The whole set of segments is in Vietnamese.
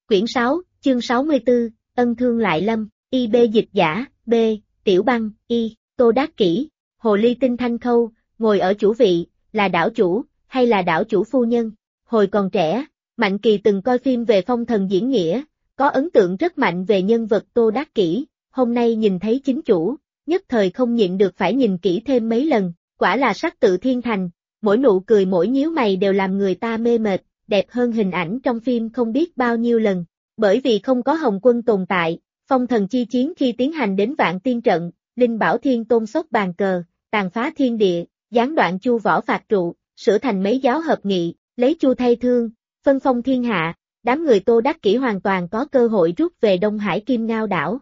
Quyển 6, chương 64, ân thương lại lâm, IB dịch giả, B, Tiểu Băng, Y, Tô Đắc Kỷ, Hồ Ly Tinh Thanh Khâu, ngồi ở chủ vị, là đảo chủ, hay là đảo chủ phu nhân. Hồi còn trẻ, Mạnh Kỳ từng coi phim về phong thần diễn nghĩa, có ấn tượng rất mạnh về nhân vật Tô Đắc Kỷ, hôm nay nhìn thấy chính chủ, nhất thời không nhịn được phải nhìn kỹ thêm mấy lần, quả là sắc tự thiên thành, mỗi nụ cười mỗi nhíu mày đều làm người ta mê mệt, đẹp hơn hình ảnh trong phim không biết bao nhiêu lần. Bởi vì không có Hồng Quân tồn tại, phong thần chi chiến khi tiến hành đến Vạn Tiên trận, Linh Bảo Thiên Tôn sốc bàn cờ, tàn phá thiên địa, giáng đoạn Chu võ phạt trụ, sửa thành mấy giáo hợp nghị, lấy Chu thay thương, phân phong thiên hạ, đám người Tô Đắc Kỷ hoàn toàn có cơ hội rút về Đông Hải Kim Ngao đảo.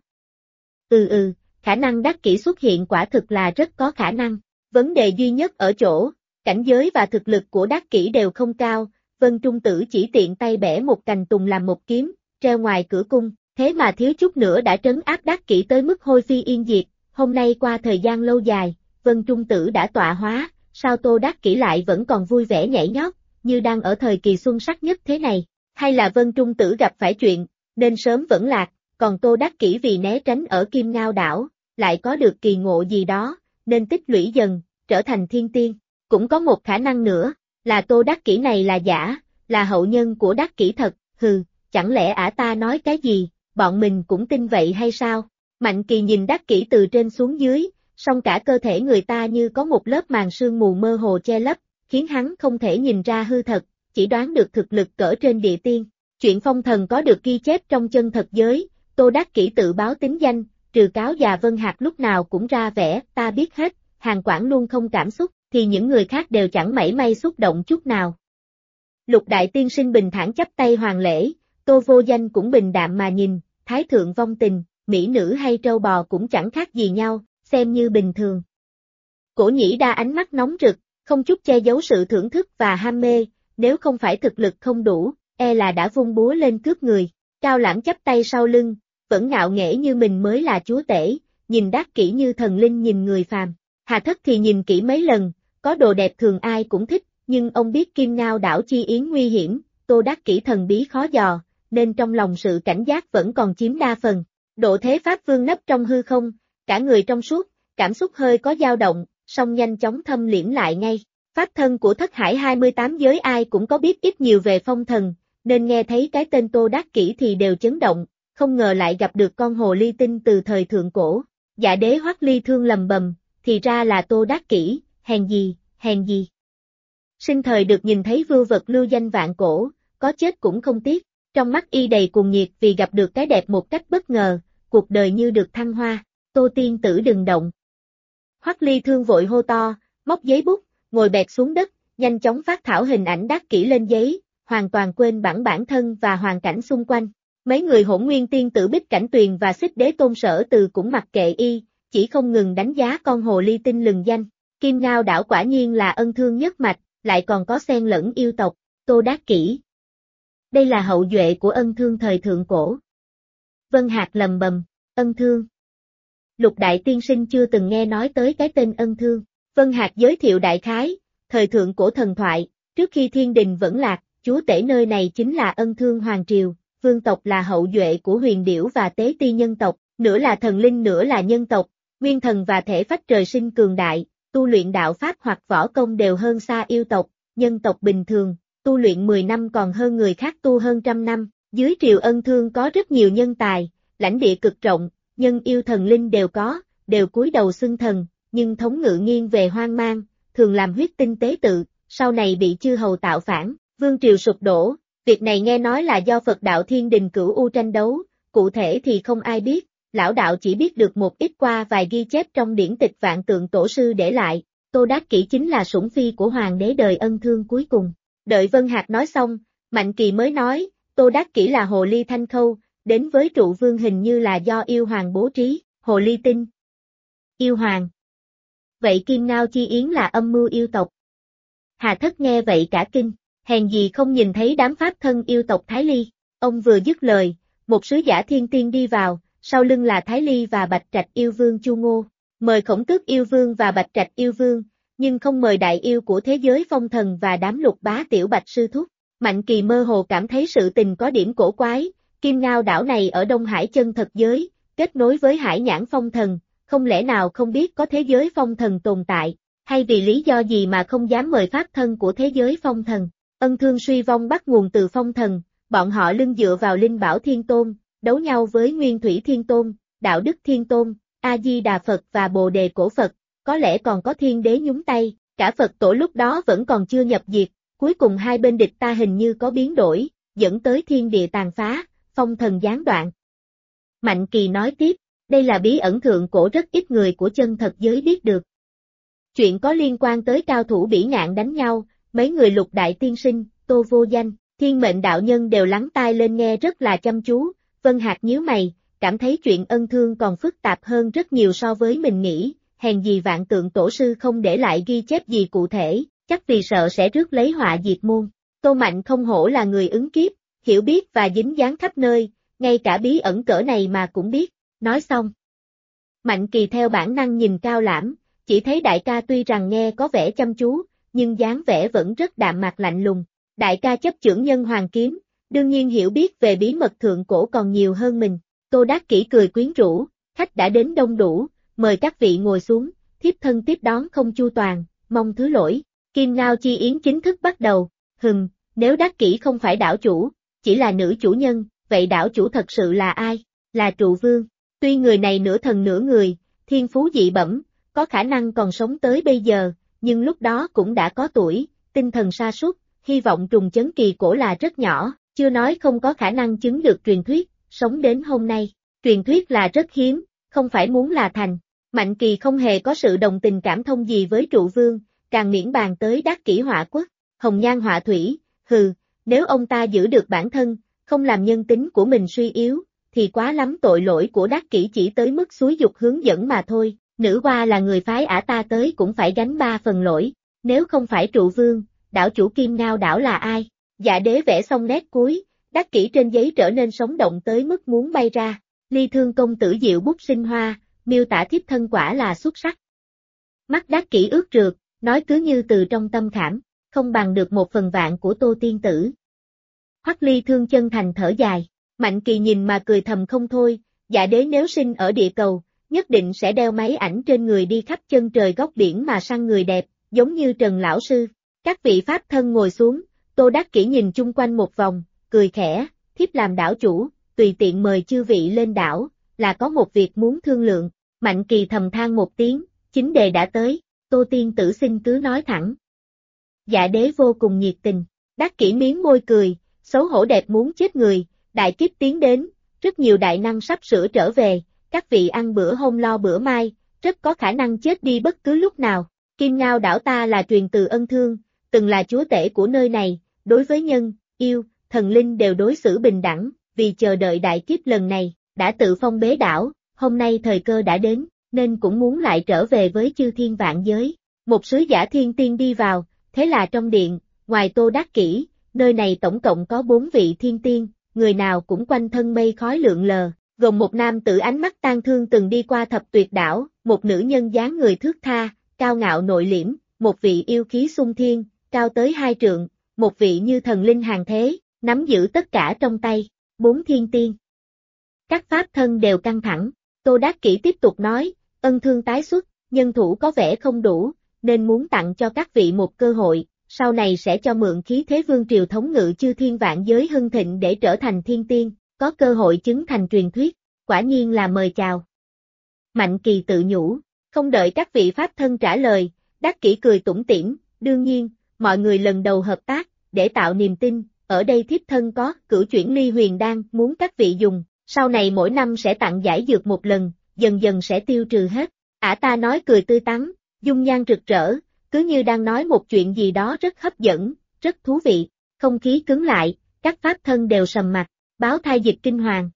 Khả năng Đắc Kỷ xuất hiện quả thực là rất có khả năng. Vấn đề duy nhất ở chỗ, cảnh giới và thực lực của Đắc Kỷ đều không cao, Vân Trung Tử chỉ tiện tay bẻ một cành tùng làm một kiếm, treo ngoài cửa cung, thế mà thiếu chút nữa đã trấn áp Đắc Kỷ tới mức hôi phi yên diệt. Hôm nay qua thời gian lâu dài, Vân Trung Tử đã tọa hóa, sao Tô Đắc Kỷ lại vẫn còn vui vẻ nhảy nhót, như đang ở thời kỳ xuân sắc nhất thế này, hay là Vân Trung Tử gặp phải chuyện, nên sớm vẫn lạc, còn Tô Đắc Kỷ vì né tránh ở Kim Ngao đảo, lại có được kỳ ngộ gì đó, nên tích lũy dần, trở thành thiên tiên. Cũng có một khả năng nữa, là Tô Đắc Kỷ này là giả, là hậu nhân của Đắc Kỷ thật, chẳng lẽ ả ta nói cái gì, bọn mình cũng tin vậy hay sao? Mạnh Kỳ nhìn Đắc Kỷ từ trên xuống dưới, song cả cơ thể người ta như có một lớp màn sương mù mơ hồ che lấp, khiến hắn không thể nhìn ra hư thật, chỉ đoán được thực lực cỡ trên địa tiên. Chuyện phong thần có được ghi chép trong chân thật giới, Tô Đắc Kỷ tự báo tính danh, trừ Cáo già Vân Hạc lúc nào cũng ra vẻ, ta biết hết, Hàn Quảng luôn không cảm xúc, thì những người khác đều chẳng mảy may xúc động chút nào. Lục Đại Tiên Sinh bình thản chắp tay hoàn lễ, Tô Vô Danh cũng bình đạm mà nhìn, Thái thượng vong tình, mỹ nữ hay trâu bò cũng chẳng khác gì nhau, xem như bình thường. Cổ Nhĩ Đa ánh mắt nóng rực, không chút che giấu sự thưởng thức và ham mê, nếu không phải thực lực không đủ, là đã vung búa lên cướp người. Cao Lãm chắp tay sau lưng, vẫn ngạo nghễ như mình mới là chúa tể, nhìn Đắc Kỷ như thần linh nhìn người phàm. Hà Thất thì nhìn kỹ mấy lần, có đồ đẹp thường ai cũng thích, nhưng ông biết Kim Ngao đảo chi yến nguy hiểm, Tô Đắc Kỷ thần bí khó dò, nên trong lòng sự cảnh giác vẫn còn chiếm đa phần. Độ Thế Pháp Vương nấp trong hư không, cả người trong suốt, cảm xúc hơi có dao động, song nhanh chóng thâm liễm lại ngay. Pháp thân của Thất Hải 28 giới ai cũng có biết ít nhiều về phong thần, nên nghe thấy cái tên Tô Đắc Kỷ thì đều chấn động, không ngờ lại gặp được con hồ ly tinh từ thời thượng cổ. Dạ đế Hoắc Ly Thương lầm bầm, thì ra là Tô Đắc Kỷ, hèn gì. Sinh thời được nhìn thấy vưu vật lưu danh vạn cổ, có chết cũng không tiếc, trong mắt y đầy cuồng nhiệt vì gặp được cái đẹp một cách bất ngờ, cuộc đời như được thăng hoa, Tô tiên tử đừng động. Hoắc Ly Thương vội hô to, móc giấy bút, ngồi bệt xuống đất, nhanh chóng phác thảo hình ảnh Đắc Kỷ lên giấy, hoàn toàn quên bản thân và hoàn cảnh xung quanh. Mấy người Hỗn Nguyên tiên tử Bích Cảnh Tuyền và Xích Đế Tôn Sở Từ cũng mặc kệ y, chỉ không ngừng đánh giá con hồ ly tinh lừng danh. Kim Ngao đảo quả nhiên là ân thương nhất mạch, lại còn có xen lẫn yêu tộc, Tô Đắc Kỷ. Đây là hậu duệ của ân thương thời thượng cổ. Vân Hạc lầm bầm, ân thương. Lục Đại Tiên Sinh chưa từng nghe nói tới cái tên ân thương. Vân Hạc giới thiệu đại khái, thời thượng cổ thần thoại, trước khi thiên đình vẫn lạc, chúa tể nơi này chính là ân thương hoàng triều, vương tộc là hậu duệ của huyền điểu và tế ti nhân tộc, nửa là thần linh nửa là nhân tộc, nguyên thần và thể phách trời sinh cường đại, tu luyện đạo pháp hoặc võ công đều hơn xa yêu tộc, nhân tộc bình thường, tu luyện 10 năm còn hơn người khác tu hơn trăm năm, dưới triều ân thương có rất nhiều nhân tài, lãnh địa cực rộng, nhân yêu thần linh đều cúi đầu xưng thần, nhưng thống ngự nghiêng về hoang mang, thường làm huyết tinh tế tự, sau này bị chư hầu tạo phản, vương triều sụp đổ, việc này nghe nói là do Phật đạo thiên đình cửu u tranh đấu, cụ thể thì không ai biết, lão đạo chỉ biết được một ít qua vài ghi chép trong điển tịch Vạn Tượng Tổ sư để lại, Tô Đắc Kỷ chính là sủng phi của hoàng đế đời ân thương cuối cùng. Đợi Vân Hạc nói xong, Mạnh Kỳ mới nói, Tô Đắc Kỷ là hồ ly Thanh Khâu, đến với trụ vương hình như là do yêu hoàng bố trí, hồ ly tinh. Yêu hoàng. Vậy Kim Ngao chi yến là âm mưu yêu tộc. Hà Thất nghe vậy cả kinh, hèn gì không nhìn thấy đám pháp thân yêu tộc Thái Ly. Ông vừa dứt lời, một sứ giả thiên tiên đi vào, sau lưng là Thái Ly và Bạch Trạch yêu vương Chu Ngô, mời Khổng Tước yêu vương và Bạch Trạch yêu vương, nhưng không mời đại yêu của thế giới phong thần và đám lục bá tiểu Bạch sư thúc. Mạnh Kỳ mơ hồ cảm thấy sự tình có điểm cổ quái, Kim Ngao đảo này ở Đông Hải chân thật giới, kết nối với Hải Nhãn Phong Thần, không lẽ nào không biết có thế giới phong thần tồn tại, hay vì lý do gì mà không dám mời pháp thân của thế giới phong thần. Ân thương suy vong bắt nguồn từ phong thần, bọn họ lưng dựa vào Linh Bảo Thiên Tôn, đấu nhau với Nguyên Thủy Thiên Tôn, Đạo Đức Thiên Tôn, A-di-đà Phật và Bồ Đề Cổ Phật, có lẽ còn có Thiên Đế nhúng tay, cả Phật tổ lúc đó vẫn còn chưa nhập diệt, cuối cùng hai bên địch ta hình như có biến đổi, dẫn tới thiên địa tàn phá, phong thần gián đoạn. Mạnh Kỳ nói tiếp, đây là bí ẩn thượng cổ rất ít người của chân thật giới biết được. Chuyện có liên quan tới cao thủ bỉ ngạn đánh nhau, mấy người Lục Đại Tiên Sinh, Tô Vô Danh, Thiên Mệnh đạo nhân đều lắng tai lên nghe rất là chăm chú, Vân Hạc nhíu mày, cảm thấy chuyện ân thương còn phức tạp hơn rất nhiều so với mình nghĩ, hèn gì Vạn Tượng Tổ sư không để lại ghi chép gì cụ thể, chắc vì sợ sẽ rước lấy họa diệt môn. Tô Mạnh không hổ là người ứng kiếp, hiểu biết và dính dáng khắp nơi, ngay cả bí ẩn cỡ này mà cũng biết, nói xong. Mạnh Kỳ theo bản năng nhìn Cao Lãm, chỉ thấy đại ca tuy rằng nghe có vẻ chăm chú, nhưng dáng vẻ vẫn rất đạm mạc lạnh lùng. Đại ca chấp chưởng nhân hoàng kiếm, đương nhiên hiểu biết về bí mật thượng cổ còn nhiều hơn mình. Tô Đắc Kỷ cười quyến rũ, khách đã đến đông đủ, mời các vị ngồi xuống, thiếp thân tiếp đón không chu toàn, mong thứ lỗi. Kim Ngao chi yến chính thức bắt đầu, nếu Đắc Kỷ không phải đảo chủ, chỉ là nữ chủ nhân, vậy đảo chủ thật sự là ai? Là Trụ Vương. Tuy người này nửa thần nửa người, thiên phú dị bẩm, có khả năng còn sống tới bây giờ, nhưng lúc đó cũng đã có tuổi, tinh thần sa sút, hy vọng trùng chấn kỳ cổ là rất nhỏ, chưa nói không có khả năng chứng được truyền thuyết, sống đến hôm nay. Truyền thuyết là rất hiếm, không phải muốn là thành. Mạnh Kỳ không hề có sự đồng tình cảm thông gì với Trụ Vương, càng miễn bàn tới Đắc Kỷ họa quốc, hồng nhan họa thủy, nếu ông ta giữ được bản thân, không làm nhân tính của mình suy yếu, thì quá lắm tội lỗi của Đắc Kỷ chỉ tới mức xúi dục hướng dẫn mà thôi, nữ hoa là người phái ả ta tới cũng phải gánh 3 phần lỗi, nếu không phải Trụ Vương, đảo chủ Kim Ngao đảo là ai? Dạ đế vẽ xong nét cuối, Đắc Kỷ trên giấy trở nên sống động tới mức muốn bay ra, Ly Thương công tử diệu bút sinh hoa, miêu tả thiếp thân quả là xuất sắc. Mắt Đắc Kỷ ướt rượt, nói cứ như từ trong tâm khảm, không bằng được 1/1000 của Tô tiên tử. Hoắc Ly Thương chân thành thở dài, Mạnh Kỳ nhìn mà cười thầm không thôi, dạ đế nếu sinh ở địa cầu, nhất định sẽ đeo máy ảnh trên người đi khắp chân trời góc biển mà săn người đẹp, giống như Trần lão sư. Các vị pháp thân ngồi xuống, Tô Đắc Kỷ nhìn chung quanh một vòng, cười khẽ, thiếp làm đảo chủ, tùy tiện mời chư vị lên đảo, là có một việc muốn thương lượng. Mạnh Kỳ thầm than một tiếng, chính đề đã tới, Tô tiên tử xin cứ nói thẳng. Dạ đế vô cùng nhiệt tình, Đắc Kỷ miếm môi cười, xấu hổ đẹp muốn chết người, đại kiếp tiến đến, rất nhiều đại năng sắp sửa trở về, các vị ăn bữa hôm lo bữa mai, rất có khả năng chết đi bất cứ lúc nào. Kim Ngao đảo ta là truyền từ ân thương, từng là chúa tể của nơi này, đối với nhân, yêu, thần linh đều đối xử bình đẳng, vì chờ đợi đại kiếp lần này, đã tự phong bế đảo, hôm nay thời cơ đã đến, nên cũng muốn lại trở về với chư thiên vạn giới. Một sứ giả thiên tiên đi vào, thế là trong điện, ngoài Tô Đắc Kỷ, nơi này tổng cộng có 4 vị thiên tiên, người nào cũng quanh thân mây khói lượn lờ, gồm một nam tử ánh mắt tang thương từng đi qua Thập Tuyệt đảo, một nữ nhân dáng người thướt tha, cao ngạo nội liễm, một vị yêu khí xung thiên, cao tới 2 trượng, một vị như thần linh hàng thế, nắm giữ tất cả trong tay, 4 thiên tiên. Các pháp thân đều căng thẳng, Tô Đắc Kỷ tiếp tục nói, ân thương tái xuất, nhân thủ có vẻ không đủ, nên muốn tặng cho các vị một cơ hội, sau này sẽ cho mượn khí thế vương triều thống ngự chư thiên vạn giới hưng thịnh để trở thành thiên tiên, có cơ hội chứng thành truyền thuyết, quả nhiên là mời chào. Mạnh Kỳ tự nhủ, không đợi các vị pháp thân trả lời, Đắc Kỷ cười tủm tỉm, đương nhiên, mọi người lần đầu hợp tác, để tạo niềm tin, ở đây thiếp thân có cửu chuyển ly huyền đan muốn các vị dùng, sau này mỗi năm sẽ tặng giải dược một lần, dần dần sẽ tiêu trừ hết. Ả ta nói cười tươi tắn, dung nhan rực rỡ, cứ như đang nói một chuyện gì đó rất hấp dẫn, rất thú vị, không khí cứng lại, các pháp thân đều sầm mặt, báo thai dịch kinh hoàng.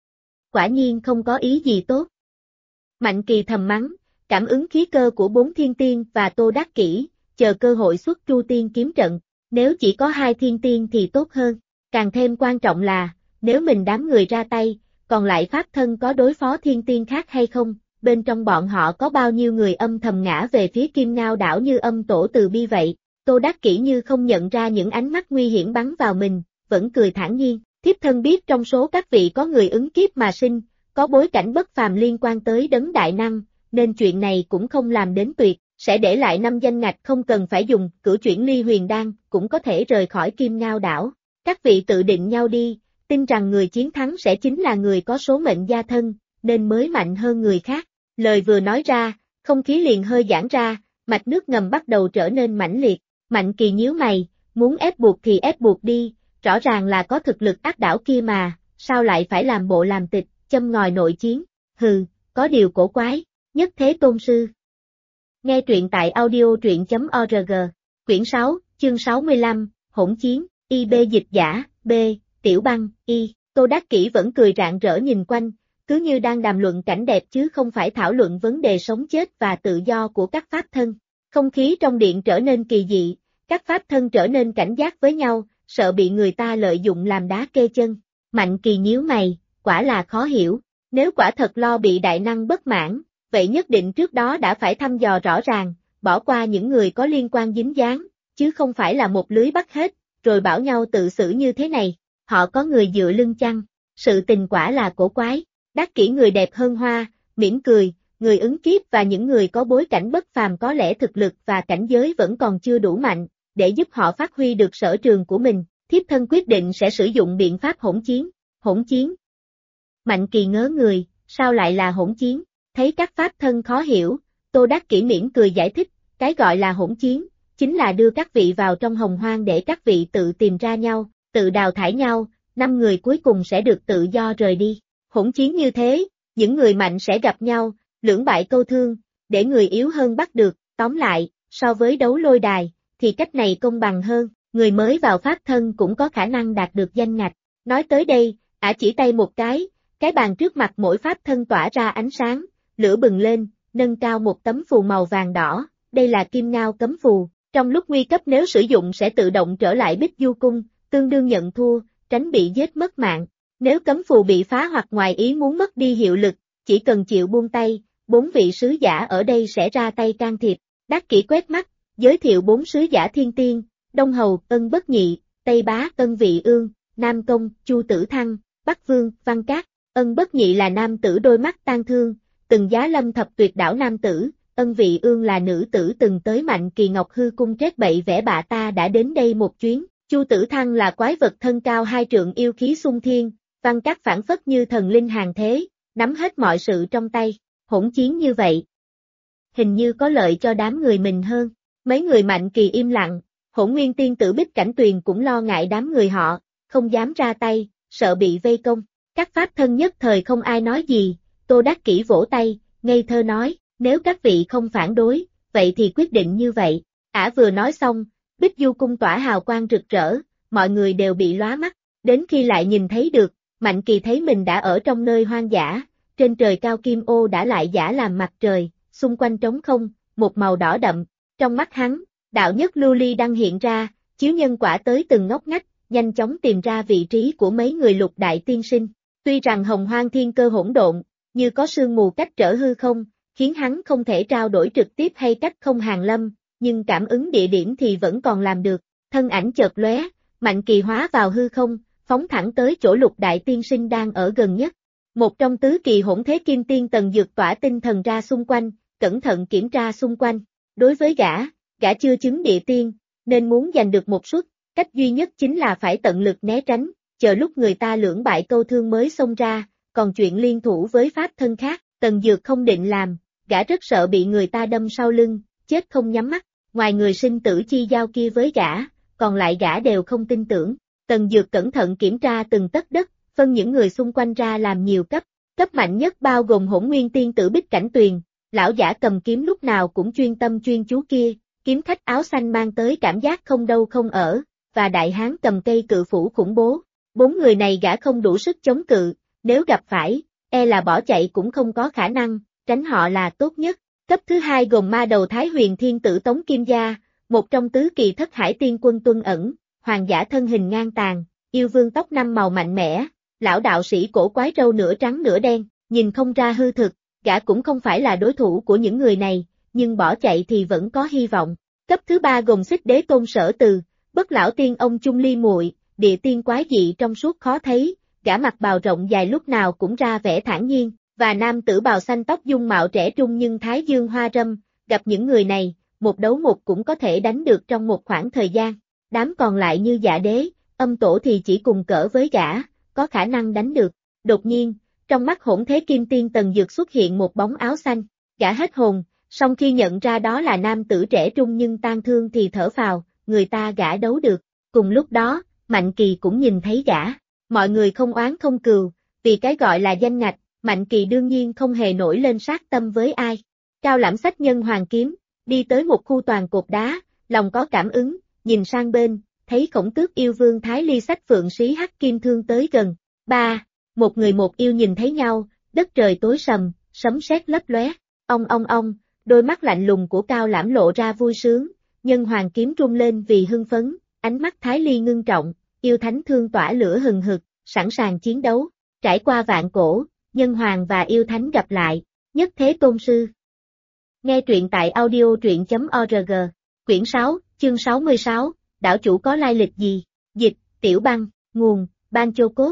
Quả nhiên không có ý gì tốt. Mạnh Kỳ thầm mắng, cảm ứng khí cơ của 4 thiên tiên và Tô Đắc Kỷ, chờ cơ hội xuất Chu Tiên kiếm trận, nếu chỉ có 2 thiên tiên thì tốt hơn, càng thêm quan trọng là, nếu mình đám người ra tay, còn lại pháp thân có đối phó thiên tiên khác hay không, bên trong bọn họ có bao nhiêu người âm thầm ngã về phía Kim Ngao đảo như âm tổ từ bi vậy. Tô Đắc Kỷ như không nhận ra những ánh mắt nguy hiểm bắn vào mình, vẫn cười thản nhiên, thiếp thân biết trong số các vị có người ứng kiếp mà sinh, có bối cảnh bất phàm liên quan tới đấng đại năng, nên chuyện này cũng không làm đến tuyệt, sẽ để lại 5 danh ngạch không cần phải dùng, cửu chuyển ly huyền đan, cũng có thể rời khỏi Kim Ngao đảo. Các vị tự định nhau đi, tin rằng người chiến thắng sẽ chính là người có số mệnh gia thân, nên mới mạnh hơn người khác. Lời vừa nói ra, không khí liền hơi giãn ra, mạch nước ngầm bắt đầu trở nên mãnh liệt. Mạnh Kỳ nhíu mày, muốn ép buộc thì ép buộc đi, rõ ràng là có thực lực áp đảo kia mà, sao lại phải làm bộ làm tịch, châm ngòi nội chiến, hừ, có điều cổ quái, nhất thế tôn sư. Nghe truyện tại audio truyện.org, quyển 6, chương 65, hỗn chiến, IB dịch giả, B, Tiểu Băng, Y, Tô Đắc Kỷ vẫn cười rạng rỡ nhìn quanh, cứ như đang đàm luận cảnh đẹp chứ không phải thảo luận vấn đề sống chết và tự do của các pháp thân. Không khí trong điện trở nên kỳ dị, các pháp thân trở nên cảnh giác với nhau, sợ bị người ta lợi dụng làm đá kê chân. Mạnh Kỳ nhíu mày, quả là khó hiểu, nếu quả thật lo bị đại năng bất mãn, vậy nhất định trước đó đã phải thăm dò rõ ràng, bỏ qua những người có liên quan dính dáng, chứ không phải là một lưới bắt hết, rồi bảo nhau tự xử như thế này. Họ có người dựa lưng chăng? Sự tình quả là cổ quái. Đắc Kỷ người đẹp hơn hoa, mỉm cười, người ứng kiếp và những người có bối cảnh bất phàm có lẽ thực lực và cảnh giới vẫn còn chưa đủ mạnh, để giúp họ phát huy được sở trường của mình, thiếp thân quyết định sẽ sử dụng biện pháp hỗn chiến. Hỗn chiến? Mạnh Kỳ ngớ người, sao lại là hỗn chiến? Thấy các pháp thân khó hiểu, Tô Đắc Kỷ mỉm cười giải thích, cái gọi là hỗn chiến, chính là đưa các vị vào trong hồng hoang để các vị tự tìm ra nhau, tự đào thải nhau, 5 người cuối cùng sẽ được tự do rời đi. Hỗn chiến như thế, những người mạnh sẽ gặp nhau, lưỡng bại câu thương, để người yếu hơn bắt được, tóm lại, so với đấu lôi đài, thì cách này công bằng hơn, người mới vào pháp thân cũng có khả năng đạt được danh ngạch. Nói tới đây, ả chỉ tay một cái bàn trước mặt mỗi pháp thân tỏa ra ánh sáng, lửa bừng lên, nâng cao một tấm phù màu vàng đỏ, đây là Kim Ngao cấm phù, trong lúc nguy cấp nếu sử dụng sẽ tự động trở lại Bích Du Cung, tương đương nhận thua, tránh bị giết mất mạng. Nếu cấm phù bị phá hoặc ngoài ý muốn mất đi hiệu lực, chỉ cần chịu buông tay, 4 vị sứ giả ở đây sẽ ra tay can thiệp. Đắc Kỷ quét mắt, giới thiệu 4 sứ giả thiên tiên, Đông Hầu, Ân Bất Nhị, Tây Bá, Ân Vị Ương, Nam Công, Chu Tử Thăng, Bắc Vương, Văn Cát. Ân Bất Nhị là nam tử đôi mắt tang thương, từng giá lâm thập tuyệt đảo nam tử, Ân Vị Ương là nữ tử từng tới Mạnh Kỳ Ngọc Hư cung trét bậy vẽ bạ ta đã đến đây một chuyến. Chu Tử Thăng là quái vật thân cao 2 trượng yêu khí xung thiên, Văn Cát phản phất như thần linh hàng thế, nắm hết mọi sự trong tay. Hỗn chiến như vậy, hình như có lợi cho đám người mình hơn. Mấy người Mạnh Kỳ im lặng, Hỗn Nguyên tiên tử Bích Cảnh Tuyền cũng lo ngại đám người họ, không dám ra tay, sợ bị vây công. Các pháp thân nhất thời không ai nói gì, Tô Đắc Kỷ vỗ tay, ngây thơ nói, nếu các vị không phản đối, vậy thì quyết định như vậy. Ả vừa nói xong, Bích Du Cung tỏa hào quang rực rỡ, mọi người đều bị lóa mắt, đến khi lại nhìn thấy được, Mạnh Kỳ thấy mình đã ở trong nơi hoang dã, trên trời cao kim ô đã lại giả làm mặt trời, xung quanh trống không, một màu đỏ đậm, trong mắt hắn, đạo nhất lưu ly đang hiện ra, chiếu nhân quả tới từng ngóc ngách, nhanh chóng tìm ra vị trí của mấy người lục đại tiên sinh. Tuy rằng hồng hoang thiên cơ hỗn độn, như có sương mù cách trở hư không, khiến hắn không thể trao đổi trực tiếp hay cách không hàng lâm, nhưng cảm ứng địa điểm thì vẫn còn làm được. Thân ảnh chợt lóe, Mạnh Kỳ hóa vào hư không, phóng thẳng tới chỗ lục đại tiên sinh đang ở gần nhất. Một trong tứ kỳ hỗn thế kim tiên Tần Dược tỏa tinh thần ra xung quanh, cẩn thận kiểm tra xung quanh. Đối với gã chưa chứng địa tiên, nên muốn giành được một suất, cách duy nhất chính là phải tận lực né tránh, chờ lúc người ta lưỡng bại câu thương mới xông ra, còn chuyện liên thủ với pháp thân khác, Tần Dược không định làm, gã rất sợ bị người ta đâm sau lưng, chết không nhắm mắt, ngoài người sinh tử chi giao kia với gã, còn lại gã đều không tin tưởng. Tần Dược cẩn thận kiểm tra từng tấc đất, phân những người xung quanh ra làm nhiều cấp, cấp mạnh nhất bao gồm Hỗn Nguyên tiên tử Bích Cảnh Tuyền, lão giả cầm kiếm lúc nào cũng chuyên tâm chuyên chú kia, kiếm khách áo xanh mang tới cảm giác không đâu không ở, và đại hán cầm cây cự phủ khủng bố. 4 người này gã không đủ sức chống cự, nếu gặp phải, e là bỏ chạy cũng không có khả năng, tránh họ là tốt nhất. Cấp thứ 2 gồm ma đầu Thái Huyền thiên tử Tống Kim Gia, một trong tứ kỳ thất hải tiên quân Tuân Ẩn, hoàng giả thân hình ngang tàn, yêu vương tóc 5 màu mạnh mẽ, lão đạo sĩ cổ quái râu nửa trắng nửa đen, nhìn không ra hư thực, gã cũng không phải là đối thủ của những người này, nhưng bỏ chạy thì vẫn có hy vọng. Cấp thứ 3 gồm Xích Đế Tôn Sở Từ, Bất Lão Tiên ông Chung Ly Muội, địa tiên quái dị trong suốt khó thấy, gã mặt bào rộng dài lúc nào cũng ra vẻ thản nhiên, và nam tử bào xanh tóc dung mạo trẻ trung nhưng thái dương hoa râm, gặp những người này, một đấu một cũng có thể đánh được trong một khoảng thời gian. Đám còn lại như Dạ Đế, Âm Tổ thì chỉ cùng cỡ với gã, có khả năng đánh được. Đột nhiên, trong mắt Hỗn Thế Kim Tiên Tần Dược xuất hiện một bóng áo xanh, gã hết hồn, song khi nhận ra đó là nam tử trẻ trung nhưng tang thương thì thở phào, người ta gã đấu được. Cùng lúc đó, Mạnh Kỳ cũng nhìn thấy gã, mọi người không oán không cừu, vì cái gọi là danh ngạch, Mạnh Kỳ đương nhiên không hề nổi lên sát tâm với ai. Cao Lãm xách nhân hoàng kiếm, đi tới một khu toàn cột đá, lòng có cảm ứng, nhìn sang bên, thấy Khổng Tước yêu vương Thái Ly xách phượng xí hắc kim thương tới gần. Ba, một người một yêu nhìn thấy nhau, đất trời tối sầm, sấm sét lấp lóe. Ông, đôi mắt lạnh lùng của Cao Lãm lộ ra vui sướng, nhân hoàng kiếm rung lên vì hưng phấn, ánh mắt Thái Ly ngưng trọng, yêu thánh thương tỏa lửa hừng hực, sẵn sàng chiến đấu. Trải qua vạn cổ, nhân hoàng và yêu thánh gặp lại, nhất thế tôn sư. Nghe truyện tại audio truyện.org, quyển 6, chương 66, đảo chủ có lai lịch gì? Dịch, Tiểu Băng, nguồn, Ban Chô Cốt.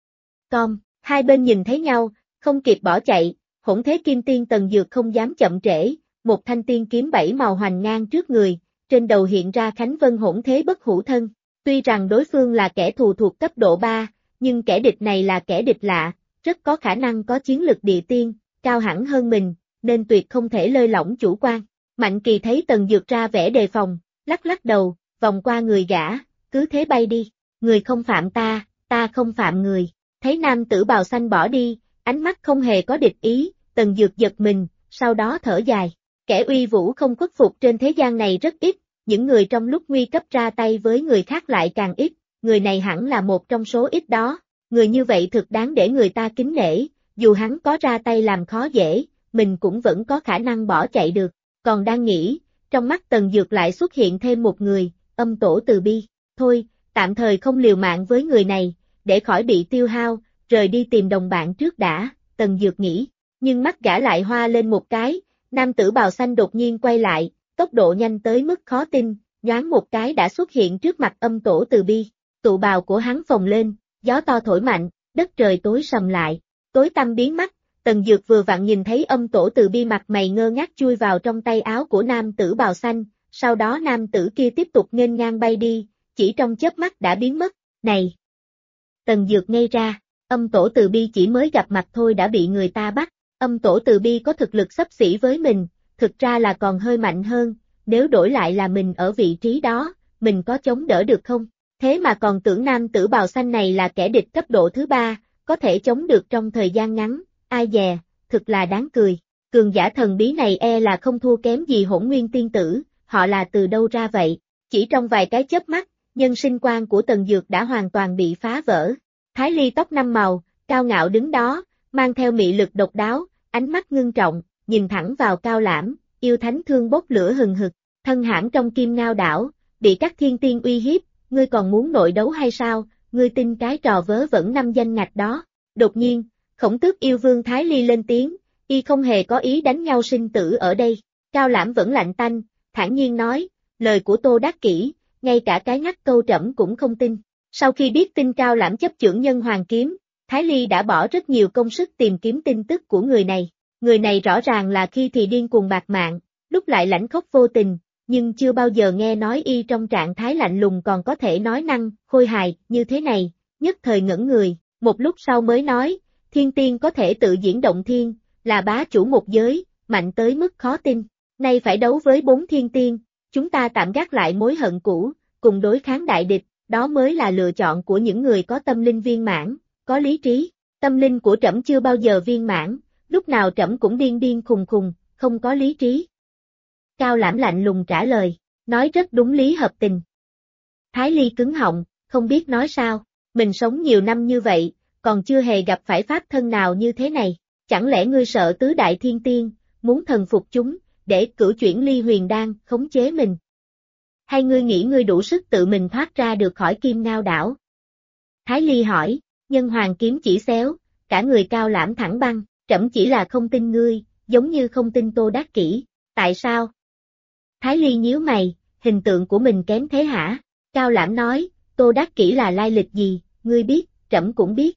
Hai bên nhìn thấy nhau, không kịp bỏ chạy, Hỗn Thế Kim Tiên Tần Dược không dám chậm trễ, một thanh tiên kiếm 7 màu hoành ngang trước người, trên đầu hiện ra Khánh Vân Hỗn Thế Bất Hủ Thân. Tuy rằng đối phương là kẻ thù thuộc cấp độ 3, nhưng kẻ địch này là kẻ địch lạ, rất có khả năng có chiến lực địa tiên, cao hẳn hơn mình, nên tuyệt không thể lơi lỏng chủ quan. Mạnh Kỳ thấy Tần Dược ra vẻ đề phòng, lắc lắc đầu, vòng qua người gã, cứ thế bay đi, người không phạm ta, ta không phạm người. Thấy nam tử bào xanh bỏ đi, ánh mắt không hề có địch ý, Tần Dược giật mình, sau đó thở dài. Kẻ uy vũ không khuất phục trên thế gian này rất ít, những người trong lúc nguy cấp ra tay với người khác lại càng ít, người này hẳn là một trong số ít đó. Người như vậy thực đáng để người ta kính nể, dù hắn có ra tay làm khó dễ, mình cũng vẫn có khả năng bỏ chạy được. Còn đang nghĩ, trong mắt Tần Dược lại xuất hiện thêm một người, Âm Tổ Từ Bi. Thôi, tạm thời không liều mạng với người này, để khỏi bị tiêu hao, rời đi tìm đồng bạn trước đã, Tần Dược nghĩ. Nhưng mắt gã lại hoa lên một cái, nam tử bào xanh đột nhiên quay lại, tốc độ nhanh tới mức khó tin, nhoáng một cái đã xuất hiện trước mặt Âm Tổ Từ Bi. Tụ bào của hắn phồng lên, gió to thổi mạnh, đất trời tối sầm lại, tối tăm biến mất. Tần Dược vừa vặn nhìn thấy Âm Tổ Từ Bi mặt mày ngơ ngác chui vào trong tay áo của nam tử bào xanh, sau đó nam tử kia tiếp tục nghênh ngang bay đi, chỉ trong chớp mắt đã biến mất. Này! Tần Dược ngây ra, Âm Tổ Từ Bi chỉ mới gặp mặt thôi đã bị người ta bắt. Âm Tổ Từ Bi có thực lực xấp xỉ với mình, thực ra là còn hơi mạnh hơn, nếu đổi lại là mình ở vị trí đó, mình có chống đỡ được không? Thế mà còn tưởng nam tử bào xanh này là kẻ địch cấp độ thứ 3, có thể chống được trong thời gian ngắn, ai dè, thực là đáng cười. Cường giả thần bí này e là không thua kém gì Hỗn Nguyên Tiên Tử, họ là từ đâu ra vậy? Chỉ trong vài cái chớp mắt, nhân sinh quan của Tần Dược đã hoàn toàn bị phá vỡ. Thái Ly tóc 5 màu, cao ngạo đứng đó, mang theo mị lực độc đáo, ánh mắt ngưng trọng, nhìn thẳng vào Cao Lãm, yêu thánh thương bốc lửa hừng hực, thân hãm trong kim ngao đảo, bị các thiên tiên uy hiếp, ngươi còn muốn nội đấu hay sao, ngươi tin cái trò vớ vẩn 5 danh ngạch đó. Đột nhiên, Khổng Tước yêu vương Thái Ly lên tiếng, y không hề có ý đánh nhau sinh tử ở đây. Cao Lãm vẫn lạnh tanh, thản nhiên nói, lời của Tô Đắc Kỷ, ngay cả cái ngắt câu trẫm cũng không tin. Sau khi biết tin Cao Lãm chấp chưởng nhân hoàng kiếm, Thái Ly đã bỏ rất nhiều công sức tìm kiếm tin tức của người này. Người này rõ ràng là khi thì điên cuồng bạc mạng, lúc lại lãnh khốc vô tình, nhưng chưa bao giờ nghe nói y trong trạng thái lạnh lùng còn có thể nói năng, khôi hài, như thế này, nhất thời ngẩn người, một lúc sau mới nói, thiên tiên có thể tự diễn động thiên, là bá chủ một giới, mạnh tới mức khó tin, nay phải đấu với 4 thiên tiên, chúng ta tạm gác lại mối hận cũ, cùng đối kháng đại địch, đó mới là lựa chọn của những người có tâm linh viên mãn, có lý trí, tâm linh của trẫm chưa bao giờ viên mãn, lúc nào trẫm cũng điên điên khùng khùng, không có lý trí. Cao Lãm lạnh lùng trả lời, nói rất đúng lý hợp tình. Thái Ly cứng họng, không biết nói sao, mình sống nhiều năm như vậy, còn chưa hề gặp phải pháp thân nào như thế này, chẳng lẽ ngươi sợ tứ đại thiên tiên, muốn thần phục chúng, để cửu chuyển ly huyền đan khống chế mình? Hay ngươi nghĩ ngươi đủ sức tự mình thoát ra được khỏi kim ngao đảo? Thái Ly hỏi, nhân hoàng kiếm chỉ xéo, cả người Cao Lãm thẳng băng, trẫm chỉ là không tin ngươi, giống như không tin Tô Đắc Kỷ, tại sao? Thái Ly nhíu mày, hình tượng của mình kém thế hả? Cao Lãm nói, Tô Đắc Kỷ là lai lịch gì, ngươi biết, trẫm cũng biết.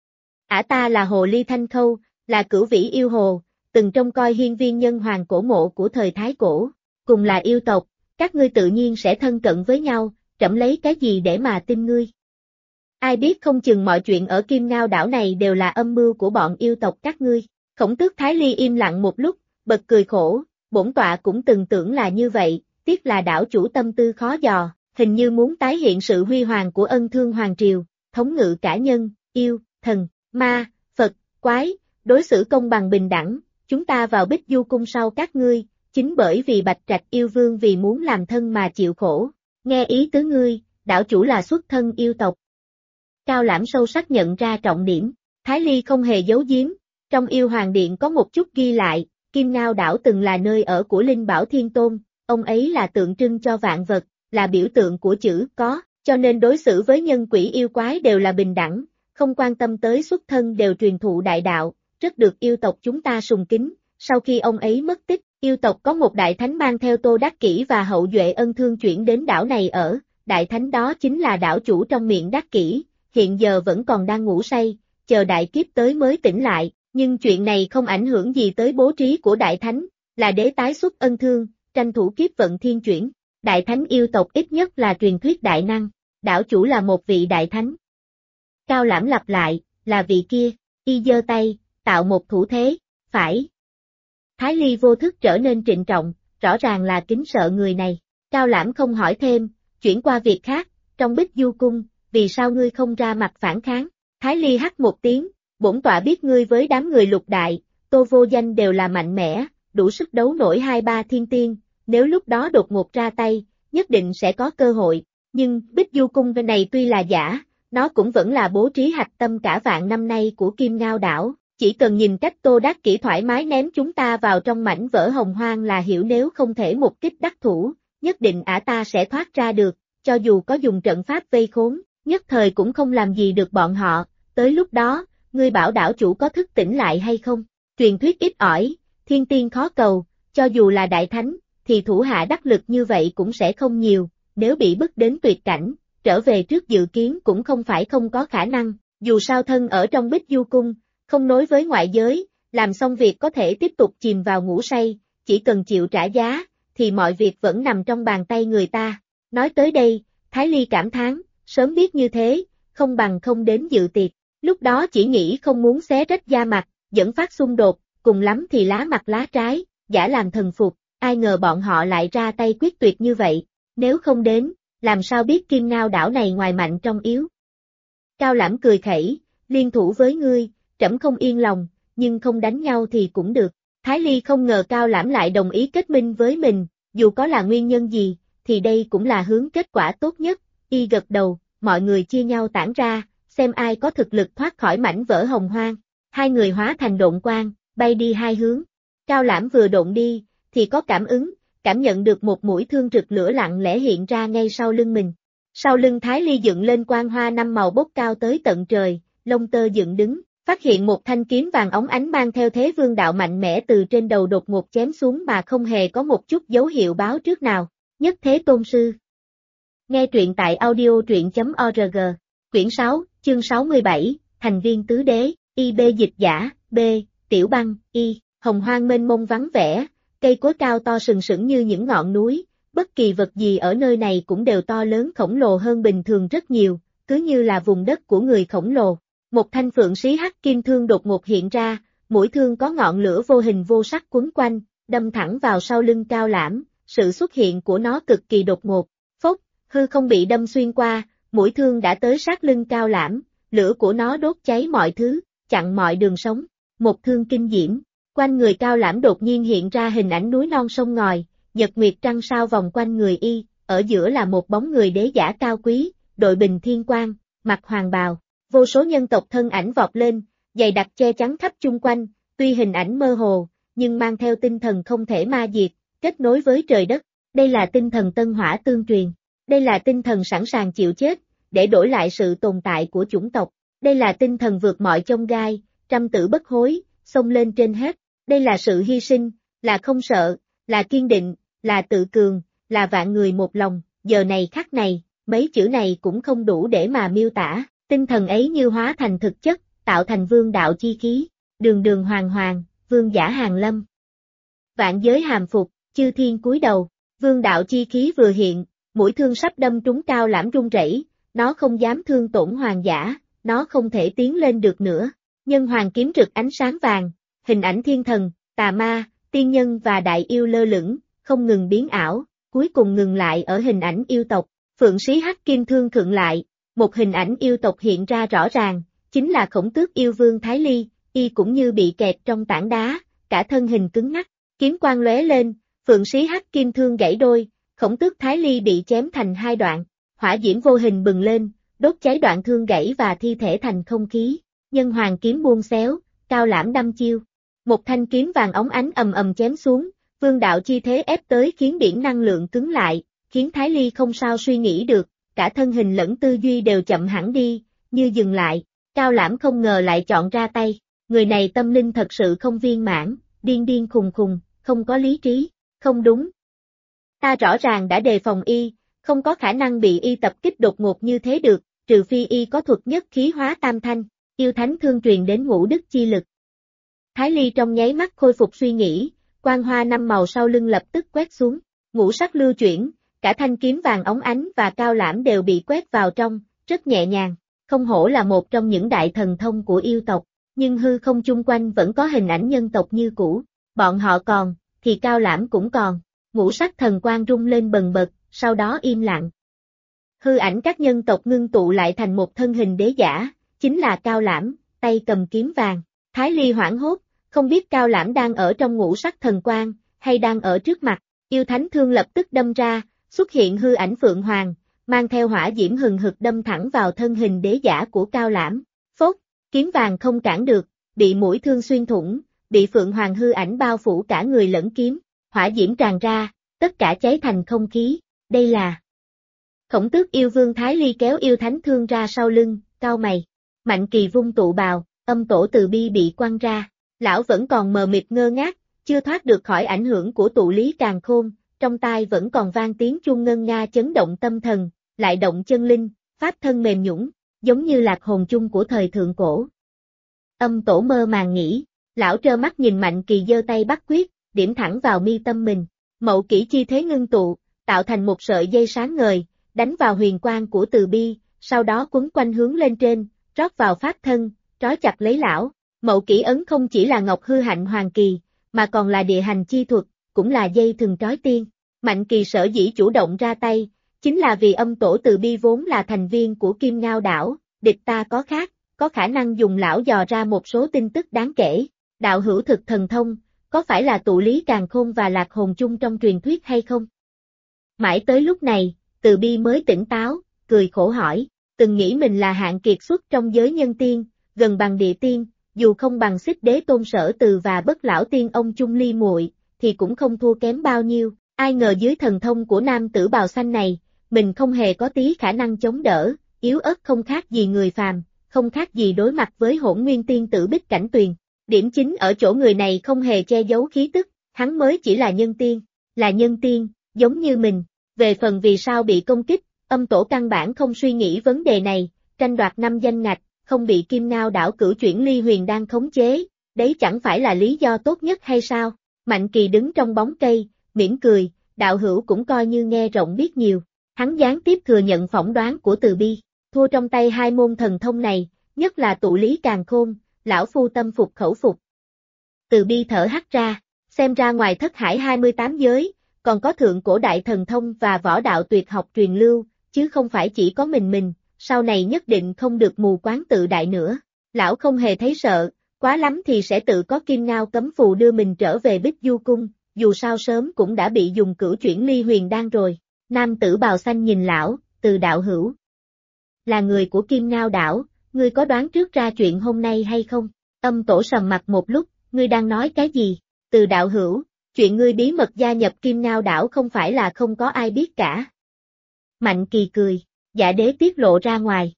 Ả ta là hồ ly thanh khâu, là cửu vĩ yêu hồ, từng trông coi hiên viên nhân hoàng cổ mộ của thời Thái Cổ, cùng là yêu tộc, các ngươi tự nhiên sẽ thân cận với nhau, trẫm lấy cái gì để mà tin ngươi. Ai biết không chừng mọi chuyện ở Kim Ngao đảo này đều là âm mưu của bọn yêu tộc các ngươi. Khổng Tước Thái Ly im lặng một lúc, bật cười khổ, bổn tọa cũng từng tưởng là như vậy, tiếc là đảo chủ tâm tư khó dò, hình như muốn tái hiện sự huy hoàng của Ân Thương Hoàng Triều, thống ngự cả nhân, yêu, thần, ma, Phật, quái, đối xử công bằng bình đẳng, chúng ta vào Bích Du Cung sau các ngươi, chính bởi vì Bạch Trạch yêu vương vì muốn làm thân mà chịu khổ, nghe ý tứ ngươi, đảo chủ là xuất thân yêu tộc. Cao Lãm sâu sắc nhận ra trọng điểm, Thái Ly không hề giấu giếm, trong Yêu Hoàng Điện có một chút ghi lại, Kim Ngao đảo từng là nơi ở của Linh Bảo Thiên Tôn, ông ấy là tượng trưng cho vạn vật, là biểu tượng của chữ có, cho nên đối xử với nhân quỷ yêu quái đều là bình đẳng, không quan tâm tới xuất thân đều truyền thụ đại đạo, rất được yêu tộc chúng ta sùng kính. Sau khi ông ấy mất tích, yêu tộc có một đại thánh mang theo Tô Đắc Kỷ và hậu duệ Ân Thương chuyển đến đảo này ở, đại thánh đó chính là đảo chủ trong miệng Đắc Kỷ, hiện giờ vẫn còn đang ngủ say, chờ đại kiếp tới mới tỉnh lại, nhưng chuyện này không ảnh hưởng gì tới bố trí của đại thánh, là đế tái xuất Ân Thương, tranh thủ kiếp vận thiên chuyển. Đại thánh yêu tộc ít nhất là truyền thuyết đại năng, đảo chủ là một vị đại thánh. Cao Lãm lặp lại, là vị kia, y giơ tay, tạo một thủ thế, phải. Thái Ly vô thức trở nên trịnh trọng, rõ ràng là kính sợ người này. Cao Lãm không hỏi thêm, chuyển qua việc khác, trong Bích Du Cung, vì sao ngươi không ra mặt phản kháng? Thái Ly hắt một tiếng, bổn tọa biết ngươi với đám người Lục Đại, Tô Vô Danh đều là mạnh mẽ, đủ sức đấu nổi 2-3 thiên tiên, nếu lúc đó đột ngột ra tay, nhất định sẽ có cơ hội, nhưng Bích Du Cung này tuy là giả, nó cũng vẫn là bố trí hạch tâm cả vạn năm nay của Kim Ngao đảo, chỉ cần nhìn cách Tô Đắc Kỷ thoải mái ném chúng ta vào trong mảnh vỡ hồng hoang là hiểu nếu không thể một kích đắc thủ, nhất định ả ta sẽ thoát ra được, cho dù có dùng trận pháp vây khốn, nhất thời cũng không làm gì được bọn họ, tới lúc đó, ngươi bảo đảo chủ có thức tỉnh lại hay không? Truyền thuyết ít ỏi, thiên tiên khó cầu, cho dù là đại thánh, thì thủ hạ đắc lực như vậy cũng sẽ không nhiều, nếu bị bức đến tuyệt cảnh, trở về trước dự kiến cũng không phải không có khả năng, dù sao thân ở trong Bích Du Cung, không nối với ngoại giới, làm xong việc có thể tiếp tục chìm vào ngủ say, chỉ cần chịu trả giá, thì mọi việc vẫn nằm trong bàn tay người ta. Nói tới đây, Thái Ly cảm thán, sớm biết như thế, không bằng không đến dự tiệc, lúc đó chỉ nghĩ không muốn xé rách da mặt, dẫn phát xung đột, cùng lắm thì lá mặt lá trái, giả làm thần phục, ai ngờ bọn họ lại ra tay quyết tuyệt như vậy, nếu không đến, làm sao biết Kim Ngao đảo này ngoài mạnh trong yếu. Cao Lãm cười khẩy, liên thủ với ngươi, trẫm không yên lòng, nhưng không đánh nhau thì cũng được. Thái Ly không ngờ Cao Lãm lại đồng ý kết minh với mình, dù có là nguyên nhân gì, thì đây cũng là hướng kết quả tốt nhất, y gật đầu, mọi người chia nhau tản ra, xem ai có thực lực thoát khỏi mảnh vỡ hồng hoang. Hai người hóa thành độn quang, bay đi hai hướng. Cao Lãm vừa độn đi, thì có cảm ứng, cảm nhận được một mũi thương rực lửa lặng lẽ hiện ra ngay sau lưng mình. Sau lưng Thái Ly dựng lên quang hoa năm màu bốc cao tới tận trời, lông tơ dựng đứng, phát hiện một thanh kiếm vàng óng ánh mang theo thế vương đạo mạnh mẽ từ trên đầu đột ngột chém xuống mà không hề có một chút dấu hiệu báo trước nào. Nhất Thế Tôn Sư. Nghe truyện tại audio.org, quyển 6, chương 67, thành viên tứ đế, IB dịch giả, B, Tiểu Băng, Y, hồng hoang mênh mông vắng vẻ, cây cối cao to sừng sững như những ngọn núi, bất kỳ vật gì ở nơi này cũng đều to lớn khổng lồ hơn bình thường rất nhiều, cứ như là vùng đất của người khổng lồ. Một thanh phượng xí hắc kim thương đột ngột hiện ra, mũi thương có ngọn lửa vô hình vô sắc quấn quanh, đâm thẳng vào sau lưng Cao Lãm, sự xuất hiện của nó cực kỳ đột ngột, phốc, hư không bị đâm xuyên qua, mũi thương đã tới sát lưng Cao Lãm, lửa của nó đốt cháy mọi thứ, chặn mọi đường sống, một thương kinh diễm, quanh người Cao Lãm đột nhiên hiện ra hình ảnh núi non sông ngòi, nhật nguyệt trăng sao vòng quanh người y, ở giữa là một bóng người đế giả cao quý, đội bình thiên quang, mặc hoàng bào. Vô số nhân tộc thân ảnh vọt lên, dày đặc che chắn khắp chung quanh, tuy hình ảnh mơ hồ, nhưng mang theo tinh thần không thể ma diệt, kết nối với trời đất. Đây là tinh thần tân hỏa tương truyền. Đây là tinh thần sẵn sàng chịu chết, để đổi lại sự tồn tại của chủng tộc. Đây là tinh thần vượt mọi chông gai, trăm tử bất hối, xông lên trên hết. Đây là sự hy sinh, là không sợ, là kiên định, là tự cường, là vạn người một lòng. Giờ này khắc này, mấy chữ này cũng không đủ để mà miêu tả, tinh thần ấy như hóa thành thực chất, tạo thành vương đạo chi khí, đường đường hoàng hoàng, vương giả hàng lâm. Vạn giới hàm phục, chư thiên cúi đầu, vương đạo chi khí vừa hiện, mũi thương sắp đâm trúng Cao Lãm run rẩy, nó không dám thương tổn hoàng giả, nó không thể tiến lên được nữa. Nhân hoàng kiếm rực ánh sáng vàng, hình ảnh thiên thần, tà ma, tiên nhân và đại yêu lơ lửng, không ngừng biến ảo, cuối cùng ngừng lại ở hình ảnh yêu tộc. Phượng Sĩ Hắc Kim Thương khựng lại, một hình ảnh yêu tộc hiện ra rõ ràng, chính là Khổng Tước yêu vương Thái Ly, y cũng như bị kẹt trong tảng đá, cả thân hình cứng ngắc, kiếm quang lóe lên, Phượng Sĩ Hắc Kim Thương gãy đôi, Khổng Tước Thái Ly bị chém thành hai đoạn, hỏa diễm vô hình bừng lên, đốt cháy đoạn thương gãy và thi thể thành không khí. Nhân hoàng kiếm buông xéo, Cao Lãm đâm chiêu. Một thanh kiếm vàng óng ánh ầm ầm chém xuống, vương đạo chi thế ép tới khiến biển năng lượng cứng lại, khiến Thái Ly không sao suy nghĩ được, cả thân hình lẫn tư duy đều chậm hẳn đi, như dừng lại. Cao Lãm không ngờ lại chọn ra tay, người này tâm linh thật sự không viên mãn, điên điên khùng khùng, không có lý trí, không đúng. Ta rõ ràng đã đề phòng y, không có khả năng bị y tập kích đột ngột như thế được, trừ phi y có thuật nhất khí hóa tam thanh, yêu thánh thương truyền đến ngũ đức chi lực. Thái Ly trong nháy mắt khôi phục suy nghĩ, quang hoa năm màu sau lưng lập tức quét xuống, ngũ sắc lưu chuyển, cả thanh kiếm vàng óng ánh và Cao Lãm đều bị quét vào trong, rất nhẹ nhàng, không hổ là một trong những đại thần thông của yêu tộc, nhưng hư không chung quanh vẫn có hình ảnh nhân tộc như cũ, bọn họ còn, thì Cao Lãm cũng còn, ngũ sắc thần quang rung lên bần bật, sau đó im lặng. Hư ảnh các nhân tộc ngưng tụ lại thành một thân hình đế giả, chính là Cao Lãm, tay cầm kiếm vàng. Thái Ly hoảng hốt, không biết Cao Lãm đang ở trong ngũ sắc thần quang, hay đang ở trước mặt, yêu thánh thương lập tức đâm ra, xuất hiện hư ảnh Phượng Hoàng, mang theo hỏa diễm hừng hực đâm thẳng vào thân hình đế giả của Cao Lãm. Phốt, kiếm vàng không cản được, bị mũi thương xuyên thủng, bị Phượng Hoàng hư ảnh bao phủ cả người lẫn kiếm, hỏa diễm tràn ra, tất cả cháy thành không khí, đây là... Khổng Tước yêu vương Thái Ly kéo yêu thánh thương ra sau lưng, cau mày, Mạnh Kỳ vung tụ bào, âm tổ từ bi bị quăng ra, lão vẫn còn mờ mịt ngơ ngác, chưa thoát được khỏi ảnh hưởng của tụ lý càn khôn, trong tai vẫn còn vang tiếng chuông ngân nga chấn động tâm thần, lại động chân linh, pháp thân mềm nhũn, giống như lạc hồn chung của thời thượng cổ. Âm tổ mơ màng nghĩ, lão trơ mắt nhìn Mạnh Kỳ giơ tay bắt quyết, điểm thẳng vào mi tâm mình, mậu kỷ chi thế ngưng tụ, tạo thành một sợi dây sáng ngời, đánh vào huyền quang của từ bi, sau đó quấn quanh hướng lên trên, rót vào pháp thân, trói chặt lấy lão. Mậu kỷ ấn không chỉ là ngọc hư hạnh hoàng kỳ, mà còn là địa hành chi thuật, cũng là dây thừng trói tiên. Mạnh Kỳ sở dĩ chủ động ra tay, chính là vì âm tổ từ bi vốn là thành viên của Kim Ngao đảo, địch ta có khác, có khả năng dùng lão dò ra một số tin tức đáng kể. Đạo hữu thực thần thông, có phải là tụ lý càn khôn và lạc hồn chung trong truyền thuyết hay không? Mãi tới lúc này, từ bi mới tỉnh táo, cười khổ hỏi, từng nghĩ mình là hạng kiệt xuất trong giới nhân tiên, gần bằng địa tiên, dù không bằng Xích Đế Tôn Sở Từ và Bất Lão Tiên ông chung ly muội, thì cũng không thua kém bao nhiêu, ai ngờ dưới thần thông của nam tử bào xanh này, mình không hề có tí khả năng chống đỡ, yếu ớt không khác gì người phàm, không khác gì đối mặt với Hỗn Nguyên Tiên tử Bích Cảnh Tuyền. Điểm chính ở chỗ người này không hề che giấu khí tức, hắn mới chỉ là nhân tiên, giống như mình. Về phần vì sao bị công kích, âm tổ căn bản không suy nghĩ vấn đề này, tranh đoạt 5 danh ngạch, không bị Kim Ngao đảo cửu chuyển ly huyền đang khống chế, đấy chẳng phải là lý do tốt nhất hay sao? Mạnh Kỳ đứng trong bóng cây, mỉm cười, đạo hữu cũng coi như nghe rộng biết nhiều, hắn gián tiếp thừa nhận phỏng đoán của Từ Bi, thua trong tay hai môn thần thông này, nhất là tụ lý càn khôn, lão phu tâm phục khẩu phục. Từ Bi thở hắt ra, xem ra ngoài thất hải 28 giới, còn có thượng cổ đại thần thông và võ đạo tuyệt học truyền lưu, chứ không phải chỉ có mình, sau này nhất định không được mù quáng tự đại nữa. Lão không hề thấy sợ, quá lắm thì sẽ tự có Kim Ngao cấm phù đưa mình trở về Bích Du Cung, dù sao sớm cũng đã bị dùng cửu chuyển ly huyền đan rồi. Nam tử bào xanh nhìn lão, Từ đạo hữu. Là người của Kim Ngao đảo, ngươi có đoán trước ra chuyện hôm nay hay không? Âm tổ sầm mặt một lúc, ngươi đang nói cái gì? Từ đạo hữu, chuyện ngươi bí mật gia nhập Kim Ngao đảo không phải là không có ai biết cả. Mạnh Kỳ cười, dạ đế tiết lộ ra ngoài.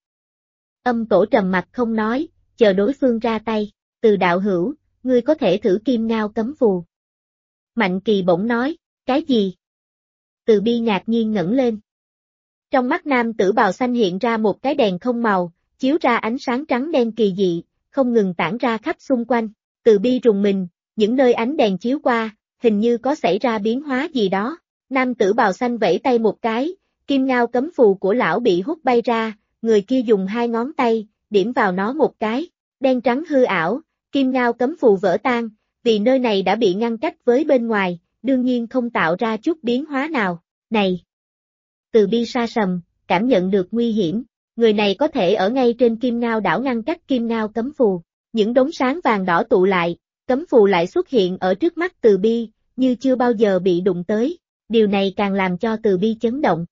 Âm tổ trầm mặt không nói, chờ đối phương ra tay. Từ đạo hữu, ngươi có thể thử Kim Ngao cấm phù. Mạnh Kỳ bỗng nói, cái gì? Từ Bi ngạc nhiên ngẩng lên. Trong mắt nam tử bào xanh hiện ra một cái đèn không màu, chiếu ra ánh sáng trắng đen kỳ dị, không ngừng tản ra khắp xung quanh. Từ bi rùng mình, những nơi ánh đèn chiếu qua, hình như có xảy ra biến hóa gì đó. Nam tử bào xanh vẫy tay một cái, kim ngao cấm phù của lão bị hút bay ra, người kia dùng hai ngón tay, điểm vào nó một cái. Đen trắng hư ảo, kim ngao cấm phù vỡ tan, vì nơi này đã bị ngăn cách với bên ngoài, đương nhiên không tạo ra chút biến hóa nào. Này! Từ bi sa sầm, cảm nhận được nguy hiểm. Người này có thể ở ngay trên kim ngao đảo ngăn cách kim ngao cấm phù. Những đốm sáng vàng đỏ tụ lại, cấm phù lại xuất hiện ở trước mắt Từ bi, như chưa bao giờ bị đụng tới. Điều này càng làm cho Từ bi chấn động.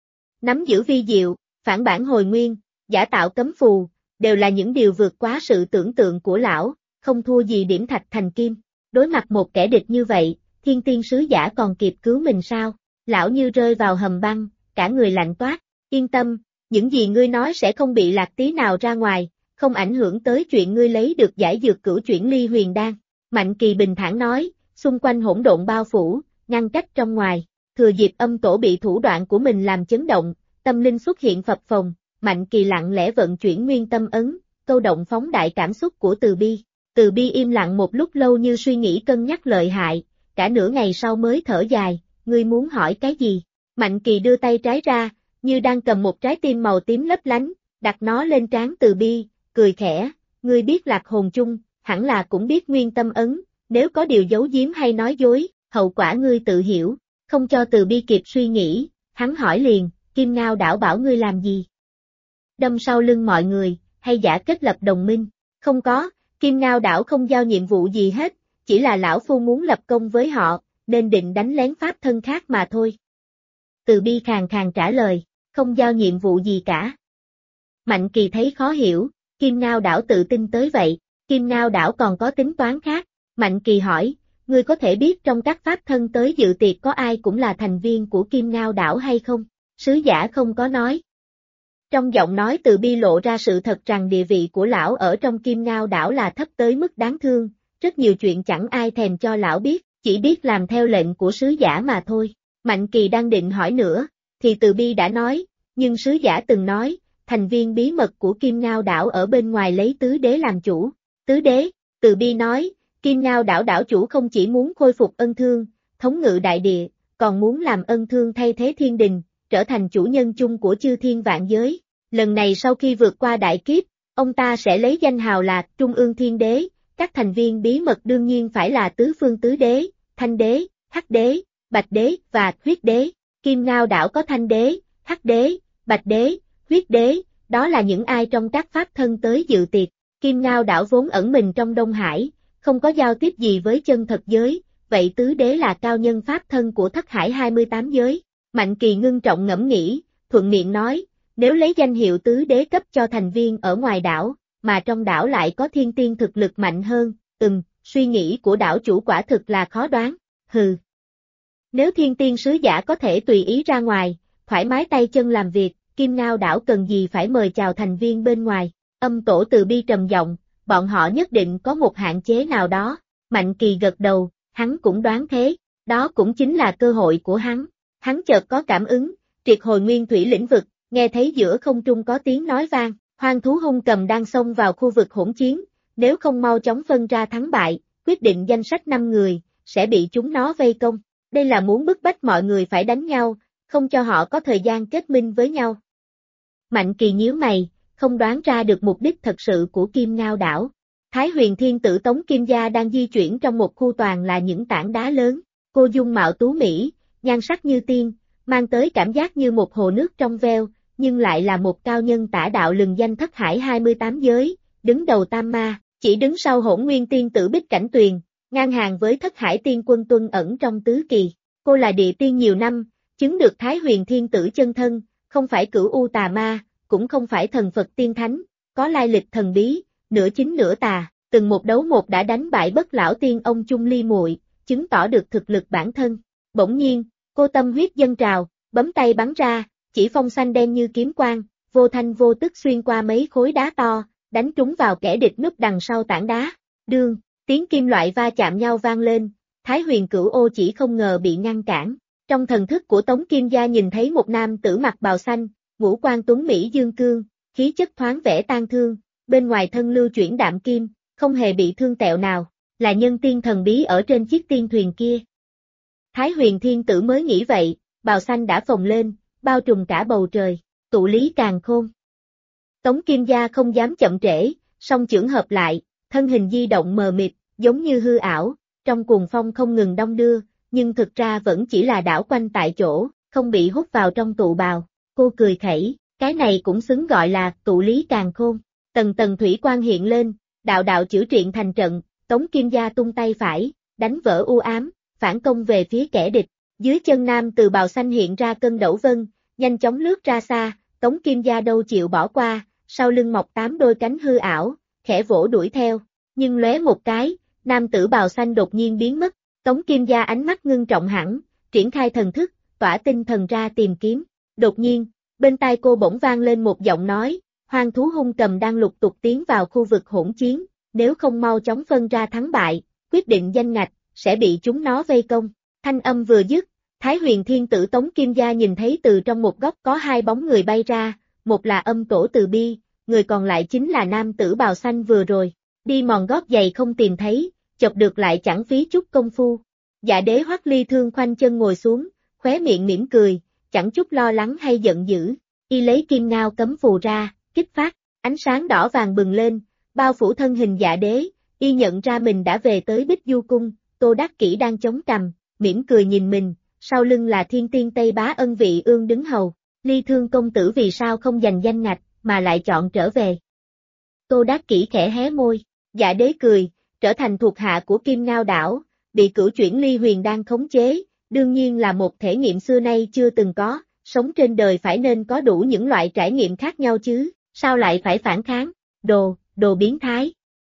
Nắm giữ vi diệu, phản bản hồi nguyên, giả tạo cấm phù, đều là những điều vượt quá sự tưởng tượng của lão, không thua gì điểm thạch thành kim. Đối mặt một kẻ địch như vậy, thiên tiên sứ giả còn kịp cứu mình sao? Lão như rơi vào hầm băng, cả người lạnh toát. Yên tâm, những gì ngươi nói sẽ không bị lạc tí nào ra ngoài, không ảnh hưởng tới chuyện ngươi lấy được giải dược cửu chuyển ly huyền đan. Mạnh Kỳ bình thản nói, xung quanh hỗn độn bao phủ, ngăn cách trong ngoài. Thừa dịp âm tổ bị thủ đoạn của mình làm chấn động, tâm linh xuất hiện phập phồng, Mạnh Kỳ lặng lẽ vận chuyển nguyên tâm ấn, câu động phóng đại cảm xúc của Từ bi. Từ bi im lặng một lúc lâu như suy nghĩ cân nhắc lợi hại, cả nửa ngày sau mới thở dài, ngươi muốn hỏi cái gì? Mạnh Kỳ đưa tay trái ra, như đang cầm một trái tim màu tím lấp lánh, đặt nó lên trán Từ bi, cười khẽ, ngươi biết lạc hồn chung, hẳn là cũng biết nguyên tâm ấn, nếu có điều giấu giếm hay nói dối, hậu quả ngươi tự hiểu. Không cho Từ bi kịp suy nghĩ, hắn hỏi liền, Kim Ngao đảo bảo ngươi làm gì? Đâm sau lưng mọi người, hay giả kết lập đồng minh? Không có, Kim Ngao đảo không giao nhiệm vụ gì hết, chỉ là lão phu muốn lập công với họ, nên định đánh lén pháp thân khác mà thôi. Từ bi khàn khàn trả lời, không giao nhiệm vụ gì cả. Mạnh Kỳ thấy khó hiểu, Kim Ngao đảo tự tin tới vậy, Kim Ngao đảo còn có tính toán khác. Mạnh Kỳ hỏi, ngươi có thể biết trong các pháp thân tới dự tiệc có ai cũng là thành viên của Kim Ngao đảo hay không? Sứ giả không có nói. Trong giọng nói Từ bi lộ ra sự thật rằng địa vị của lão ở trong Kim Ngao đảo là thấp tới mức đáng thương, rất nhiều chuyện chẳng ai thèm cho lão biết, chỉ biết làm theo lệnh của sứ giả mà thôi. Mạnh Kỳ đang định hỏi nữa, thì Từ bi đã nói, nhưng sứ giả từng nói, thành viên bí mật của Kim Ngao đảo ở bên ngoài lấy tứ đế làm chủ. Tứ đế, Từ bi nói, Kim Ngao đảo đảo chủ không chỉ muốn khôi phục ân thương, thống ngự đại địa, còn muốn làm ân thương thay thế thiên đình, trở thành chủ nhân chung của chư thiên vạn giới. Lần này sau khi vượt qua đại kiếp, ông ta sẽ lấy danh hào là Trung ương Thiên Đế, các thành viên bí mật đương nhiên phải là tứ phương tứ đế, Thanh Đế, Hắc Đế, Bạch Đế và Huyết Đế. Kim Ngao đảo có Thanh Đế, Hắc Đế, Bạch Đế, Huyết Đế, đó là những ai trong các pháp thân tới dự tiệc. Kim Ngao đảo vốn ẩn mình trong Đông Hải, không có giao tiếp gì với chân thật giới, vậy tứ đế là cao nhân pháp thân của thất hải 28 giới. Mạnh Kỳ ngưng trọng ngẫm nghĩ, thuận miệng nói, nếu lấy danh hiệu tứ đế cấp cho thành viên ở ngoài đảo, mà trong đảo lại có thiên tiên thực lực mạnh hơn, suy nghĩ của đảo chủ quả thực là khó đoán, hừ. Nếu thiên tiên sứ giả có thể tùy ý ra ngoài, thoải mái tay chân làm việc, Kim Ngao đảo cần gì phải mời chào thành viên bên ngoài, âm tổ Từ bi trầm giọng, bọn họ nhất định có một hạn chế nào đó. Mạnh Kỳ gật đầu, hắn cũng đoán thế, đó cũng chính là cơ hội của hắn. Hắn chợt có cảm ứng, triệt hồi nguyên thủy lĩnh vực, nghe thấy giữa không trung có tiếng nói vang, hoang thú hung cầm đang xông vào khu vực hỗn chiến, nếu không mau chóng phân ra thắng bại, quyết định danh sách 5 người, sẽ bị chúng nó vây công. Đây là muốn bức bách mọi người phải đánh nhau, không cho họ có thời gian kết minh với nhau. Mạnh Kỳ nhíu mày, không đoán ra được mục đích thật sự của Kim Ngao đảo. Thái Huyền Thiên Tử Tống Kim Gia đang di chuyển trong một khu toàn là những tảng đá lớn, cô dung mạo tú mỹ, nhan sắc như tiên, mang tới cảm giác như một hồ nước trong veo, nhưng lại là một cao nhân tả đạo lừng danh thất hải 28 giới, đứng đầu tam ma, chỉ đứng sau Hỗn Nguyên Tiên Tử Bích Cảnh Tuyền, ngang hàng với thất hải tiên quân tuân ẩn trong tứ kỳ. Cô là địa tiên nhiều năm, chứng được Thái Huyền Thiên Tử chân thân, không phải cửu u tà ma, cũng không phải thần Phật tiên thánh, có lai lịch thần bí, nửa chính nửa tà, từng một đấu một đã đánh bại bất lão tiên ông Chung Ly muội, chứng tỏ được thực lực bản thân. Bỗng nhiên, cô tâm huyết dâng trào, bấm tay bắn ra, chỉ phong xanh đen như kiếm quang, vô thanh vô tức xuyên qua mấy khối đá to, đánh trúng vào kẻ địch núp đằng sau tảng đá. Đương, tiếng kim loại va chạm nhau vang lên, Thái Huyền Cửu Ô chỉ không ngờ bị ngăn cản. Trong thần thức của Tống Kim Gia nhìn thấy một nam tử mặc bào xanh, ngũ quan tuấn Mỹ dương cương, khí chất thoáng vẻ tang thương, bên ngoài thân lưu chuyển đạm kim, không hề bị thương tẹo nào, là nhân tiên thần bí ở trên chiếc tiên thuyền kia. Thái Huyền Thiên Tử mới nghĩ vậy, bào xanh đã phồng lên, bao trùm cả bầu trời, tụ lý càn khôn. Tống Kim Gia không dám chậm trễ, song chưởng hợp lại, thân hình di động mờ mịt, giống như hư ảo, trong cuồng phong không ngừng đong đưa, nhưng thực ra vẫn chỉ là đảo quanh tại chỗ, không bị hút vào trong tụ bào. Cô cười khẩy, cái này cũng xứng gọi là tụ lý càn khôn. Tầng tầng thủy quang hiện lên, đạo đạo chữ triện thành trận, Tống Kim Gia tung tay phải, đánh vỡ u ám, phản công về phía kẻ địch. Dưới chân nam từ bào xanh hiện ra cơn đẩu vân, nhanh chóng lướt ra xa, Tống Kim Gia đâu chịu bỏ qua, sau lưng mọc 8 đôi cánh hư ảo, khẽ vỗ đuổi theo, nhưng lóe một cái, nam tử bào xanh đột nhiên biến mất, Tống Kim Gia ánh mắt ngưng trọng hẳn, triển khai thần thức, tỏa tinh thần ra tìm kiếm. Đột nhiên, bên tai cô bỗng vang lên một giọng nói, hoang thú hung cầm đang lục tục tiến vào khu vực hỗn chiến, nếu không mau chóng phân ra thắng bại, quyết định danh ngạch, sẽ bị chúng nó vây công. Thanh âm vừa dứt, Thái Huyền Thiên Tử Tống Kim Gia nhìn thấy từ trong một góc có 2 bóng người bay ra, một là Âm Tổ Từ Bi, người còn lại chính là nam tử bào xanh vừa rồi, đi mòn gót giày không tìm thấy, chọc được lại chẳng phí chút công phu. Dạ Đế Hoắc Ly Thương khoanh chân ngồi xuống, khóe miệng mỉm cười, chẳng chút lo lắng hay giận dữ, y lấy kim ngao cấm phù ra, kích phát, ánh sáng đỏ vàng bừng lên, bao phủ thân hình Dạ Đế, y nhận ra mình đã về tới Bích Du Cung, Tô Đắc Kỷ đang chống cằm, mỉm cười nhìn mình, sau lưng là Thiên Tiên Tây Bá Ân Vị Ương đứng hầu, Ly Thương công tử vì sao không giành danh ngạch, mà lại chọn trở về. Tô Đắc Kỷ khẽ hé môi, Dạ Đế cười, trở thành thuộc hạ của Kim Ngao đảo, bị cửu chuyển ly huyền đan khống chế, đương nhiên là một thể nghiệm xưa nay chưa từng có, sống trên đời phải nên có đủ những loại trải nghiệm khác nhau chứ, sao lại phải phản kháng, đồ biến thái.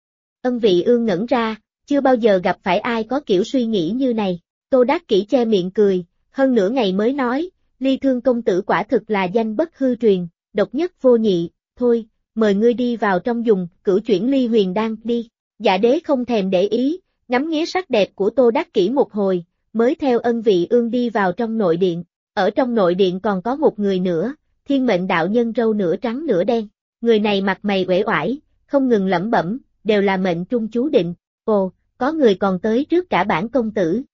Ân Vị Ương ngẩn ra, chưa bao giờ gặp phải ai có kiểu suy nghĩ như này, Tô Đắc Kỷ che miệng cười, hơn nửa ngày mới nói, Ly Thương công tử quả thực là danh bất hư truyền, độc nhất vô nhị, thôi, mời ngươi đi vào trong dùng, cửu chuyển ly huyền đan đi. Dạ Đế không thèm để ý, ngắm nghía sắc đẹp của Tô Đắc Kỷ một hồi, mới theo Ân Vị Ương đi vào trong nội điện. Ở trong nội điện còn có một người nữa, Thiên Mệnh đạo nhân râu nửa trắng nửa đen. Người này mặt mày uể oải, không ngừng lẩm bẩm, đều là mệnh trung chú định. Ồ, có người còn tới trước cả bản công tử.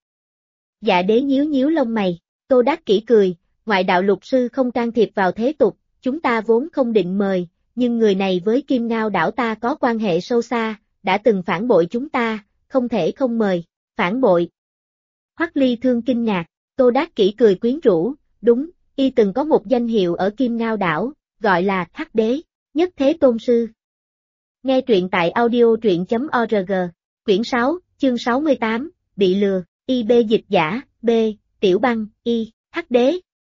Dạ Đế nhíu nhíu lông mày, Tô Đắc Kỷ cười, ngoại đạo lục sư không can thiệp vào thế tục, chúng ta vốn không định mời, nhưng người này với Kim Ngao đảo ta có quan hệ sâu xa, đã từng phản bội chúng ta, không thể không mời, phản bội. Hoắc Ly Thương kinh ngạc, Tô Đắc Kỷ cười quyến rũ, đúng, y từng có một danh hiệu ở Kim Ngao đảo, gọi là Hắc Đế, Nhất Thế Tôn Sư. Nghe truyện tại audio.org, quyển 6, chương 68, bị lừa, IB dịch giả, B, Tiểu Băng, Y, Hắc Đế.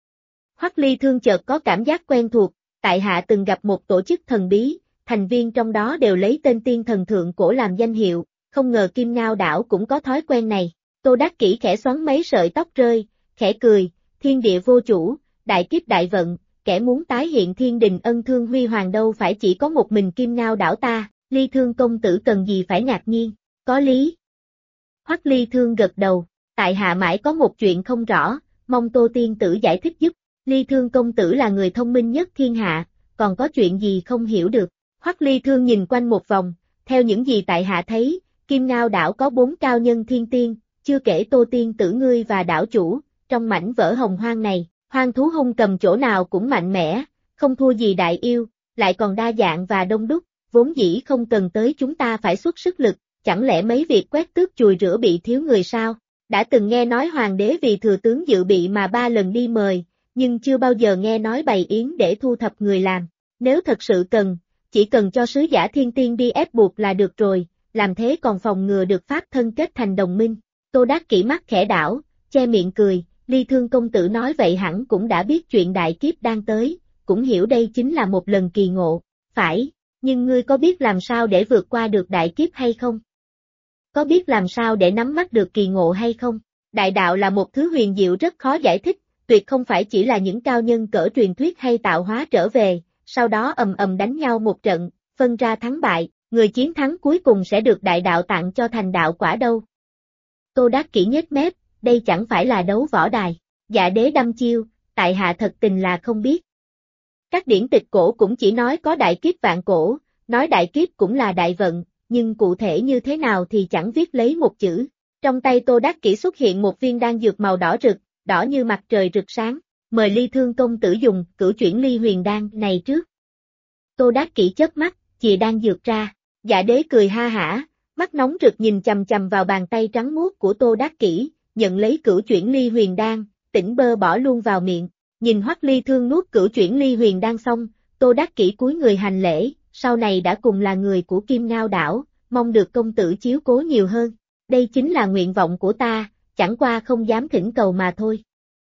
Hoắc Ly Thương chợt có cảm giác quen thuộc, tại hạ từng gặp một tổ chức thần bí, thành viên trong đó đều lấy tên tiên thần thượng cổ làm danh hiệu, không ngờ Kim Ngao đảo cũng có thói quen này. Tô Đắc Kỷ khẽ xoắn mấy sợi tóc rơi, khẽ cười, thiên địa vô chủ, đại kiếp đại vận, kẻ muốn tái hiện thiên đình ân thương huy hoàng đâu phải chỉ có một mình Kim Ngao đảo ta, Ly Thương công tử cần gì phải ngạc nhiên, có lý. Hoắc Ly Thương gật đầu, tại hạ mãi có một chuyện không rõ, mong Tô tiên tử giải thích giúp, Ly Thương công tử là người thông minh nhất thiên hạ, còn có chuyện gì không hiểu được. Hoắc Ly Thương nhìn quanh một vòng, theo những gì tại hạ thấy, Kim Ngao đảo có 4 cao nhân thiên tiên, chưa kể Tô tiên tử ngươi và đảo chủ, trong mảnh vỡ hồng hoang này, hoang thú hung cầm chỗ nào cũng mạnh mẽ, không thua gì đại yêu, lại còn đa dạng và đông đúc, vốn dĩ không cần tới chúng ta phải xuất sức lực, chẳng lẽ mấy việc quét tước chùi rửa bị thiếu người sao? Đã từng nghe nói hoàng đế vì thừa tướng dự bị mà 3 lần đi mời, nhưng chưa bao giờ nghe nói bày yến để thu thập người làm. Nếu thật sự cần, chỉ cần cho sứ giả thiên tiên đi ép buộc là được rồi, làm thế còn phòng ngừa được pháp thân kết thành đồng minh. Tô Đắc Kỷ mắt khẽ đảo, che miệng cười, Ly Thương công tử nói vậy hẳn cũng đã biết chuyện đại kiếp đang tới, cũng hiểu đây chính là một lần kỳ ngộ, phải, nhưng ngươi có biết làm sao để vượt qua được đại kiếp hay không? Có biết làm sao để nắm bắt được kỳ ngộ hay không? Đại đạo là một thứ huyền diệu rất khó giải thích, tuyệt không phải chỉ là những cao nhân cỡ truyền thuyết hay tạo hóa trở về, sau đó ầm ầm đánh nhau một trận, phân ra thắng bại, người chiến thắng cuối cùng sẽ được đại đạo tặng cho thành đạo quả đâu. Tô Đắc Kỷ nhếch mép, đây chẳng phải là đấu võ đài. Dạ Đế đăm chiêu, tại hạ thật tình là không biết. Các điển tịch cổ cũng chỉ nói có đại kiếp vạn cổ, nói đại kiếp cũng là đại vận, nhưng cụ thể như thế nào thì chẳng viết lấy một chữ. Trong tay Tô Đắc Kỷ xuất hiện một viên đan dược màu đỏ rực, đỏ như mặt trời rực sáng, mời Ly Thương công tử dùng cửu chuyển ly huyền đan này trước. Tô Đắc Kỷ chớp mắt, chìa đan dược ra, Dạ Đế cười ha hả, mắt nóng rực nhìn chằm chằm vào bàn tay trắng muốt của Tô Đắc Kỷ, nhận lấy cửu chuyển ly huyền đan, tỉnh bơ bỏ luôn vào miệng, nhìn Hoắc Ly Thương nuốt cửu chuyển ly huyền đan xong, Tô Đắc Kỷ cúi người hành lễ, sau này đã cùng là người của Kim Ngao đảo, mong được công tử chiếu cố nhiều hơn. Đây chính là nguyện vọng của ta, chẳng qua không dám thỉnh cầu mà thôi.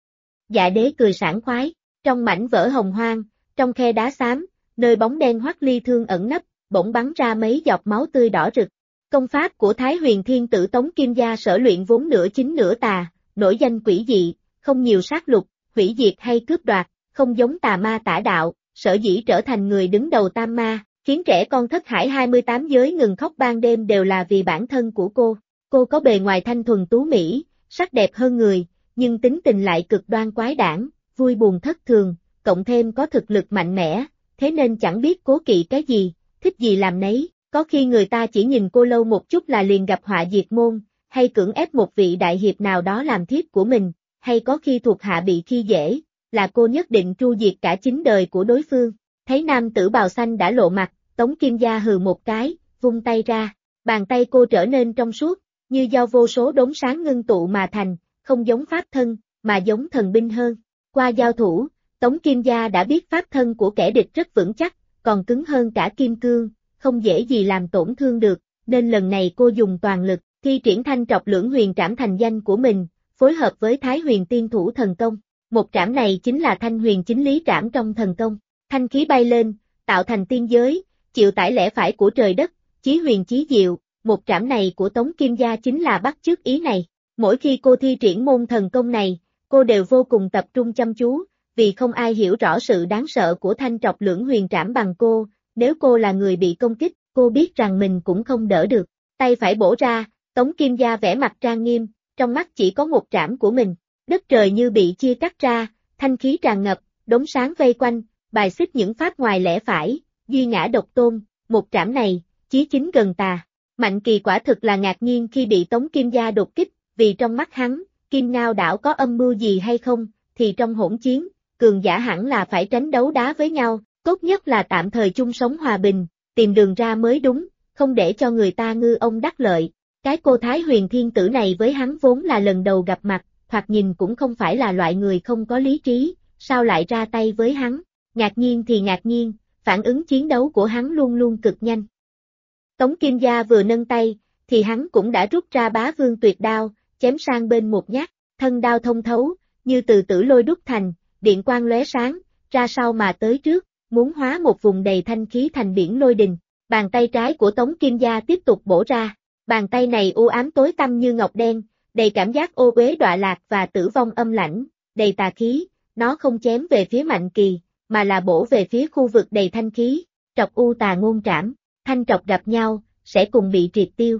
Dạ Đế cười sảng khoái, trong mảnh vỡ hồng hoang, trong khe đá xám, nơi bóng đen Hoắc Ly Thương ẩn nấp, bỗng bắn ra mấy giọt máu tươi đỏ rực. Công pháp của Thái Huyền Thiên Tử Tống Kim Gia sở luyện vốn nửa chính nửa tà, nổi danh quỷ dị, không nhiều sát lục, hủy diệt hay cướp đoạt, không giống tà ma tả đạo, sở dĩ trở thành người đứng đầu tam ma, khiến trẻ con thất hải 28 giới ngừng khóc ban đêm đều là vì bản thân của cô. Cô có bề ngoài thanh thuần tú mỹ, sắc đẹp hơn người, nhưng tính tình lại cực đoan quái đản, vui buồn thất thường, cộng thêm có thực lực mạnh mẽ, thế nên chẳng biết cố kỵ cái gì, thích gì làm nấy, có khi người ta chỉ nhìn cô lâu một chút là liền gặp họa diệt môn, hay cưỡng ép một vị đại hiệp nào đó làm thiếp của mình, hay có khi thuộc hạ bị khi dễ, là cô nhất định tru diệt cả chính đời của đối phương. Thấy nam tử bào xanh đã lộ mặt, Tống Kim Gia hừ một cái, vung tay ra, bàn tay cô trở nên trong suốt, như do vô số đốm sáng ngưng tụ mà thành, không giống pháp thân, mà giống thần binh hơn. Qua giao thủ, Tống Kim Gia đã biết pháp thân của kẻ địch rất vững chắc, còn cứng hơn cả kim cương, không dễ gì làm tổn thương được, nên lần này cô dùng toàn lực, thi triển thanh trọc lưỡng huyền trảm thành danh của mình, phối hợp với Thái Huyền Tiên Thủ thần công. Một trảm này chính là thanh huyền chính lý trảm trong thần công, thanh khí bay lên, tạo thành tiên giới, chịu tải lẽ phải của trời đất, chí huyền chí diệu, một trảm này của Tống Kim Gia chính là bắt chước ý này. Mỗi khi cô thi triển môn thần công này, cô đều vô cùng tập trung chăm chú, vì không ai hiểu rõ sự đáng sợ của thanh trọc lưỡng huyền trảm bằng cô, nếu cô là người bị công kích, cô biết rằng mình cũng không đỡ được. Tay phải bổ ra, Tống Kim Gia vẻ mặt trang nghiêm, trong mắt chỉ có một trảm của mình, đất trời như bị chia cắt ra, thanh khí tràn ngập, đốm sáng vây quanh, bài xích những pháp ngoài lẽ phải, duy ngã độc tôn, một trảm này, chí chính gần tà. Mạnh Kỳ quả thực là ngạc nhiên khi bị Tống Kim Gia đột kích, vì trong mắt hắn, Kim Ngao đảo có âm mưu gì hay không, thì trong hỗn chiến, cường giả hẳn là phải tránh đấu đá với nhau, tốt nhất là tạm thời chung sống hòa bình, tìm đường ra mới đúng, không để cho người ta ngư ông đắc lợi. Cái cô Thái Huyền Thiên Tử này với hắn vốn là lần đầu gặp mặt, thoạt nhìn cũng không phải là loại người không có lý trí, sao lại ra tay với hắn, ngạc nhiên thì ngạc nhiên, phản ứng chiến đấu của hắn luôn luôn cực nhanh. Tống Kim Gia vừa nâng tay, thì hắn cũng đã rút ra Bá Vương Tuyệt Đao, chém sang bên một nhát, thân đao thông thấu, như từ tử lôi đúc thành, điện quang lóe sáng, ra sau mà tới trước, muốn hóa một vùng đầy thanh khí thành biển lôi đình. Bàn tay trái của Tống Kim Gia tiếp tục bổ ra, bàn tay này u ám tối tăm như ngọc đen, đầy cảm giác ô uế đọa lạc và tử vong âm lãnh, đầy tà khí, nó không chém về phía Mạnh Kỳ, mà là bổ về phía khu vực đầy thanh khí, trọc u tà ngôn trảm, thanh trọc gặp nhau, sẽ cùng bị triệt tiêu.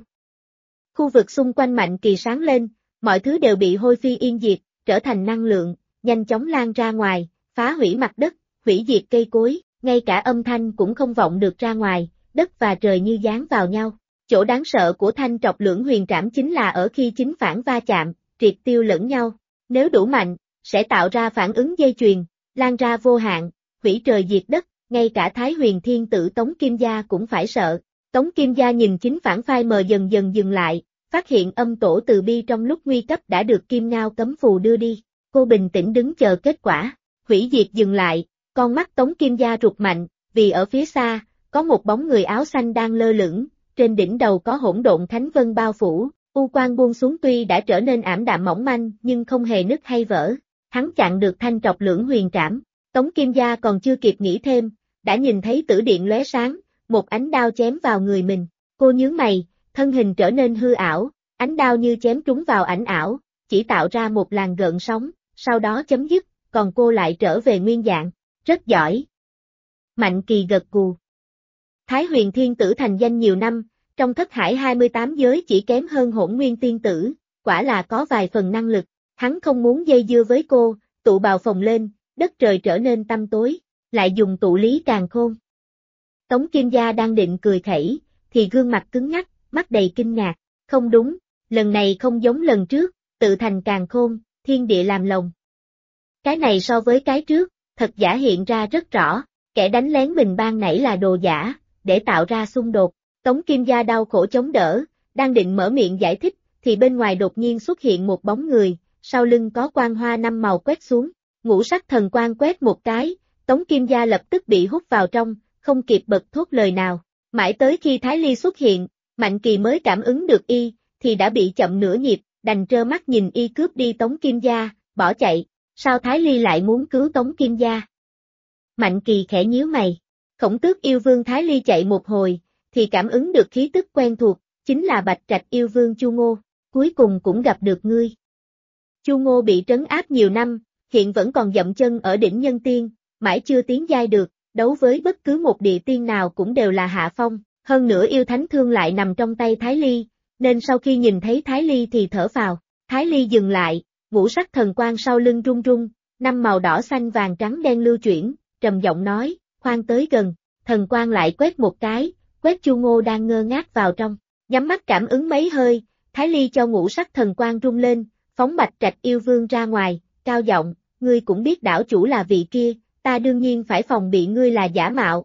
Khu vực xung quanh Mạnh Kỳ sáng lên, mọi thứ đều bị hôi phi yên diệt, trở thành năng lượng, nhanh chóng lan ra ngoài, phá hủy mặt đất, hủy diệt cây cối, ngay cả âm thanh cũng không vọng được ra ngoài, đất và trời như dán vào nhau. Chỗ đáng sợ của thanh trọc lưỡng huyền trảm chính là ở khi chính phản va chạm, triệt tiêu lẫn nhau. Nếu đủ mạnh, sẽ tạo ra phản ứng dây chuyền, lan ra vô hạn, hủy trời diệt đất, ngay cả Thái Huyền Thiên Tử Tống Kim Gia cũng phải sợ. Tống Kim Gia nhìn chính phản phai mờ dần dần dừng lại, phát hiện âm tổ từ bi trong lúc nguy cấp đã được Kim Ngao cấm phù đưa đi. Cô bình tĩnh đứng chờ kết quả, hủy diệt dừng lại, con mắt Tống Kim Gia rụt mạnh, vì ở phía xa, có một bóng người áo xanh đang lơ lửng, trên đỉnh đầu có hỗn độn thánh vân bao phủ, u quang buông xuống tuy đã trở nên ảm đạm mỏng manh nhưng không hề nứt hay vỡ. Hắn chặn được thanh trọc lưỡng huyền trảm, Tống Kim Gia còn chưa kịp nghĩ thêm, đã nhìn thấy tử điện lóe sáng, một ánh đao chém vào người mình. Cô nhướng mày, thân hình trở nên hư ảo, ánh đao như chém trúng vào ảnh ảo, chỉ tạo ra một làn gợn sóng, sau đó chấm dứt, còn cô lại trở về nguyên dạng. Rất giỏi. Mạnh Kỳ gật gù. Thái Huyền Thiên Tử thành danh nhiều năm, trong thất hải 28 giới chỉ kém hơn Hỗn Nguyên Tiên Tử, quả là có vài phần năng lực. Hắn không muốn dây dưa với cô, tụ bào phồng lên, đất trời trở nên tăm tối. lại dùng tụ lý càn khôn. Tống Kim Gia đang định cười khẩy, thì gương mặt cứng ngắc, mắt đầy kinh ngạc, không đúng, lần này không giống lần trước, tự thành càn khôn, thiên địa làm lồng. Cái này so với cái trước, thật giả hiện ra rất rõ, kẻ đánh lén mình ban nãy là đồ giả, để tạo ra xung đột. Tống Kim Gia đau khổ chống đỡ, đang định mở miệng giải thích, thì bên ngoài đột nhiên xuất hiện một bóng người, sau lưng có quang hoa 5 màu quét xuống, ngũ sắc thần quang quét một cái, Tống Kim Gia lập tức bị hút vào trong, không kịp bật thốt lời nào. Mãi tới khi Thái Ly xuất hiện, Mạnh Kỳ mới cảm ứng được y, thì đã bị chậm nửa nhịp, đành trơ mắt nhìn y cướp đi Tống Kim Gia, bỏ chạy. Sao Thái Ly lại muốn cứu Tống Kim Gia? Mạnh Kỳ khẽ nhíu mày. Khổng Tước yêu vương Thái Ly chạy một hồi, thì cảm ứng được khí tức quen thuộc, chính là Bạch Trạch yêu vương Chu Ngô, cuối cùng cũng gặp được ngươi. Chu Ngô bị trấn áp nhiều năm, hiện vẫn còn dậm chân ở đỉnh nhân tiên, mãi chưa tiến giai được, đấu với bất cứ một địa tiên nào cũng đều là hạ phong, hơn nữa yêu thánh thương lại nằm trong tay Thái Ly, nên sau khi nhìn thấy Thái Ly thì thở phào. Thái Ly dừng lại, ngũ sắc thần quang sau lưng rung rung, 5 màu đỏ xanh vàng trắng đen lưu chuyển, trầm giọng nói, khoan tới gần, thần quang lại quét một cái, quét Chu Ngô đang ngơ ngác vào trong, nhắm mắt cảm ứng mấy hơi, Thái Ly cho ngũ sắc thần quang rung lên, phóng Bạch Trạch yêu vương ra ngoài, cao giọng, ngươi cũng biết đảo chủ là vị kia, ta đương nhiên phải phòng bị ngươi là giả mạo,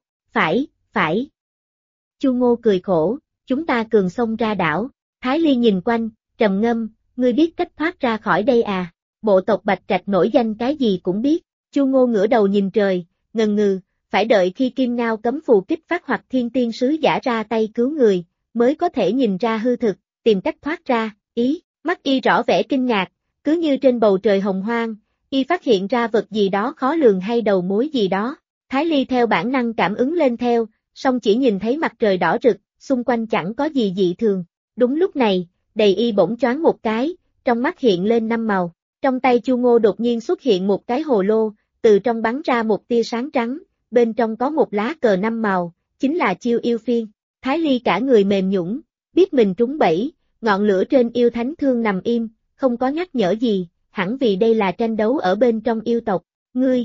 phải. Chu Ngô cười khổ, chúng ta cường xông ra đảo, Thái Ly nhìn quanh, trầm ngâm, ngươi biết cách thoát ra khỏi đây à, bộ tộc Bạch Trạch nổi danh cái gì cũng biết, Chu Ngô ngửa đầu nhìn trời, ngần ngừ, phải đợi khi Kim Ngao cấm phù kích phát hoặc thiên tiên sứ giả ra tay cứu người, mới có thể nhìn ra hư thực, tìm cách thoát ra, mắt y rõ vẻ kinh ngạc, cứ như trên bầu trời hồng hoang, y phát hiện ra vật gì đó khó lường hay đầu mối gì đó, Thái Ly theo bản năng cảm ứng lên theo, song chỉ nhìn thấy mặt trời đỏ rực, xung quanh chẳng có gì dị thường, đúng lúc này, đầy y bỗng choáng một cái, trong mắt hiện lên 5 màu, trong tay Chu Ngô đột nhiên xuất hiện một cái hồ lô, từ trong bắn ra một tia sáng trắng, bên trong có một lá cờ 5 màu, chính là chiêu yêu phiên, Thái Ly cả người mềm nhũn, biết mình trúng bẫy, ngọn lửa trên yêu thánh thương nằm im, không có nhắc nhở gì, hẳn vì đây là tranh đấu ở bên trong yêu tộc, ngươi.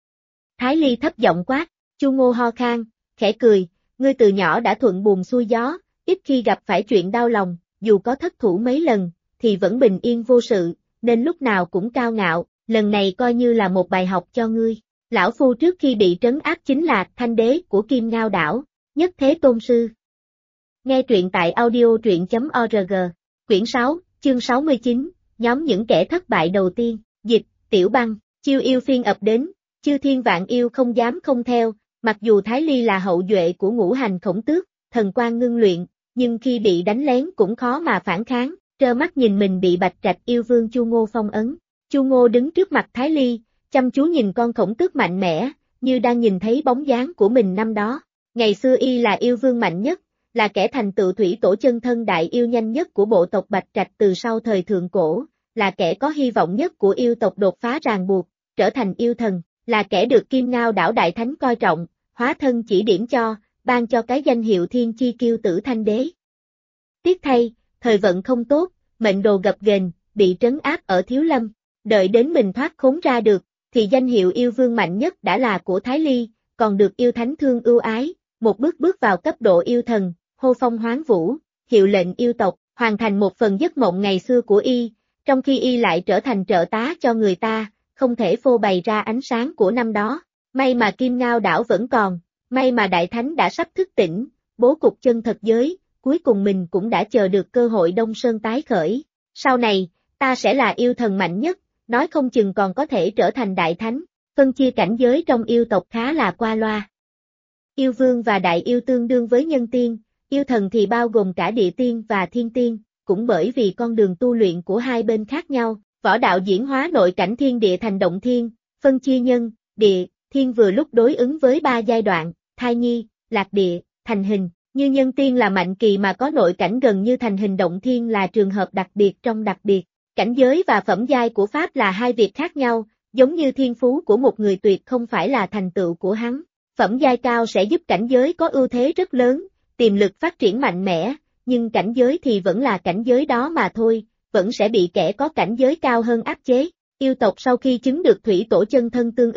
Thái Ly thấp giọng quát, Chu Ngô ho khan, khẽ cười, ngươi từ nhỏ đã thuận buồm xuôi gió, ít khi gặp phải chuyện đau lòng, dù có thất thủ mấy lần, thì vẫn bình yên vô sự, nên lúc nào cũng cao ngạo, lần này coi như là một bài học cho ngươi. Lão Phu trước khi bị trấn áp chính là thanh đế của Kim Ngao đảo, Nhất Thế Tôn Sư. Nghe truyện tại audio.org, quyển 6, chương 69, nhóm những kẻ thất bại đầu tiên, dịch, Tiểu Băng, chiêu yêu phiên ập đến, chư thiên vạn yêu không dám không theo, mặc dù Thái Ly là hậu duệ của ngũ hành Khổng Tước, thần quang ngưng luyện, nhưng khi bị đánh lén cũng khó mà phản kháng, trơ mắt nhìn mình bị Bạch Trạch yêu vương Chu Ngô phong ấn. Chu Ngô đứng trước mặt Thái Ly, chăm chú nhìn con Khổng Tước mạnh mẽ, như đang nhìn thấy bóng dáng của mình năm đó. Ngày xưa y là yêu vương mạnh nhất, là kẻ thành tựu thủy tổ chân thân đại yêu nhanh nhất của bộ tộc Bạch Trạch từ sau thời thượng cổ, là kẻ có hy vọng nhất của yêu tộc đột phá ràng buộc, trở thành yêu thần, là kẻ được Kim Ngao đảo đại thánh coi trọng, hóa thân chỉ điểm cho, ban cho cái danh hiệu thiên chi kiêu tử thanh đế. Tiếc thay, thời vận không tốt, mệnh đồ gập ghềnh, bị trấn áp ở Thiếu Lâm, đợi đến mình thoát khốn ra được, thì danh hiệu yêu vương mạnh nhất đã là của Thái Ly, còn được yêu thánh thương ưu ái, một bước bước vào cấp độ yêu thần, hô phong hoán vũ, hiệu lệnh yêu tộc, hoàn thành một phần giấc mộng ngày xưa của y, trong khi y lại trở thành trợ tá cho người ta, không thể phô bày ra ánh sáng của năm đó. May mà Kim Ngao đảo vẫn còn, may mà Đại Thánh đã sắp thức tỉnh, bố cục chân thật giới, cuối cùng mình cũng đã chờ được cơ hội Đông Sơn tái khởi. Sau này, ta sẽ là yêu thần mạnh nhất, nói không chừng còn có thể trở thành Đại Thánh, phân chia cảnh giới trong yêu tộc khá là qua loa. Yêu vương và đại yêu tương đương với nhân tiên, yêu thần thì bao gồm cả địa tiên và thiên tiên, cũng bởi vì con đường tu luyện của hai bên khác nhau, võ đạo diễn hóa nội cảnh thiên địa thành động thiên, phân chia nhân, địa, thiên vừa lúc đối ứng với 3 giai đoạn, thai nhi, lạc địa, thành hình, như nhân tiên là Mạnh Kỳ mà có nội cảnh gần như thành hình động thiên là trường hợp đặc biệt trong đặc biệt. Cảnh giới và phẩm giai của Pháp là hai việc khác nhau, giống như thiên phú của một người tuyệt không phải là thành tựu của hắn. Phẩm giai cao sẽ giúp cảnh giới có ưu thế rất lớn, tiềm lực phát triển mạnh mẽ, nhưng cảnh giới thì vẫn là cảnh giới đó mà thôi, vẫn sẽ bị kẻ có cảnh giới cao hơn áp chế. Yêu tộc sau khi chứng được thủy tổ chân thân tương ứng,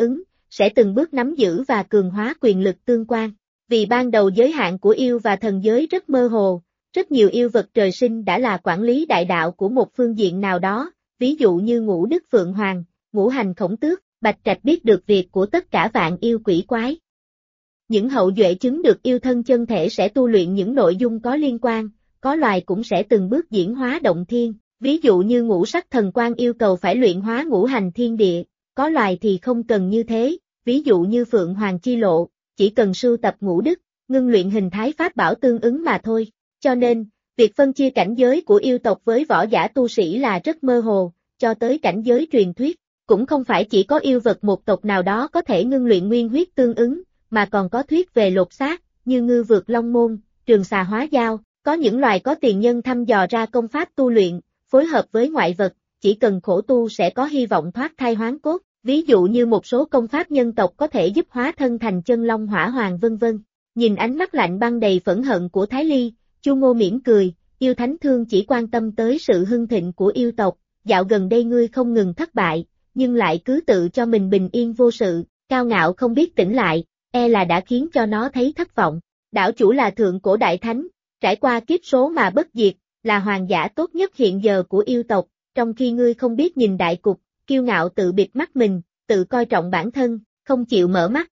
sẽ từng bước nắm giữ và cường hóa quyền lực tương quan. Vì ban đầu giới hạn của yêu và thần giới rất mơ hồ, rất nhiều yêu vật trời sinh đã là quản lý đại đạo của một phương diện nào đó, ví dụ như Ngũ Đức Phượng Hoàng, Ngũ Hành Khổng Tước, Bạch Trạch biết được việc của tất cả vạn yêu quỷ quái. Những hậu duệ chứng được yêu thân chân thể sẽ tu luyện những nội dung có liên quan, có loài cũng sẽ từng bước diễn hóa động thiên, ví dụ như Ngũ Sắc Thần Quang yêu cầu phải luyện hóa ngũ hành thiên địa, có loài thì không cần như thế, ví dụ như Phượng Hoàng Chi Lộ, chỉ cần sưu tập ngũ đức, ngưng luyện hình thái pháp bảo tương ứng mà thôi. Cho nên, việc phân chia cảnh giới của yêu tộc với võ giả tu sĩ là rất mơ hồ, cho tới cảnh giới truyền thuyết, cũng không phải chỉ có yêu vật một tộc nào đó có thể ngưng luyện nguyên huyết tương ứng, mà còn có thuyết về lột xác, như ngư vượt long môn, trường xà hóa dao, có những loài có tiền nhân thăm dò ra công pháp tu luyện, phối hợp với ngoại vật, chỉ cần khổ tu sẽ có hy vọng thoát thai hoán cốt, ví dụ như một số công pháp nhân tộc có thể giúp hóa thân thành chân long hỏa hoàng vân vân. Nhìn ánh mắt lạnh băng đầy phẫn hận của Thái Ly, Chu Ngô mỉm cười, yêu thánh thương chỉ quan tâm tới sự hưng thịnh của yêu tộc, dạo gần đây ngươi không ngừng thất bại, nhưng lại cứ tự cho mình bình yên vô sự, cao ngạo không biết tỉnh lại, e là đã khiến cho nó thấy thất vọng. Đảo chủ là thượng cổ đại thánh, trải qua kiếp số mà bất diệt, là hoàng giả tốt nhất hiện giờ của yêu tộc, trong khi ngươi không biết nhìn đại cục, kiêu ngạo tự bịt mắt mình, tự coi trọng bản thân, không chịu mở mắt.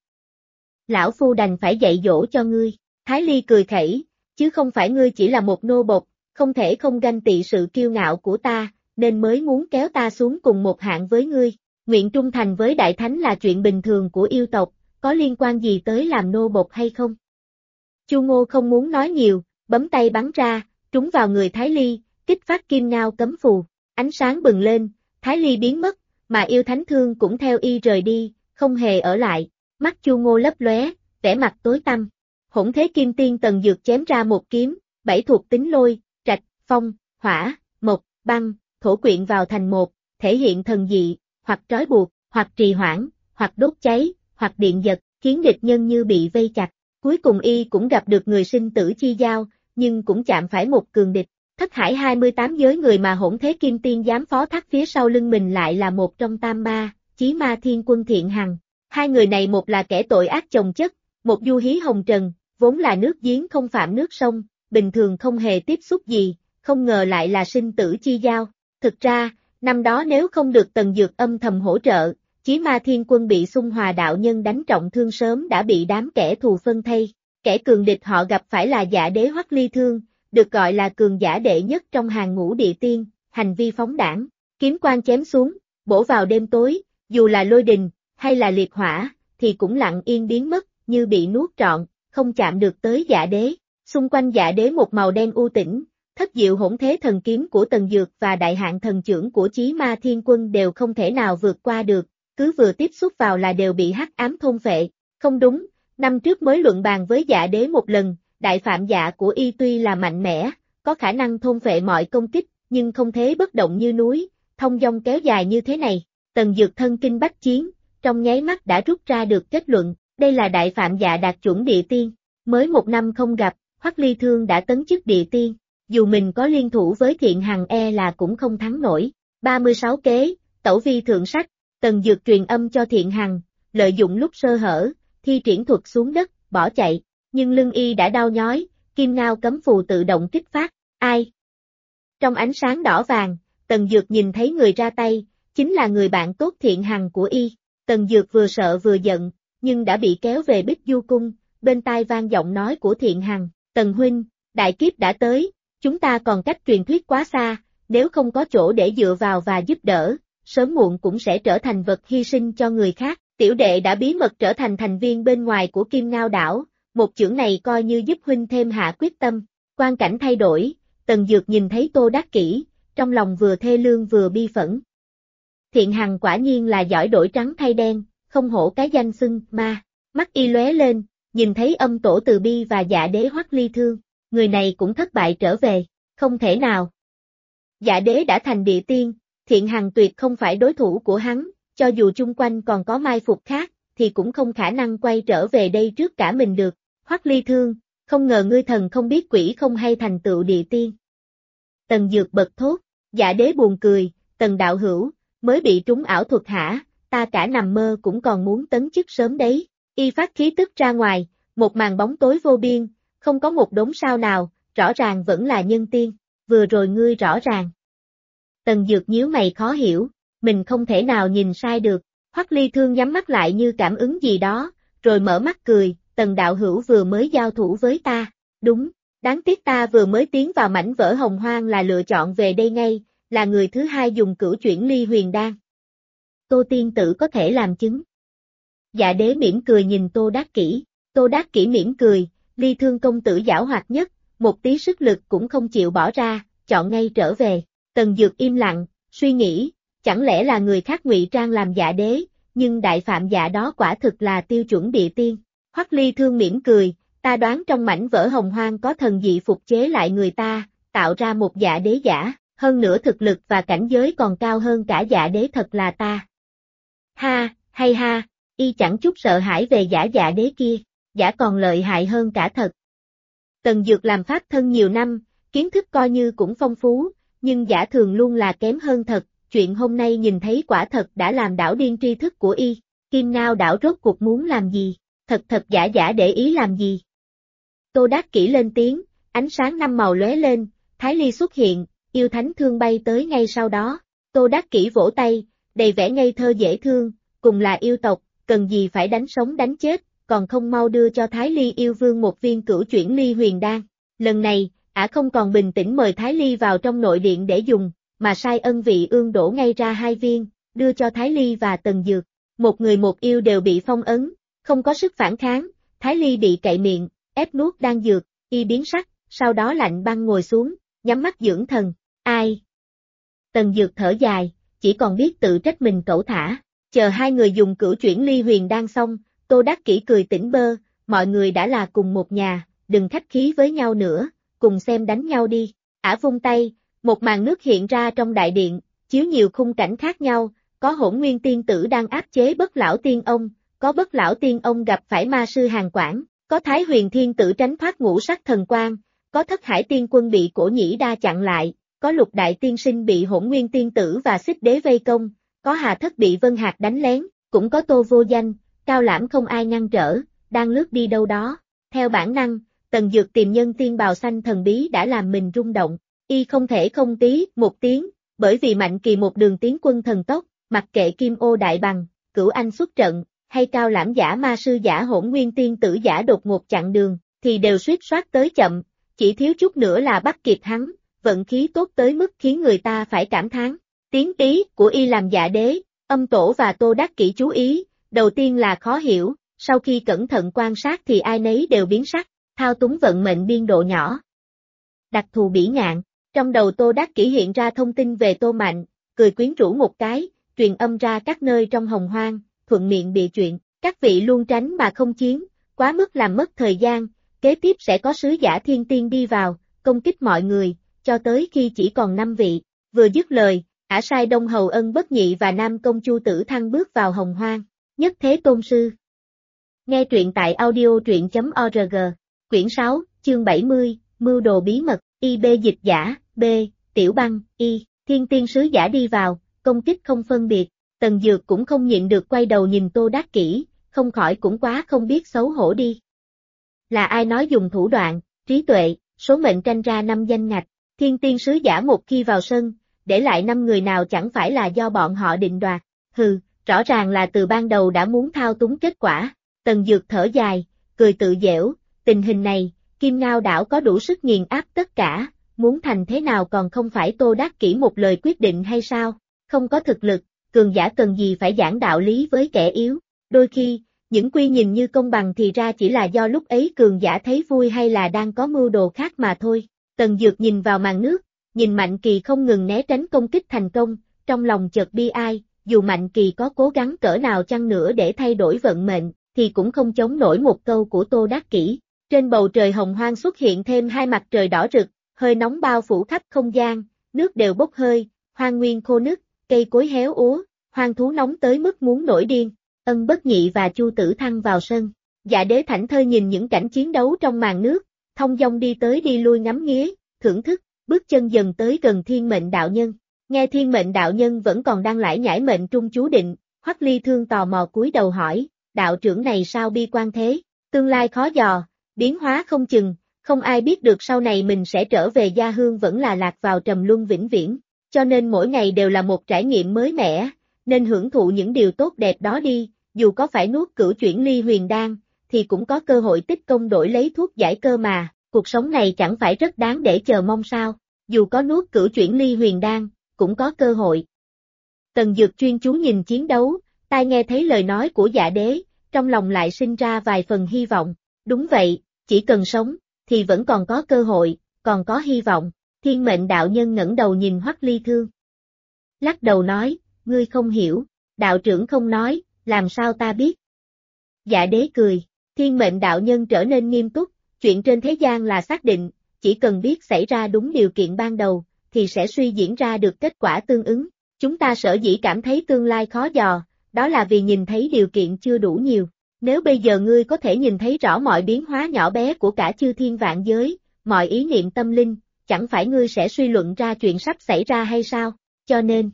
Lão phu đành phải dạy dỗ cho ngươi. Thái Ly cười khẩy, chứ không phải ngươi chỉ là một nô bộc, không thể không ganh tị sự kiêu ngạo của ta, nên mới muốn kéo ta xuống cùng một hạng với ngươi. Nguyện trung thành với đại thánh là chuyện bình thường của yêu tộc, có liên quan gì tới làm nô bộc hay không? Chu Ngô không muốn nói nhiều, bấm tay bắn ra, trúng vào người Thái Ly, kích phát kim ngao cấm phù, ánh sáng bừng lên, Thái Ly biến mất, mà yêu thánh thương cũng theo y rời đi, không hề ở lại. Mắt Chu Ngô lấp lóe, vẻ mặt tối tăm. Hỗn Thế Kim Tiên Tần Dược chém ra một kiếm, 7 thuộc tính lôi, trạch, phong, hỏa, mộc, băng, thổ quyện vào thành một, thể hiện thần dị, hoặc trói buộc, hoặc trì hoãn, hoặc đốt cháy, hoặc điện giật, khiến địch nhân như bị vây chặt. Cuối cùng y cũng gặp được người sinh tử chi giao, nhưng cũng chạm phải một cường địch. Thất Hải 28 giới người mà Hỗn Thế Kim Tiên dám phó thác phía sau lưng mình lại là một trong tam ma, Chí Ma Thiên Quân Thiện Hằng. Hai người này một là kẻ tội ác chồng chất, một du hí hồng trần, vốn là nước giếng không phạm nước sông, bình thường không hề tiếp xúc gì, không ngờ lại là sinh tử chi giao. Thực ra, năm đó nếu không được Tần Dược âm thầm hỗ trợ, Chí Ma Thiên Quân bị Xung Hòa đạo nhân đánh trọng thương sớm đã bị đám kẻ thù phân thây. Kẻ cường địch họ gặp phải là Dạ Đế Hoắc Ly Thương, được gọi là cường giả đệ nhất trong hàng ngũ địa tiên, hành vi phóng đãng, kiếm quang chém xuống, bổ vào đêm tối, dù là lôi đình, hay là liệt hỏa, thì cũng lặng yên biến mất, như bị nuốt trọn, không chạm được tới Dạ Đế. Xung quanh Dạ Đế một màu đen u tĩnh, thất diệu hỗn thế thần kiếm của Tần Dược và đại hạn thần chưởng của Chí Ma Thiên Quân đều không thể nào vượt qua được, cứ vừa tiếp xúc vào là đều bị hắc ám thôn phệ. Không đúng, năm trước mới luận bàn với Dạ Đế một lần, đại phạm dạ của y tuy là mạnh mẽ, có khả năng thôn phệ mọi công kích, nhưng không thế bất động như núi, thông dong kéo dài như thế này. Tần Dược thân kinh bách chiến, trong nháy mắt đã rút ra được kết luận, đây là đại phạm dạ đạt chuẩn địa tiên. Mới một năm không gặp, Hoắc Ly Thương đã tấn chức địa tiên, dù mình có liên thủ với Thiện Hằng e là cũng không thắng nổi. 36 kế, tẩu vi thượng sách, Tần Dược truyền âm cho Thiện Hằng, lợi dụng lúc sơ hở, thi triển thuật xuống đất, bỏ chạy, nhưng lưng y đã đau nhói, kim ngao cấm phù tự động kích phát. Ai? Trong ánh sáng đỏ vàng, Tần Dược nhìn thấy người ra tay, chính là người bạn tốt Thiện Hằng của y. Tần Dược vừa sợ vừa giận, nhưng đã bị kéo về Bích Du Cung, bên tai vang giọng nói của Thiện Hằng, Tần huynh, đại kiếp đã tới, chúng ta còn cách truyền thuyết quá xa, nếu không có chỗ để dựa vào và giúp đỡ, sớm muộn cũng sẽ trở thành vật hy sinh cho người khác. Tiểu đệ đã bí mật trở thành thành viên bên ngoài của Kim Ngao đảo, một chưởng này coi như giúp huynh thêm hạ quyết tâm. Quan cảnh thay đổi, Tần Dược nhìn thấy Tô Đắc Kỷ, trong lòng vừa thê lương vừa bi phẫn. Thiện Hằng quả nhiên là giỏi đổi trắng thay đen, không hổ cái danh xưng ma. Mắt y lóe lên, nhìn thấy Âm Tổ Từ Bi và Dạ Đế Hoắc Ly Thương, người này cũng thất bại trở về, không thể nào. Dạ Đế đã thành địa tiên, Thiện Hằng tuyệt không phải đối thủ của hắn, cho dù chung quanh còn có mai phục khác, thì cũng không khả năng quay trở về đây trước cả mình được. Hoắc Ly Thương, không ngờ ngươi thần không biết quỷ không hay thành tựu địa tiên. Tần Dược bật thốt, Dạ Đế buồn cười, Tần đạo hữu, mới bị trúng ảo thuật hả, ta cả nằm mơ cũng còn muốn tấn chức sớm đấy. Y phát khí tức ra ngoài, một màn bóng tối vô biên, không có một đốm sao nào, rõ ràng vẫn là nhân tiên, vừa rồi ngươi rõ ràng. Tần Dược nhíu mày khó hiểu, mình không thể nào nhìn sai được, Hoắc Ly Thương nhắm mắt lại như cảm ứng gì đó, rồi mở mắt cười, Tần đạo hữu vừa mới giao thủ với ta, đúng, đáng tiếc ta vừa mới tiến vào mảnh vỡ hồng hoang là lựa chọn về đây ngay, là người thứ hai dùng cửu chuyển ly huyền đan. Tô tiên tử có thể làm chứng. Dạ đế mỉm cười nhìn Tô Đắc Kỷ, Tô Đắc Kỷ mỉm cười, Ly Thương công tử giảo hoạt nhất, một tí sức lực cũng không chịu bỏ ra, chọn ngay trở về. Tần Dược im lặng, suy nghĩ, chẳng lẽ là người khác ngụy trang làm dạ đế, nhưng đại phạm dạ đó quả thực là tiêu chuẩn địa tiên. Hoắc Ly Thương mỉm cười, ta đoán trong mảnh vỡ hồng hoang có thần dị phục chế lại người ta, tạo ra một dạ đế giả, hơn nữa thực lực và cảnh giới còn cao hơn cả dạ đế thật là ta. Ha, hay ha, y chẳng chút sợ hãi về giả dạ đế kia, giả còn lợi hại hơn cả thật. Tần Dược làm pháp thân nhiều năm, kiến thức coi như cũng phong phú, nhưng giả thường luôn là kém hơn thật, chuyện hôm nay nhìn thấy quả thật đã làm đảo điên tri thức của y, Kim Ngao đảo rốt cuộc muốn làm gì, thật giả để ý làm gì. Tô Đắc Kỷ lên tiếng, ánh sáng năm màu lóe lên, Thái Ly xuất hiện, yêu thánh thương bay tới ngay sau đó, Tô Đắc Kỷ vỗ tay, đầy vẻ ngây thơ dễ thương, cùng là yêu tộc, cần gì phải đánh sống đánh chết, còn không mau đưa cho Thái Ly yêu vương một viên cửu chuyển ly huyền đan. Lần này, ả không còn bình tĩnh mời Thái Ly vào trong nội điện để dùng, mà sai ân vị ương đổ ngay ra 2 viên, đưa cho Thái Ly và Tần Dược. Một người một yêu đều bị phong ấn, không có sức phản kháng, Thái Ly bị cậy miệng, ép nuốt đan dược, y biến sắc, sau đó lạnh băng ngồi xuống, nhắm mắt dưỡng thần. Ai? Tần Dược thở dài, chỉ còn biết tự trách mình cẩu thả. Chờ hai người dùng cửu chuyển ly huyền đan xong, Tô Đắc Kỷ cười tỉnh bơ, mọi người đã là cùng một nhà, đừng khách khí với nhau nữa, cùng xem đánh nhau đi. Ả vung tay, một màn nước hiện ra trong đại điện, chiếu nhiều khung cảnh khác nhau, có Hỗn Nguyên tiên tử đang áp chế Bất Lão Tiên Ông, có Bất Lão Tiên Ông gặp phải ma sư Hàn Quảng, có Thái Huyền Thiên tử tránh thoát ngũ sắc thần quang, có Thất Hải Tiên Quân bị Cổ Nhĩ Đa chặn lại, có Lục Đại Tiên Sinh bị Hỗn Nguyên tiên tử và Xích Đế vây công, có Hà Thất bị Vân Hạc đánh lén, cũng có Tô Vô Danh, Cao Lãm không ai ngăn trở, đang lướt đi đâu đó. Theo bản năng, Tần Dược tìm nhân tiên bào xanh thần bí đã làm mình rung động, y không thể không tí một tiếng, bởi vì Mạnh Kỳ một đường tiến quân thần tốc, mặc kệ Kim Ô Đại Bằng, Cửu Anh xuất trận, hay Cao Lãm giả ma sư giả Hỗn Nguyên tiên tử giả đột ngột chặn đường, thì đều suýt soát tới chậm, chỉ thiếu chút nữa là bắt kịp hắn, vận khí tốt tới mức khiến người ta phải cảm thán. Tiếng tí của y làm dạ đế, Âm Tổ và Tô Đắc Kỷ chú ý, đầu tiên là khó hiểu, sau khi cẩn thận quan sát thì ai nấy đều biến sắc, thao túng vận mệnh biên độ nhỏ. Đặc thù bỉ ngạn, trong đầu Tô Đắc Kỷ hiện ra thông tin về Tô Mạnh, cười quyến rũ một cái, truyền âm ra các nơi trong hồng hoang, thuận miệng bịa chuyện, các vị luôn tránh mà không chiến, quá mức làm mất thời gian, kế tiếp sẽ có sứ giả thiên tiên đi vào, công kích mọi người, cho tới khi chỉ còn 5 vị, vừa dứt lời, ả sai Đông Hầu Ân Bất Nhị và Nam Công Chu Tử Thăng bước vào hồng hoang, nhất thế tôn sư. Nghe truyện tại audio.org, quyển 6, chương 70, mưu đồ bí mật, IB dịch giả, B, Tiểu Băng, Y, thiên tiên sứ giả đi vào, công kích không phân biệt, Tần Dược cũng không nhịn được quay đầu nhìn Tô Đắc Kỷ, không khỏi cũng quá không biết xấu hổ đi. Là ai nói dùng thủ đoạn, trí tuệ, số mệnh tranh ra 5 danh ngạch, thiên tiên sứ giả một khi vào sân, để lại 5 người nào chẳng phải là do bọn họ định đoạt, hừ, rõ ràng là từ ban đầu đã muốn thao túng kết quả, Tần Dược thở dài, cười tự giễu, tình hình này, Kim Ngao đảo có đủ sức nghiền áp tất cả, muốn thành thế nào còn không phải Tô Đắc Kỷ một lời quyết định hay sao, không có thực lực, cường giả cần gì phải giảng đạo lý với kẻ yếu, đôi khi, những quy nhìn như công bằng thì ra chỉ là do lúc ấy cường giả thấy vui hay là đang có mưu đồ khác mà thôi. Tần Dược nhìn vào màn nước, nhìn Mạnh Kỳ không ngừng né tránh công kích thành công, trong lòng chợt bi ai, dù Mạnh Kỳ có cố gắng cỡ nào chăng nữa để thay đổi vận mệnh, thì cũng không chống nổi một câu của Tô Đắc Kỷ. Trên bầu trời hồng hoang xuất hiện thêm 2 mặt trời đỏ rực, hơi nóng bao phủ khắp không gian, nước đều bốc hơi, hoang nguyên khô nứt, cây cối héo úa, hoang thú nóng tới mức muốn nổi điên. Ân Bất Nhị và Chu Tử Thăng vào sân, Dạ Đế thảnh thơi nhìn những cảnh chiến đấu trong màn nước, thông dong đi tới đi lui ngắm nghía, thưởng thức, bước chân dần tới gần Thiên Mệnh đạo nhân. Nghe Thiên Mệnh đạo nhân vẫn còn đang lải nhải mệnh trung chú định, Hoắc Ly Thương tò mò cúi đầu hỏi, đạo trưởng này sao bi quan thế, tương lai khó dò, biến hóa không chừng, không ai biết được sau này mình sẽ trở về gia hương vẫn là lạc vào trầm luân vĩnh viễn, cho nên mỗi ngày đều là một trải nghiệm mới mẻ, nên hưởng thụ những điều tốt đẹp đó đi, dù có phải nuốt cửu chuyển ly huyền đan, thì cũng có cơ hội tích công đổi lấy thuốc giải cơ mà, cuộc sống này chẳng phải rất đáng để chờ mong sao, dù có nuốt cửu chuyển ly huyền đan, cũng có cơ hội. Tần Dược chuyên chú nhìn chiến đấu, tai nghe thấy lời nói của Dạ Đế, trong lòng lại sinh ra vài phần hy vọng, đúng vậy, chỉ cần sống, thì vẫn còn có cơ hội, còn có hy vọng, Thiên Mệnh đạo nhân ngẩng đầu nhìn Hoắc Ly Thương. Lắc đầu nói, ngươi không hiểu, đạo trưởng không nói, làm sao ta biết? Dạ Đế cười, Thiên Mệnh đạo nhân trở nên nghiêm túc, chuyện trên thế gian là xác định, chỉ cần biết xảy ra đúng điều kiện ban đầu, thì sẽ suy diễn ra được kết quả tương ứng. Chúng ta sở dĩ cảm thấy tương lai khó dò, đó là vì nhìn thấy điều kiện chưa đủ nhiều. Nếu bây giờ ngươi có thể nhìn thấy rõ mọi biến hóa nhỏ bé của cả chư thiên vạn giới, mọi ý niệm tâm linh, chẳng phải ngươi sẽ suy luận ra chuyện sắp xảy ra hay sao? Cho nên,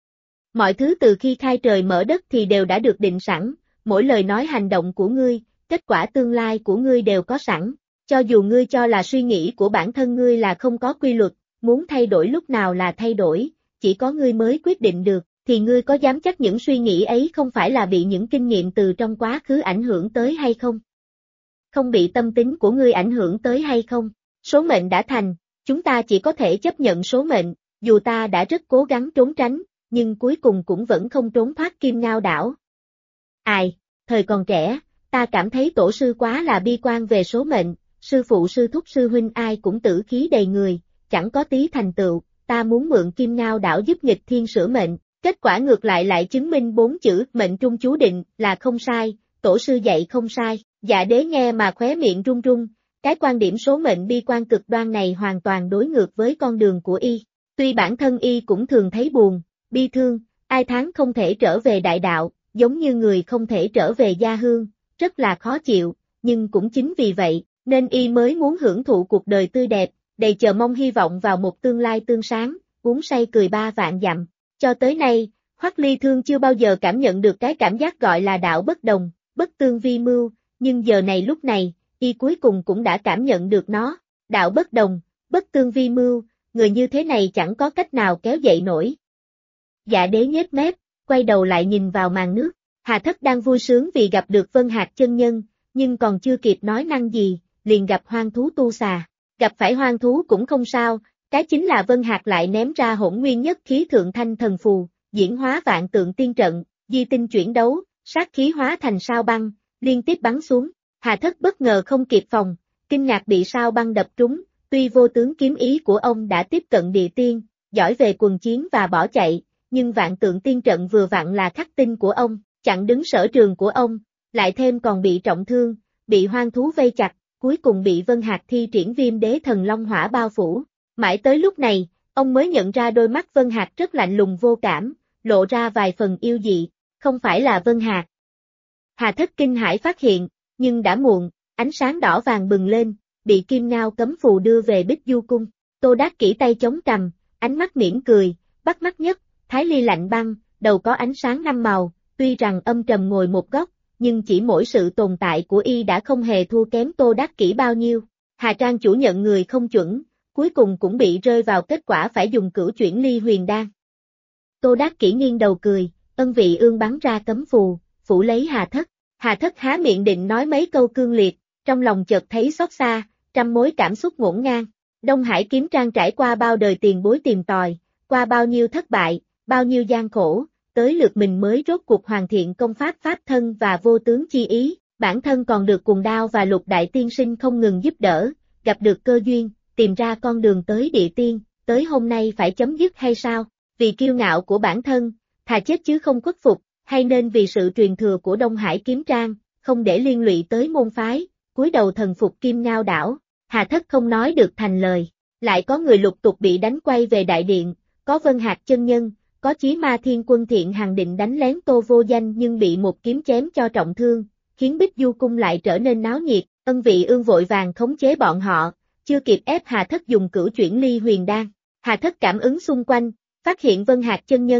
mọi thứ từ khi khai trời mở đất thì đều đã được định sẵn, mỗi lời nói hành động của ngươi, kết quả tương lai của ngươi đều có sẵn. Cho dù ngươi cho là suy nghĩ của bản thân ngươi là không có quy luật, muốn thay đổi lúc nào là thay đổi, chỉ có ngươi mới quyết định được, thì ngươi có dám chắc những suy nghĩ ấy không phải là bị những kinh nghiệm từ trong quá khứ ảnh hưởng tới hay không? Không bị tâm tính của ngươi ảnh hưởng tới hay không? Số mệnh đã thành, chúng ta chỉ có thể chấp nhận số mệnh, dù ta đã rất cố gắng trốn tránh, nhưng cuối cùng cũng vẫn không trốn thoát Kim Ngao đảo. Ai, thời còn trẻ, ta cảm thấy tổ sư quá là bi quan về số mệnh, sư phụ sư thúc sư huynh ai cũng tử khí đầy người, chẳng có tí thành tựu, ta muốn mượn Kim Ngao đảo giúp nghịch thiên sửa mệnh, kết quả ngược lại chứng minh 4 chữ mệnh trung chú định là không sai, tổ sư dạy không sai, Dạ Đế nghe mà khóe miệng run run, cái quan điểm số mệnh bi quan cực đoan này hoàn toàn đối ngược với con đường của y, tuy bản thân y cũng thường thấy buồn, bi thương, ai tháng không thể trở về đại đạo, giống như người không thể trở về gia hương, rất là khó chịu, nhưng cũng chính vì vậy, nên y mới muốn hưởng thụ cuộc đời tươi đẹp, đầy chờ mong hy vọng vào một tương lai tươi sáng, uống say cười 3 vạn dặm. Cho tới nay, Hoắc Ly Thương chưa bao giờ cảm nhận được cái cảm giác gọi là đạo bất đồng, bất tương vi mưu, nhưng giờ này lúc này, y cuối cùng cũng đã cảm nhận được nó, đạo bất đồng, bất tương vi mưu, người như thế này chẳng có cách nào kéo dậy nổi. Dạ Đế nhếch mép, quay đầu lại nhìn vào màn nước, Hà Thất đang vui sướng vì gặp được Vân Hạc chân nhân, nhưng còn chưa kịp nói năng gì, liền gặp hoang thú tu xà, gặp phải hoang thú cũng không sao, cái chính là Vân Hạc lại ném ra hỗn nguyên nhất khí thượng thanh thần phù, diễn hóa vạn tượng tiên trận, di tinh chuyển đấu, sát khí hóa thành sao băng, liên tiếp bắn xuống, Hà Thất bất ngờ không kịp phòng, kinh ngạc bị sao băng đập trúng, tuy vô tướng kiếm ý của ông đã tiếp cận địa tiên, giỏi về quần chiến và bỏ chạy, nhưng vạn tượng tiên trận vừa vặn là khắc tinh của ông, chặn đứng sở trường của ông, lại thêm còn bị trọng thương, bị hoang thú vây chặt, cuối cùng bị Vân Hạc thi triển Viêm Đế Thần Long Hỏa bao phủ. Mãi tới lúc này, ông mới nhận ra đôi mắt Vân Hạc rất lạnh lùng vô cảm, lộ ra vài phần yêu dị, không phải là Vân Hạc. Hà Thất kinh hãi phát hiện, nhưng đã muộn, ánh sáng đỏ vàng bừng lên, bị Kim Ngao cấm phù đưa về Bích Du Cung. Tô Đắc Kỷ tay chống cằm, ánh mắt mỉm cười, bắt mắt nhất, Thái Ly lạnh băng, đầu có ánh sáng 5 màu, tuy rằng âm trầm ngồi một góc, nhưng chỉ mỗi sự tồn tại của y đã không hề thua kém Tô Đắc Kỷ bao nhiêu. Hà Trang chủ nhận người không chuẩn, cuối cùng cũng bị rơi vào kết quả phải dùng cửu chuyển ly huyền đan. Tô Đắc Kỷ nghiêng đầu cười, ân vị ương bắn ra cấm phù, phủ lấy Hà Thất. Hà Thất há miệng định nói mấy câu cương liệt, trong lòng chợt thấy xót xa, trăm mối cảm xúc ngổn ngang. Đông Hải Kiếm Trang trải qua bao đời tiền bối tìm tòi, qua bao nhiêu thất bại, bao nhiêu gian khổ, tới lượt mình mới rốt cuộc hoàn thiện công pháp pháp thân và vô tướng chi ý, bản thân còn được Cùng Đao và Lục Đại Tiên Sinh không ngừng giúp đỡ, gặp được cơ duyên, tìm ra con đường tới địa tiên, tới hôm nay phải chấm dứt hay sao? Vì kiêu ngạo của bản thân, thà chết chứ không khuất phục, hay nên vì sự truyền thừa của Đông Hải Kiếm Trang, không để liên lụy tới môn phái, cúi đầu thần phục Kim Ngao đảo. Hà Thất không nói được thành lời, lại có người lục tục bị đánh quay về đại điện, có Vân Hạc chân nhân, có Chí Ma Thiên Quân Thiện Hằng định đánh lén Tô Vô Danh nhưng bị một kiếm chém cho trọng thương, khiến Bích Du Cung lại trở nên náo nhiệt, ân vị ương vội vàng khống chế bọn họ, chưa kịp ép Hà Thất dùng cửu chuyển ly huyền đan. Hà Thất cảm ứng xung quanh, phát hiện Vân Hạc chân nhân,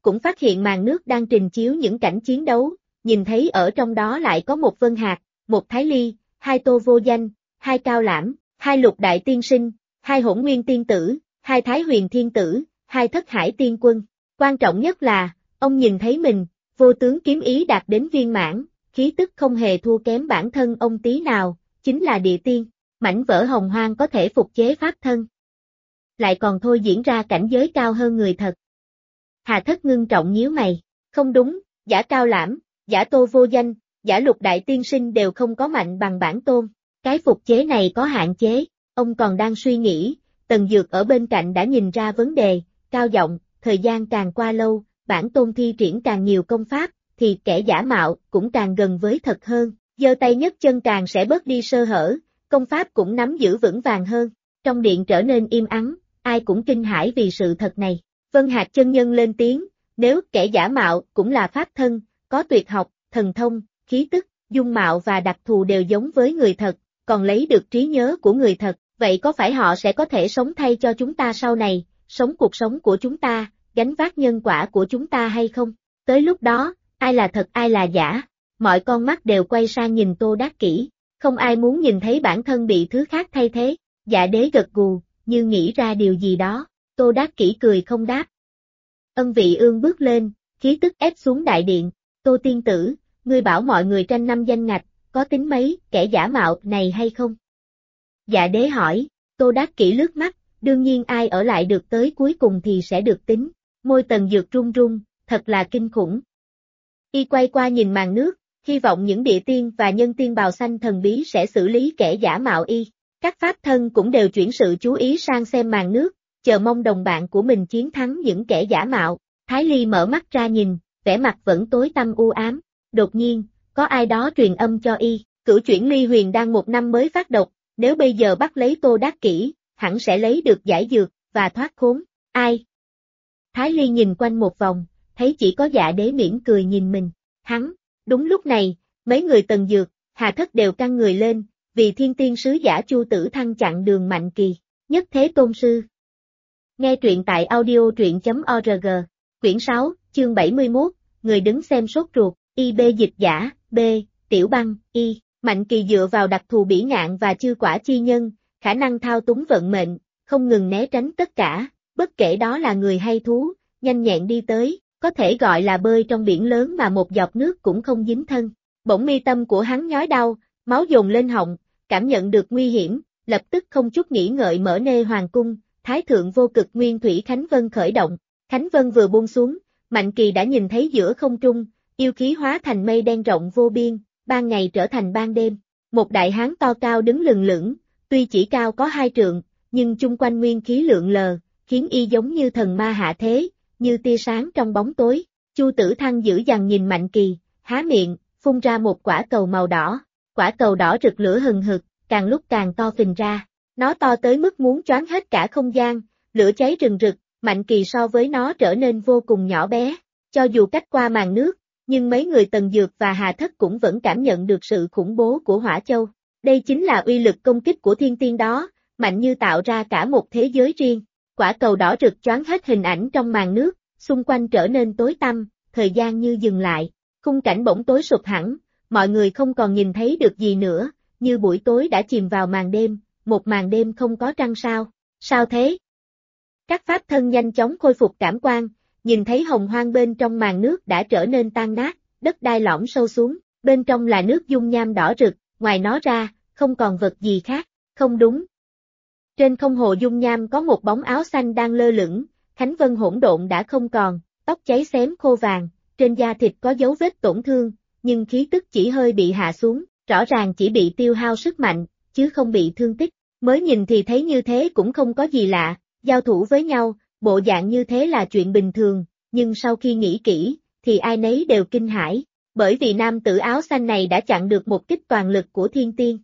cũng phát hiện màn nước đang trình chiếu những cảnh chiến đấu, nhìn thấy ở trong đó lại có một Vân Hạc, một Thái Ly, hai Tô Vô Danh, hai Cao Lãm, hai Lục Đại Tiên Sinh, hai Hỗn Nguyên Tiên Tử, hai Thái Huyền Thiên Tử, hai Thất Hải Tiên Quân. Quan trọng nhất là, ông nhìn thấy mình, vô tướng kiếm ý đạt đến viên mãn, khí tức không hề thua kém bản thân ông tí nào, chính là địa tiên, mảnh vỡ hồng hoang có thể phục chế pháp thân. Lại còn thôi diễn ra cảnh giới cao hơn người thật. Hà Thất ngưng trọng nhíu mày, không đúng, giả Cao Lãm, giả Tô Vô Danh, giả Lục Đại Tiên Sinh đều không có mạnh bằng bản tôn, cái phục chế này có hạn chế, ông còn đang suy nghĩ, Tần Dược ở bên cạnh đã nhìn ra vấn đề, cao giọng, thời gian càng qua lâu, bản tôn thi triển càng nhiều công pháp, thì kẻ giả mạo cũng càng gần với thật hơn, giơ tay nhấc chân càng sẽ bớt đi sơ hở, công pháp cũng nắm giữ vững vàng hơn. Trong điện trở nên im ắng, ai cũng kinh hãi vì sự thật này. Vân Hạc chân nhân lên tiếng, nếu kẻ giả mạo cũng là pháp thân, có tuyệt học, thần thông, khí tức, dung mạo và đặc thù đều giống với người thật, còn lấy được trí nhớ của người thật, vậy có phải họ sẽ có thể sống thay cho chúng ta sau này, sống cuộc sống của chúng ta, gánh vác nhân quả của chúng ta hay không? Tới lúc đó, ai là thật ai là giả? Mọi con mắt đều quay sang nhìn Tô Đắc Kỷ, không ai muốn nhìn thấy bản thân bị thứ khác thay thế. Dạ đế gật gù, như nghĩ ra điều gì đó, Tô Đắc Kỷ cười không đáp. Ân Vị Ương bước lên, khí tức ép xuống đại điện, Tô tiên tử, ngươi bảo mọi người tranh 5 danh ngạch, có tính mấy kẻ giả mạo này hay không? Dạ đế hỏi, Tô Đắc Kỷ lướt mắt, đương nhiên ai ở lại được tới cuối cùng thì sẽ được tính, môi Tần Dược run run, thật là kinh khủng. Y quay qua nhìn màn nước, hy vọng những địa tiên và nhân tiên bào xanh thần bí sẽ xử lý kẻ giả mạo y. Các pháp thân cũng đều chuyển sự chú ý sang xem màn nước, chờ mong đồng bạn của mình chiến thắng những kẻ giả mạo. Thái Ly mở mắt ra nhìn, vẻ mặt vẫn tối tăm u ám. Đột nhiên, có ai đó truyền âm cho y, Cửu Chuyển Ly Huyền đang 1 năm mới phát độc, nếu bây giờ bắt lấy Tô Đắc Kỷ, hẳn sẽ lấy được giải dược, và thoát khốn. Ai? Thái Ly nhìn quanh một vòng, thấy chỉ có Dạ đế mỉm cười nhìn mình. Hắn, đúng lúc này, mấy người Tần Dược, Hà Thất đều căng người lên, vì thiên tiên sứ giả Chu Tử Thăng chặn đường Mạnh Kỳ, nhất thế tôn sư. Nghe truyện tại audio.org, quyển 6, chương 71, người đứng xem sốt ruột, IB dịch giả, B, Tiểu Băng, Y, Mạnh Kỳ dựa vào đặc thù bỉ ngạn và chư quả chi nhân, khả năng thao túng vận mệnh, không ngừng né tránh tất cả, bất kể đó là người hay thú, nhanh nhẹn đi tới, có thể gọi là bơi trong biển lớn mà một giọt nước cũng không dính thân. Bỗng mi tâm của hắn nhói đau, máu dồn lên họng, cảm nhận được nguy hiểm, lập tức không chút nghĩ ngợi mở nê hoàng cung, Thái thượng vô cực nguyên thủy Khánh Vân khởi động. Khánh Vân vừa buông xuống, Mạnh Kỳ đã nhìn thấy giữa không trung, yêu khí hóa thành mây đen rộng vô biên, ban ngày trở thành ban đêm. Một đại hán to cao đứng lừng lững, tuy chỉ cao có 2 trượng, nhưng chung quanh nguyên khí lượn lờ, khiến y giống như thần ma hạ thế, như tia sáng trong bóng tối. Chu Tử Thăng dữ dằn nhìn Mạnh Kỳ, há miệng, phun ra một quả cầu màu đỏ. Quả cầu đỏ rực lửa hừng hực, càng lúc càng to phình ra. Nó to tới mức muốn choáng hết cả không gian, lửa cháy rừng rực, Mạnh Kỳ so với nó trở nên vô cùng nhỏ bé. Cho dù cách qua màn nước, nhưng mấy người Tần Dược và Hà Thất cũng vẫn cảm nhận được sự khủng bố của Hỏa Châu. Đây chính là uy lực công kích của thiên tiên đó, mạnh như tạo ra cả một thế giới riêng. Quả cầu đỏ rực choáng hết hình ảnh trong màn nước, xung quanh trở nên tối tăm, thời gian như dừng lại. Khung cảnh bỗng tối sụp hẳn, mọi người không còn nhìn thấy được gì nữa, như buổi tối đã chìm vào màn đêm, một màn đêm không có trăng sao. Sao thế? Các pháp thân nhanh chóng khôi phục cảm quan, nhìn thấy hồng hoang bên trong màn nước đã trở nên tan nát, đất đai lõm sâu xuống, bên trong là nước dung nham đỏ rực, ngoài nó ra, không còn vật gì khác. Không đúng. Trên không hồ dung nham có một bóng áo xanh đang lơ lửng, Khánh Vân hỗn độn đã không còn, tóc cháy xém khô vàng, trên da thịt có dấu vết tổn thương, nhưng khí tức chỉ hơi bị hạ xuống, rõ ràng chỉ bị tiêu hao sức mạnh, chứ không bị thương tích. Mới nhìn thì thấy như thế cũng không có gì lạ, giao thủ với nhau, bộ dạng như thế là chuyện bình thường, nhưng sau khi nghĩ kỹ, thì ai nấy đều kinh hãi, bởi vì nam tử áo xanh này đã chặn được một kích toàn lực của thiên tiên.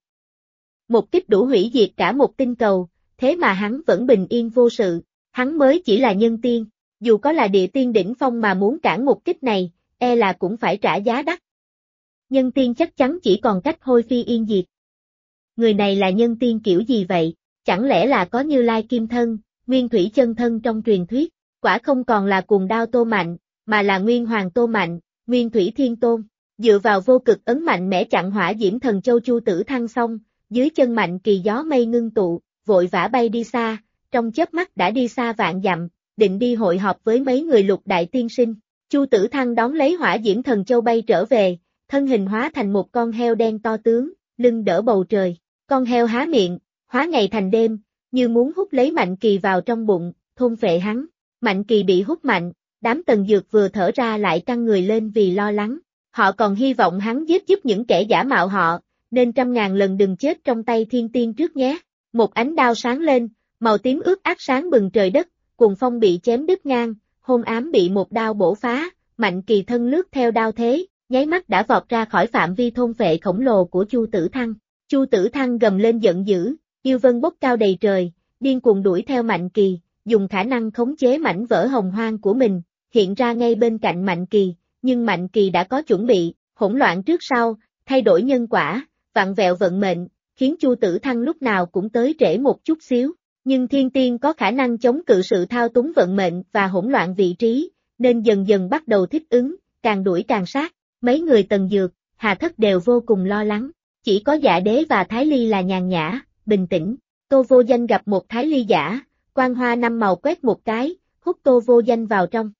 Một kích đủ hủy diệt cả một tinh cầu, thế mà hắn vẫn bình yên vô sự, hắn mới chỉ là nhân tiên, dù có là địa tiên đỉnh phong mà muốn cản một kích này, e là cũng phải trả giá đắt. Nhân tiên chắc chắn chỉ còn cách hôi phi yên diệt. Người này là nhân tiên kiểu gì vậy? Chẳng lẽ là có Như Lai kim thân, Nguyên Thủy chân thân trong truyền thuyết? Quả không còn là cuồng đao Tô Mạnh, mà là Nguyên Hoàng Tô Mạnh, Nguyên Thủy Thiên Tôn. Dựa vào vô cực ấn mạnh mẽ chặn hỏa diễm thần châu Chu Tử Thăng xong, dưới chân Mạnh Kỳ gió mây ngưng tụ, vội vã bay đi xa, trong chớp mắt đã đi xa vạn dặm, định đi hội họp với mấy người Lục đại tiên sinh. Chu Tử Thăng đón lấy hỏa diễm thần châu bay trở về, thân hình hóa thành một con heo đen to tướng, lưng đỡ bầu trời. Con heo há miệng, hóa ngày thành đêm, như muốn hút lấy Mạnh Kỳ vào trong bụng, thôn phệ hắn. Mạnh Kỳ bị hút mạnh, đám Tần Dược vừa thở ra lại căng người lên vì lo lắng. Họ còn hy vọng hắn giết giúp những kẻ giả mạo họ, nên 100.000 lần đừng chết trong tay thiên tiên trước nhé. Một ánh đao sáng lên, màu tím ướt át sáng bừng trời đất, cuồng phong bị chém đứt ngang, hôn ám bị một đao bổ phá, Mạnh Kỳ thân lướt theo đao thế, nháy mắt đã vọt ra khỏi phạm vi thôn phệ khổng lồ của Chu Tử Thăng. Chu Tử Thăng gầm lên giận dữ, yêu vân bốc cao đầy trời, điên cuồng đuổi theo Mạnh Kỳ, dùng khả năng khống chế mảnh vỡ hồng hoang của mình, hiện ra ngay bên cạnh Mạnh Kỳ, nhưng Mạnh Kỳ đã có chuẩn bị, hỗn loạn trước sau, thay đổi nhân quả, vặn vẹo vận mệnh, khiến Chu Tử Thăng lúc nào cũng tới trễ một chút xíu. Nhưng thiên tiên có khả năng chống cự sự thao túng vận mệnh và hỗn loạn vị trí, nên dần dần bắt đầu thích ứng, càng đuổi càng sát. Mấy người Tần Dược, Hà Thất đều vô cùng lo lắng. Chỉ có Dạ Đế và Thái Ly là nhàn nhã, bình tĩnh. Tô Vô Danh gặp một Thái Ly giả, quang hoa 5 màu quét một cái, hút Tô Vô Danh vào trong.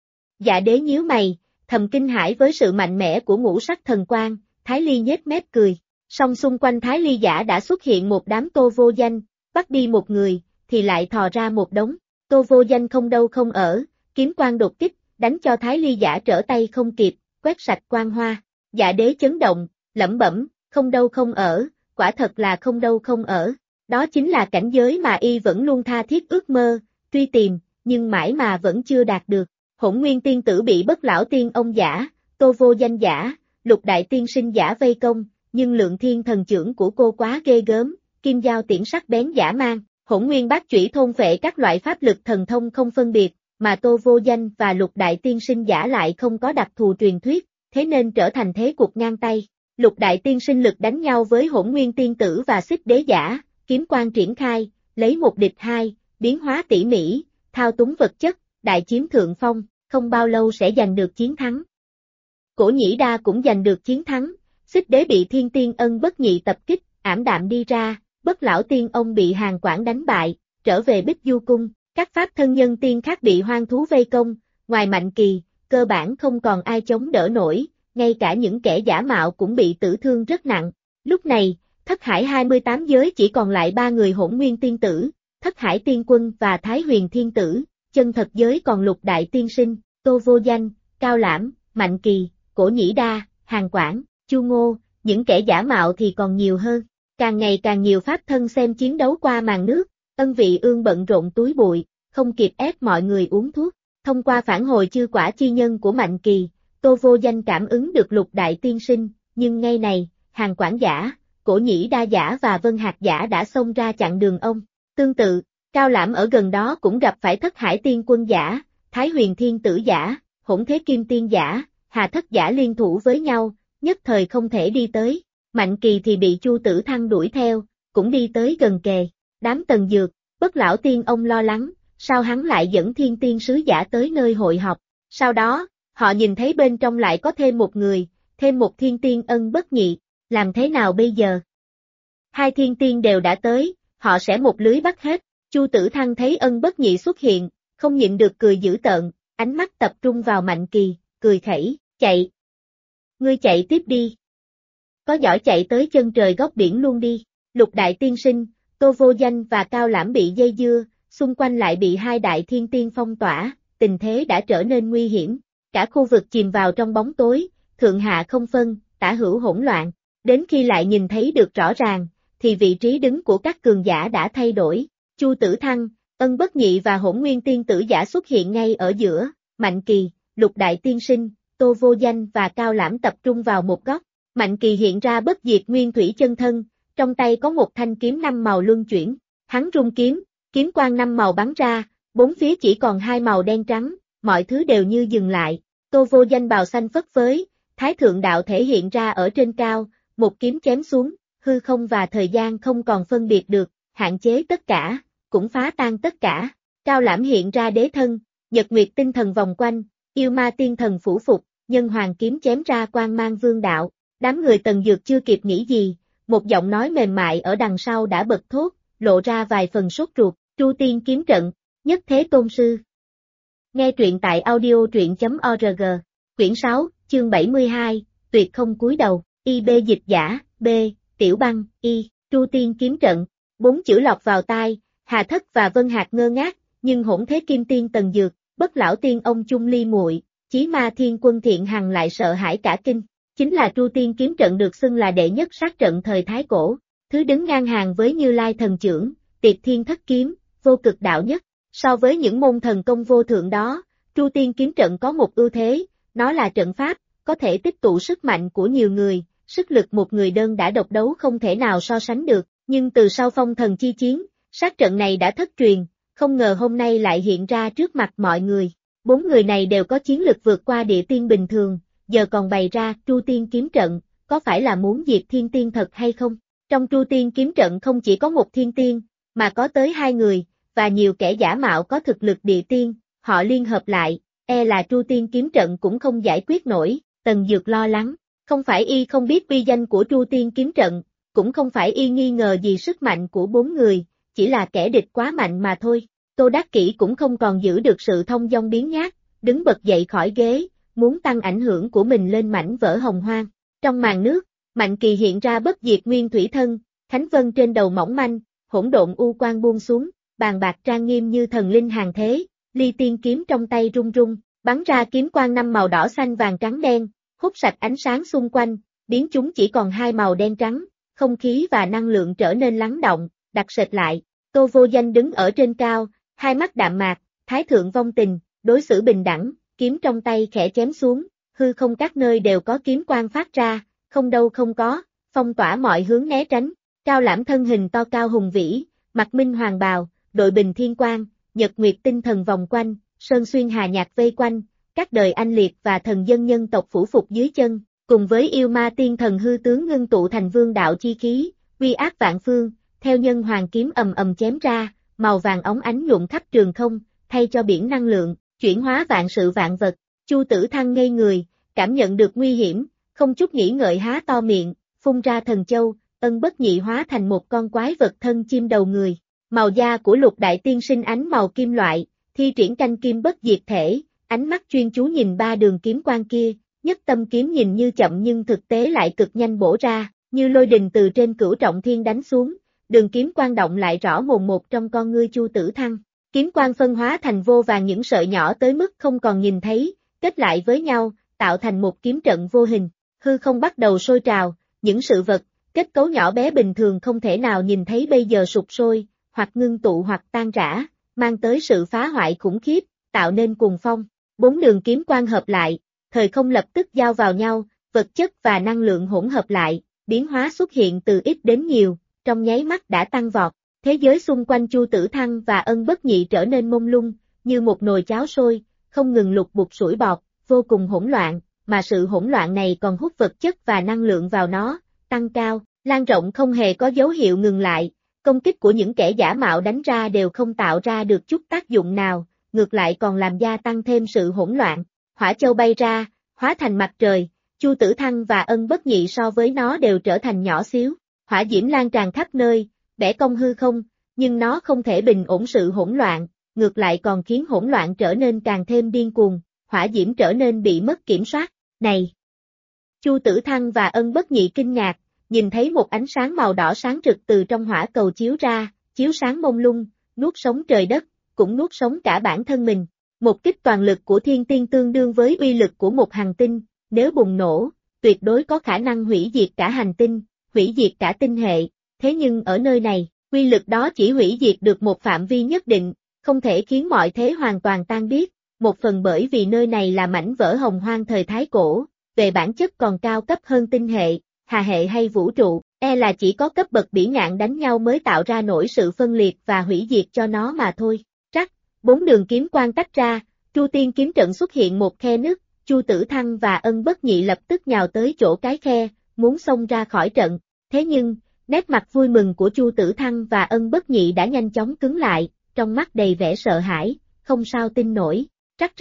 Dạ Đế nhíu mày, thầm kinh hãi với sự mạnh mẽ của ngũ sắc thần quang, Thái Ly nhếch mép cười. Song xung quanh Thái Ly giả đã xuất hiện một đám Tô Vô Danh, bắt đi một người, thì lại thò ra một đống. Tô Vô Danh không đâu không ở, kiếm quang đột kích, đánh cho Thái Ly giả trở tay không kịp, quét sạch quang hoa. Dạ Đế chấn động, lẩm bẩm, không đâu không ở, quả thật là không đâu không ở. Đó chính là cảnh giới mà y vẫn luôn tha thiết ước mơ, truy tìm, nhưng mãi mà vẫn chưa đạt được. Hỗn Nguyên tiên tử bị Bất Lão tiên ông giả, Tô Vô Danh giả, Lục đại tiên sinh giả vây công, nhưng Lượng Thiên thần trưởng của cô quá ghê gớm, kim dao tiễn sắc bén dã man, Hỗn Nguyên bát chủy thôn phệ các loại pháp lực thần thông không phân biệt, mà Tô Vô Danh và Lục đại tiên sinh giả lại không có đặc thù truyền thuyết, thế nên trở thành thế cục ngang tay. Lục đại tiên sinh lực đánh nhau với Hỗn Nguyên tiên tử và Xích đế giả, kiếm quang triển khai, lấy một địch hai, biến hóa tỉ mỉ, thao túng vật chất, đại chiếm thượng phong, không bao lâu sẽ giành được chiến thắng. Cổ Nhĩ Đa cũng giành được chiến thắng, Xích đế bị Thiên Tiên Ân Bất Nhị tập kích, ảm đạm đi ra, Bất Lão tiên ông bị Hàn Quảng đánh bại, trở về Bích Du cung, các pháp thân nhân tiên khác bị hoang thú vây công, ngoài Mạnh Kỳ, cơ bản không còn ai chống đỡ nổi, ngay cả những kẻ giả mạo cũng bị tử thương rất nặng. Lúc này, Thất Hải 28 giới chỉ còn lại 3 người Hỗn Nguyên tiên tử, Thất Hải tiên quân và Thái Huyền thiên tử, chân thật giới còn Lục đại tiên sinh, Tô Vô Danh, Cao Lãm, Mạnh Kỳ, Cổ Nhĩ Đa, Hàn Quảng, Chu Ngô, những kẻ giả mạo thì còn nhiều hơn. Càng ngày càng nhiều pháp thân xem chiến đấu qua màn nước, Ân Vị Ương bận rộn túi bụi, không kịp ép mọi người uống thuốc. Thông qua phản hồi chư quả chi nhân của Mạnh Kỳ, Tô Vô Danh cảm ứng được Lục đại tiên sinh, nhưng ngay này, Hàn Quảng giả, Cổ Nhĩ Đa giả và Vân Hạc giả đã xông ra chặn đường ông. Tương tự, Cao Lãm ở gần đó cũng gặp phải Thất Hải tiên quân giả, Thái Huyền thiên tử giả, Hỗn Thế Kim tiên giả, Hà Thất giả liên thủ với nhau, nhất thời không thể đi tới. Mạnh Kỳ thì bị Chu Tử Thăng đuổi theo, cũng đi tới gần kề. Đám Tần Dược, Bất Lão tiên ông lo lắng, sao hắn lại dẫn thiên tiên sứ giả tới nơi hội họp. Sau đó, họ nhìn thấy bên trong lại có thêm một người, thêm một thiên tiên Ân Bất Nhị, làm thế nào bây giờ? Hai thiên tiên đều đã tới, họ sẽ một lưới bắt hết. Chu Tử Thăng thấy Ân Bất Nhị xuất hiện, không nhịn được cười dữ tợn, ánh mắt tập trung vào Mạnh Kỳ, cười khẩy, chạy. Ngươi chạy tiếp đi. Có giỏi chạy tới chân trời góc biển luôn đi. Lục đại tiên sinh, Tô Vô Danh và Cao Lãm bị dây dưa, xung quanh lại bị hai đại thiên tiên phong tỏa, tình thế đã trở nên nguy hiểm. Cả khu vực chìm vào trong bóng tối, thượng hạ không phân, tả hữu hỗn loạn. Đến khi lại nhìn thấy được rõ ràng, thì vị trí đứng của các cường giả đã thay đổi. Chu Tử Thăng, Ân Bất Nhị và Hỗn Nguyên tiên tử giả xuất hiện ngay ở giữa, Mạnh Kỳ, Lục đại tiên sinh, Tô Vô Danh và Cao Lãm tập trung vào một góc. Mạnh Kỳ hiện ra bất diệt nguyên thủy chân thân, trong tay có một thanh kiếm 5 màu luân chuyển. Hắn rung kiếm, kiếm quang 5 màu bắn ra, bốn phía chỉ còn 2 màu đen trắng, mọi thứ đều như dừng lại. Tô Vô Danh bào xanh phất phới, Thái thượng đạo thể hiện ra ở trên cao, một kiếm chém xuống, hư không và thời gian không còn phân biệt được, hạn chế tất cả, cũng phá tan tất cả. Cao Lãm hiện ra đế thân, nhật nguyệt tinh thần vòng quanh, yêu ma tiên thần phủ phục, nhân hoàng kiếm chém ra quang mang vương đạo. Đám người Tần Dược chưa kịp nghĩ gì, một giọng nói mềm mại ở đằng sau đã bật thốt, lộ ra vài phần sốt ruột, Tru Tiên kiếm trận, nhất thế tôn sư. Nghe truyện tại audio.truyện.org, quyển 6, chương 72, tuyệt không cúi đầu, IB dịch giả, B, Tiểu Băng, Y, Tru Tiên kiếm trận, 4 chữ lọt vào tai, Hà Thất và Vân Hạc ngơ ngác, nhưng hỗn thế kim tiên Tần Dược, bất lão tiên ông Chung Ly muội, chí ma thiên quân Thiện Hằng lại sợ hãi cả kinh. Chính là Tru Tiên kiếm trận được xưng là đệ nhất sát trận thời Thái Cổ, thứ đứng ngang hàng với Như Lai thần chưởng, Tiệt Thiên Thất kiếm, vô cực đạo nhất. So với những môn thần công vô thượng đó, Tru Tiên kiếm trận có một ưu thế, nó là trận pháp, có thể tích tụ sức mạnh của nhiều người, sức lực một người đơn đã độc đấu không thể nào so sánh được, nhưng từ sau phong thần chi chiến, sát trận này đã thất truyền, không ngờ hôm nay lại hiện ra trước mặt mọi người. 4 người này đều có chiến lực vượt qua địa tiên bình thường, giờ còn bày ra Tru Tiên kiếm trận, có phải là muốn diệt thiên tiên thật hay không? Trong Tru Tiên kiếm trận không chỉ có một thiên tiên, mà có tới 2 người, và nhiều kẻ giả mạo có thực lực địa tiên, họ liên hợp lại, e là Tru Tiên kiếm trận cũng không giải quyết nổi. Tần Dược lo lắng, không phải y không biết uy danh của Tru Tiên kiếm trận, cũng không phải y nghi ngờ gì sức mạnh của 4 người, chỉ là kẻ địch quá mạnh mà thôi. Tô Đắc Kỷ cũng không còn giữ được sự thông dong biến nhát, đứng bật dậy khỏi ghế, muốn tăng ảnh hưởng của mình lên mảnh vỡ hồng hoang. Trong màn nước, Mạnh Kỳ hiện ra bất diệt nguyên thủy thân, Khánh Vân trên đầu mỏng manh, hỗn độn u quang buông xuống, bàn bạc trang nghiêm như thần linh hàng thế, Ly Tiên kiếm trong tay rung rung, bắn ra kiếm quang 5 màu đỏ xanh vàng trắng đen, hút sạch ánh sáng xung quanh, biến chúng chỉ còn 2 màu đen trắng, không khí và năng lượng trở nên lắng động, đặc sệt lại. Tô Vô Danh đứng ở trên cao, hai mắt đạm mạc, thái thượng vong tình, đối xử bình đẳng, kiếm trong tay khẽ chém xuống, hư không các nơi đều có kiếm quang phát ra, không đâu không có, phong tỏa mọi hướng né tránh. Cao Lãm thân hình to cao hùng vĩ, mặc minh hoàng bào, đội bình thiên quang, nhật nguyệt tinh thần vòng quanh, sơn xuyên hà nhạc vây quanh, các đời anh liệt và thần dân nhân tộc phủ phục dưới chân, cùng với yêu ma tiên thần hư tướng ngưng tụ thành vương đạo chi khí, uy áp vạn phương, theo nhân hoàng kiếm ầm ầm chém ra, màu vàng óng ánh nhuộm khắp trường không, thay cho biển năng lượng, chuyển hóa vạn sự vạn vật. Chu Tử Thăng ngây người, cảm nhận được nguy hiểm, không chút nghĩ ngợi há to miệng, phun ra thần châu, Ân Bất Nhị hóa thành một con quái vật thân chim đầu người. Màu da của Lục Đại Tiên sinh ánh màu kim loại, thi triển canh kim bất diệt thể, ánh mắt chuyên chú nhìn 3 đường kiếm quang kia, nhất tâm kiếm nhìn như chậm nhưng thực tế lại cực nhanh bổ ra, như lôi đình từ trên cửu trọng thiên đánh xuống, đường kiếm quang động lại rõ mồn một trong con ngươi Chu Tử Thăng. Kiếm quang phân hóa thành vô vàng những sợi nhỏ tới mức không còn nhìn thấy, kết lại với nhau, tạo thành một kiếm trận vô hình. Hư không bắt đầu sôi trào, những sự vật, kết cấu nhỏ bé bình thường không thể nào nhìn thấy bây giờ sụp sôi, hoặc ngưng tụ hoặc tan rã, mang tới sự phá hoại khủng khiếp, tạo nên cuồng phong. 4 đường kiếm quang hợp lại, thời không lập tức giao vào nhau, vật chất và năng lượng hỗn hợp lại, biến hóa xuất hiện từ ít đến nhiều, trong nháy mắt đã tăng vọt. Thế giới xung quanh Chu Tử Thăng và Ân Bất Nhị trở nên mông lung, như một nồi cháo sôi, không ngừng lục bục sủi bọt, vô cùng hỗn loạn, mà sự hỗn loạn này còn hút vật chất và năng lượng vào nó, tăng cao, lan rộng không hề có dấu hiệu ngừng lại. Công kích của những kẻ giả mạo đánh ra đều không tạo ra được chút tác dụng nào, ngược lại còn làm gia tăng thêm sự hỗn loạn. Hỏa châu bay ra, hóa thành mặt trời, Chu Tử Thăng và Ân Bất Nhị so với nó đều trở thành nhỏ xíu. Hỏa diễm lan tràn khắp nơi, bẻ cong hư không, nhưng nó không thể bình ổn sự hỗn loạn, ngược lại còn khiến hỗn loạn trở nên càng thêm điên cuồng, hỏa diễm trở nên bị mất kiểm soát. Này! Chu Tử Thăng và Ân Bất Nhị kinh ngạc, nhìn thấy một ánh sáng màu đỏ sáng rực từ trong hỏa cầu chiếu ra, chiếu sáng mông lung, nuốt sống trời đất, cũng nuốt sống cả bản thân mình. Một kích toàn lực của thiên tiên tương đương với uy lực của một hành tinh, nếu bùng nổ, tuyệt đối có khả năng hủy diệt cả hành tinh, hủy diệt cả tinh hệ. Thế nhưng ở nơi này, uy lực đó chỉ hủy diệt được một phạm vi nhất định, không thể khiến mọi thế hoàn toàn tan biến. Một phần bởi vì nơi này là mảnh vỡ hồng hoang thời Thái Cổ, về bản chất còn cao cấp hơn tinh hệ, hà hệ hay vũ trụ, e là chỉ có cấp bậc bỉ ngạn đánh nhau mới tạo ra nổi sự phân liệt và hủy diệt cho nó mà thôi. Rắc, 4 đường kiếm quang tách ra, Tru Tiên kiếm trận xuất hiện một khe nứt, Chu Tử Thăng và Ân Bất Nhị lập tức nhào tới chỗ cái khe, muốn xông ra khỏi trận. Thế nhưng, nét mặt vui mừng của Chu Tử Thăng và Ân Bất Nhị đã nhanh chóng cứng lại, trong mắt đầy vẻ sợ hãi, không sao tin nổi. Rắc rắc,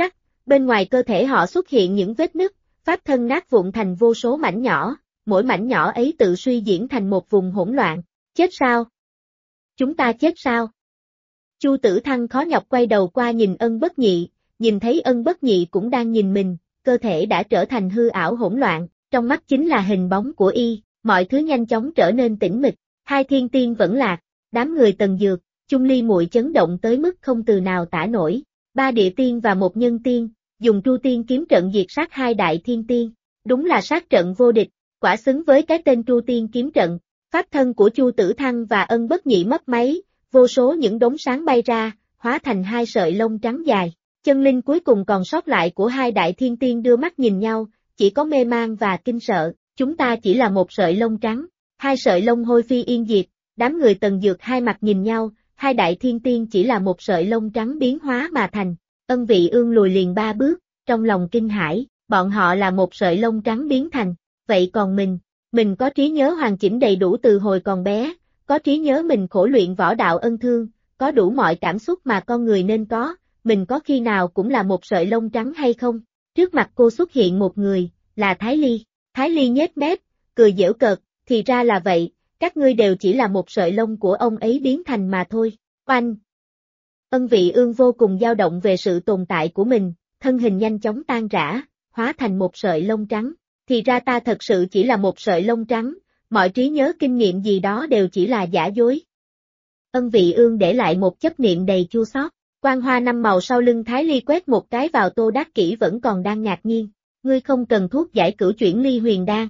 Bên ngoài cơ thể họ xuất hiện những vết nứt, pháp thân nát vụn thành vô số mảnh nhỏ, mỗi mảnh nhỏ ấy tự suy diễn thành một vùng hỗn loạn. Chết sao? Chúng ta chết sao? Chu Tử Thăng khó nhọc quay đầu qua nhìn Ân Bất Nhị, nhìn thấy Ân Bất Nhị cũng đang nhìn mình, cơ thể đã trở thành hư ảo hỗn loạn, trong mắt chính là hình bóng của y, mọi thứ nhanh chóng trở nên tĩnh mịch. Hai thiên tiên vẫn lạc, đám người Tần Dược, Chung Ly Muội chấn động tới mức không từ nào tả nổi. Ba địa tiên và một nhân tiên, dùng Tru Tiên kiếm trận diệt sát hai đại thiên tiên, đúng là sát trận vô địch, quả xứng với cái tên Tru Tiên kiếm trận. Pháp thân của Chu Tử Thăng và Ân Bất Nhị mất máy, vô số những đốm sáng bay ra, hóa thành hai sợi lông trắng dài. Chân linh cuối cùng còn sót lại của hai đại thiên tiên đưa mắt nhìn nhau, chỉ có mê man và kinh sợ, chúng ta chỉ là một sợi lông trắng, hai sợi lông hôi phi yên diệt, đám người Tần Dược hai mặt nhìn nhau, hai đại thiên tiên chỉ là một sợi lông trắng biến hóa mà thành. Ân Vị Ương lùi liền 3 bước, trong lòng kinh hãi, bọn họ là một sợi lông trắng biến thành, vậy còn mình có trí nhớ hoàn chỉnh đầy đủ từ hồi còn bé, có trí nhớ mình khổ luyện võ đạo ân thương, có đủ mọi cảm xúc mà con người nên có, mình có khi nào cũng là một sợi lông trắng hay không? Trước mặt cô xuất hiện một người, là Thái Ly. Thái Ly nhếch mép, cười giễu cợt, thì ra là vậy, các ngươi đều chỉ là một sợi lông của ông ấy biến thành mà thôi. Oanh! Ân Vị Ương vô cùng dao động về sự tồn tại của mình, thân hình nhanh chóng tan rã, hóa thành một sợi lông trắng. Thì ra ta thật sự chỉ là một sợi lông trắng, mọi trí nhớ kinh nghiệm gì đó đều chỉ là giả dối. Ân Vị Ương để lại một chấp niệm đầy chua xót. Quang hoa năm màu sau lưng Thái Ly quét một cái vào Tô Đắc Kỷ vẫn còn đang ngạc nhiên. Ngươi không cần thuốc giải cửu chuyển ly huyền đan.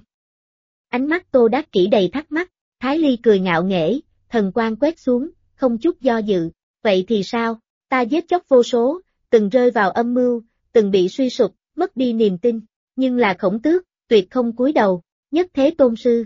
Ánh mắt Tô Đắc Kỷ đầy thắc mắc, Thái Ly cười ngạo nghễ, thần quang quét xuống, không chút do dự. Vậy thì sao? Ta giết chóc vô số, từng rơi vào âm mưu, từng bị suy sụp, mất đi niềm tin, nhưng là Khổng Tước, tuyệt không cúi đầu, nhất thế tôn sư.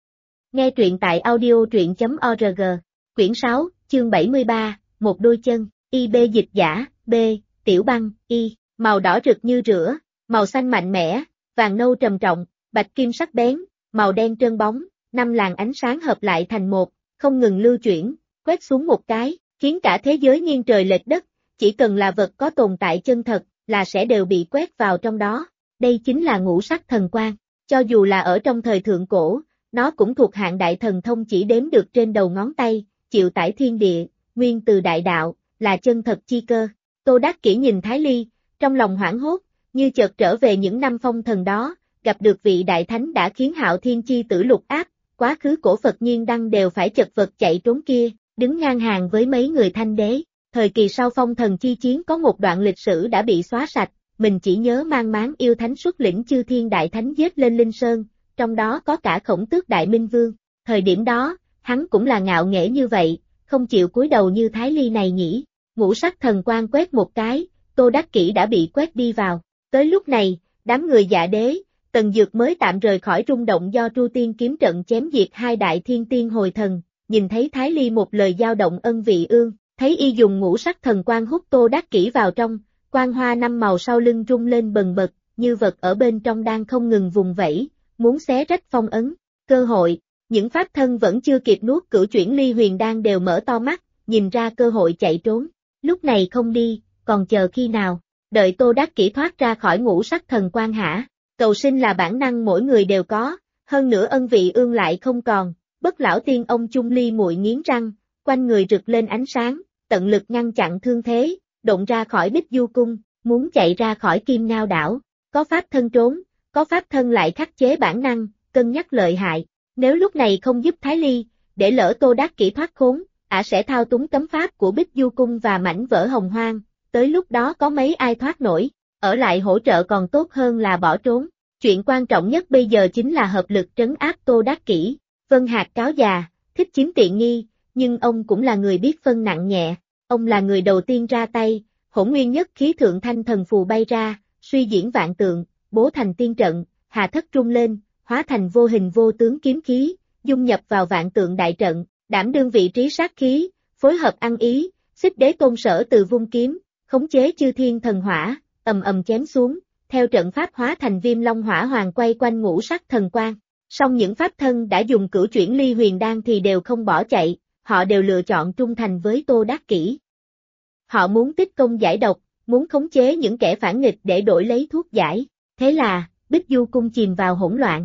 Nghe truyện tại audio.org, quyển 6, chương 73, một đôi chân, IB dịch giả, B, Tiểu Băng, Y, màu đỏ rực như rửa, màu xanh mạnh mẽ, vàng nâu trầm trọng, bạch kim sắc bén, màu đen trơn bóng, 5 làn ánh sáng hợp lại thành một, không ngừng lưu chuyển, quét xuống một cái, khiến cả thế giới nghiêng trời lệch đất, chỉ cần là vật có tồn tại chân thật, là sẽ đều bị quét vào trong đó. Đây chính là ngũ sắc thần quang, cho dù là ở trong thời thượng cổ, nó cũng thuộc hạng đại thần thông chỉ đếm được trên đầu ngón tay, chịu tải thiên địa, nguyên từ đại đạo, là chân thật chi cơ. Tô Đắc Kỷ nhìn Thái Ly, trong lòng hoảng hốt, như chợt trở về những năm phong thần đó, gặp được vị đại thánh đã khiến Hạo Thiên chi tử lục áp, quá khứ cổ Phật Nhiên Đăng đều phải chật vật chạy trốn kia, đứng ngang hàng với mấy người Thanh Đế. Thời kỳ sau phong thần chi chiến có một đoạn lịch sử đã bị xóa sạch, mình chỉ nhớ mang máng yêu thánh xuất lĩnh chư thiên đại thánh giết lên Linh Sơn, trong đó có cả Khổng Tước đại minh vương. Thời điểm đó, hắn cũng là ngạo nghễ như vậy, không chịu cúi đầu như Thái Ly này nhỉ. Ngũ sắc thần quang quét một cái, Tô Đắc Kỷ đã bị quét đi vào. Tới lúc này, đám người Dạ Đế, Tần Dược mới tạm rời khỏi rung động do Tru Tiên kiếm trận chém diệt hai đại thiên tiên hồi thần, nhìn thấy Thái Ly một lời dao động Ân Vị Ương, thấy y dùng ngũ sắc thần quang hút Tô Đắc Kỷ vào trong, quang hoa 5 màu sau lưng rung lên bần bật, như vật ở bên trong đang không ngừng vùng vẫy, muốn xé rách phong ấn. Cơ hội, những pháp thân vẫn chưa kịp nuốt cửu chuyển ly huyền đan đều mở to mắt, nhìn ra cơ hội chạy trốn. Lúc này không đi, còn chờ khi nào? Đợi Tô Đắc Kỷ thoát ra khỏi ngũ sắc thần quang hả? Cầu sinh là bản năng mỗi người đều có, hơn nữa Ân Vị Ương lại không còn. Bất lão tiên ông Chung Ly Muội nghiến răng, quanh người rực lên ánh sáng, tận lực ngăn chặn thương thế, độn ra khỏi Bích Du Cung, muốn chạy ra khỏi Kim Ngao đảo. Có pháp thân trốn, có pháp thân lại khắc chế bản năng, cân nhắc lợi hại. Nếu lúc này không giúp Thái Ly, để lỡ Tô Đắc Kỷ thoát khốn, ả sẽ thao túng cấm pháp của Bích Du Cung và mảnh vỡ hồng hoang, tới lúc đó có mấy ai thoát nổi, ở lại hỗ trợ còn tốt hơn là bỏ trốn. Chuyện quan trọng nhất bây giờ chính là hợp lực trấn áp Tô Đắc Kỷ. Vân Hạc cáo già, thích chiếm tiện nghi, nhưng ông cũng là người biết phân nặng nhẹ, ông là người đầu tiên ra tay, Hỗn Nguyên Nhất Khí Thượng Thanh Thần Phù bay ra, suy diễn vạn tượng, bố thành tiên trận, hà thất rung lên, hóa thành vô hình vô tướng kiếm khí, dung nhập vào vạn tượng đại trận, đảm đương vị trí sát khí, phối hợp ăn ý, Xích Đế Tôn Sở từ vung kiếm, khống chế chư thiên thần hỏa, ầm ầm chém xuống, theo trận pháp hóa thành viêm long hỏa hoàng quay quanh ngũ sắc thần quang. Song những pháp thân đã dùng cửu chuyển ly huyền đan thì đều không bỏ chạy, họ đều lựa chọn trung thành với Tô Đắc Kỷ. Họ muốn tích công giải độc, muốn khống chế những kẻ phản nghịch để đổi lấy thuốc giải. Thế là, Bích Du Cung chìm vào hỗn loạn.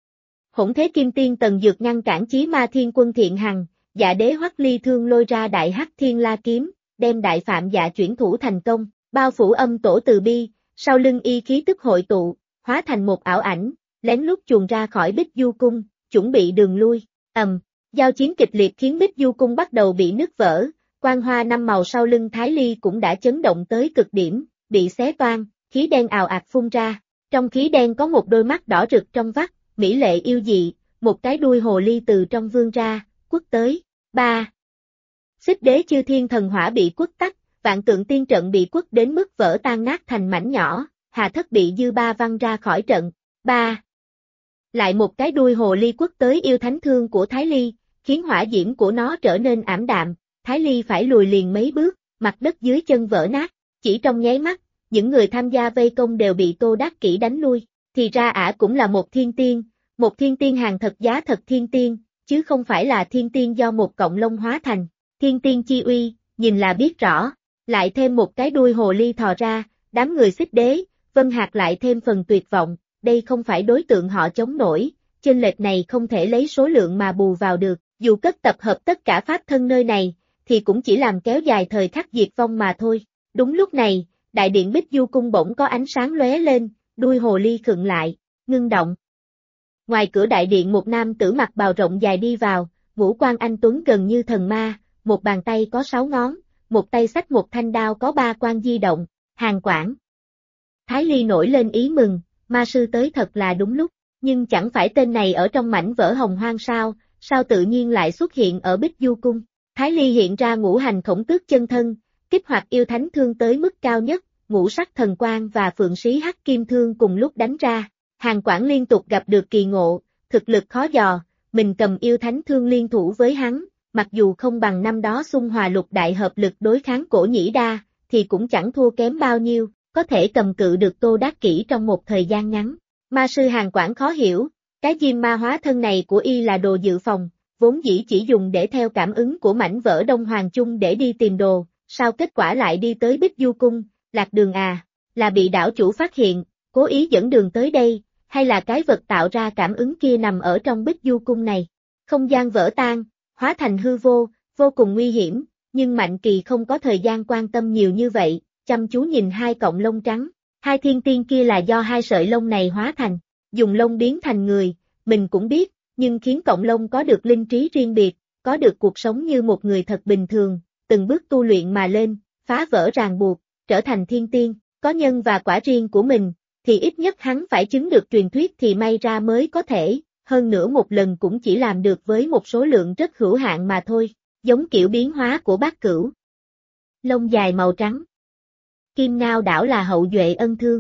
Hỗn Thế Kim Tiên Tần Dược ngăn cản Chí Ma Thiên Quân Thiện Hằng, Dạ Đế Hoắc Ly Thương lôi ra Đại Hắc Thiên La Kiếm, đem Đại Phạm Dạ chuyển thủ thành công, bao phủ Âm Tổ từ bi, sau lưng y khí tức hội tụ, hóa thành một ảo ảnh, lén lút chuồn ra khỏi Bích Du Cung, chuẩn bị đường lui. Giao chiến kịch liệt khiến Bích Du Cung bắt đầu bị nứt vỡ, quang hoa năm màu sau lưng Thái Ly cũng đã chấn động tới cực điểm, bị xé toang, khí đen ào ạt phun ra. Trong khí đen có một đôi mắt đỏ rực trong vắt, mỹ lệ yêu dị, một cái đuôi hồ ly từ trong vươn ra, quất tới. 3. Xích Đế Chư Thiên Thần Hỏa bị quất tắt, Vạn Tượng Tiên Trận bị quất đến mức vỡ tan nát thành mảnh nhỏ, Hà Thất bị dư ba văng ra khỏi trận. 3. Lại một cái đuôi hồ ly quất tới yêu thánh thương của Thái Ly, khiến hỏa diễm của nó trở nên ảm đạm, Thái Ly phải lùi liền mấy bước, mặt đất dưới chân vỡ nát, chỉ trong nháy mắt, những người tham gia vây công đều bị Tô Đắc Kỷ đánh lui, thì ra ả cũng là một thiên tiên hàng thật giá thật thiên tiên, chứ không phải là thiên tiên do một cọng lông hóa thành, thiên tiên chi uy, nhìn là biết rõ, lại thêm một cái đuôi hồ ly thò ra, đám người Xích Đế, Vân Hạc lại thêm phần tuyệt vọng, đây không phải đối tượng họ chống nổi, chênh lệch này không thể lấy số lượng mà bù vào được, dù cất tập hợp tất cả pháp thân nơi này, thì cũng chỉ làm kéo dài thời khắc diệt vong mà thôi. Đúng lúc này, đại điện Bích Du Cung bỗng có ánh sáng lóe lên, đuôi hồ ly khựng lại, ngưng động. Ngoài cửa đại điện một nam tử mặc bào rộng dài đi vào, ngũ quan anh tuấn gần như thần ma, một bàn tay có 6 ngón, một tay xách một thanh đao có 3 quan di động, Hàn Quảng. Thái Ly nổi lên ý mừng, ma sư tới thật là đúng lúc, nhưng chẳng phải tên này ở trong mảnh vỡ Hồng Hoang sao tự nhiên lại xuất hiện ở Bích Du Cung. Thái Ly hiện ra ngũ hành khổng tước chân thân, kích hoạt yêu thánh thương tới mức cao nhất, ngũ sắc thần quang và phượng sĩ hắc kim thương cùng lúc đánh ra. Hàn Quảng liên tục gặp được kỳ ngộ, thực lực khó dò, mình cầm yêu thánh thương liên thủ với hắn, mặc dù không bằng năm đó xung hòa lục đại hợp lực đối kháng Cổ Nhĩ Đa, thì cũng chẳng thua kém bao nhiêu, có thể cầm cự được Tô Đắc Kỷ trong một thời gian ngắn. Ma sư Hàn Quảng khó hiểu, cái diêm ma hóa thân này của y là đồ dự phòng, vốn dĩ chỉ dùng để theo cảm ứng của mảnh vỡ Đông Hoàng Chung để đi tìm đồ, sao kết quả lại đi tới Bích Du Cung, lạc đường à, là bị đảo chủ phát hiện, cố ý dẫn đường tới đây, hay là cái vật tạo ra cảm ứng kia nằm ở trong Bích Du Cung này. Không gian vỡ tan, hóa thành hư vô, vô cùng nguy hiểm, nhưng Mạnh Kỳ không có thời gian quan tâm nhiều như vậy, chăm chú nhìn hai cọng lông trắng, hai thiên tiên kia là do hai sợi lông này hóa thành, dùng lông biến thành người, mình cũng biết, nhưng khiến cọng lông có được linh trí riêng biệt, có được cuộc sống như một người thật bình thường, từng bước tu luyện mà lên, phá vỡ ràng buộc, trở thành thiên tiên, có nhân và quả riêng của mình, thì ít nhất hắn phải chứng được truyền thuyết thì may ra mới có thể, hơn nữa một lần cũng chỉ làm được với một số lượng rất hữu hạn mà thôi, giống kiểu biến hóa của Bát Cửu. Lông dài màu trắng. Kim Ngao đảo là hậu duệ Ân Thương.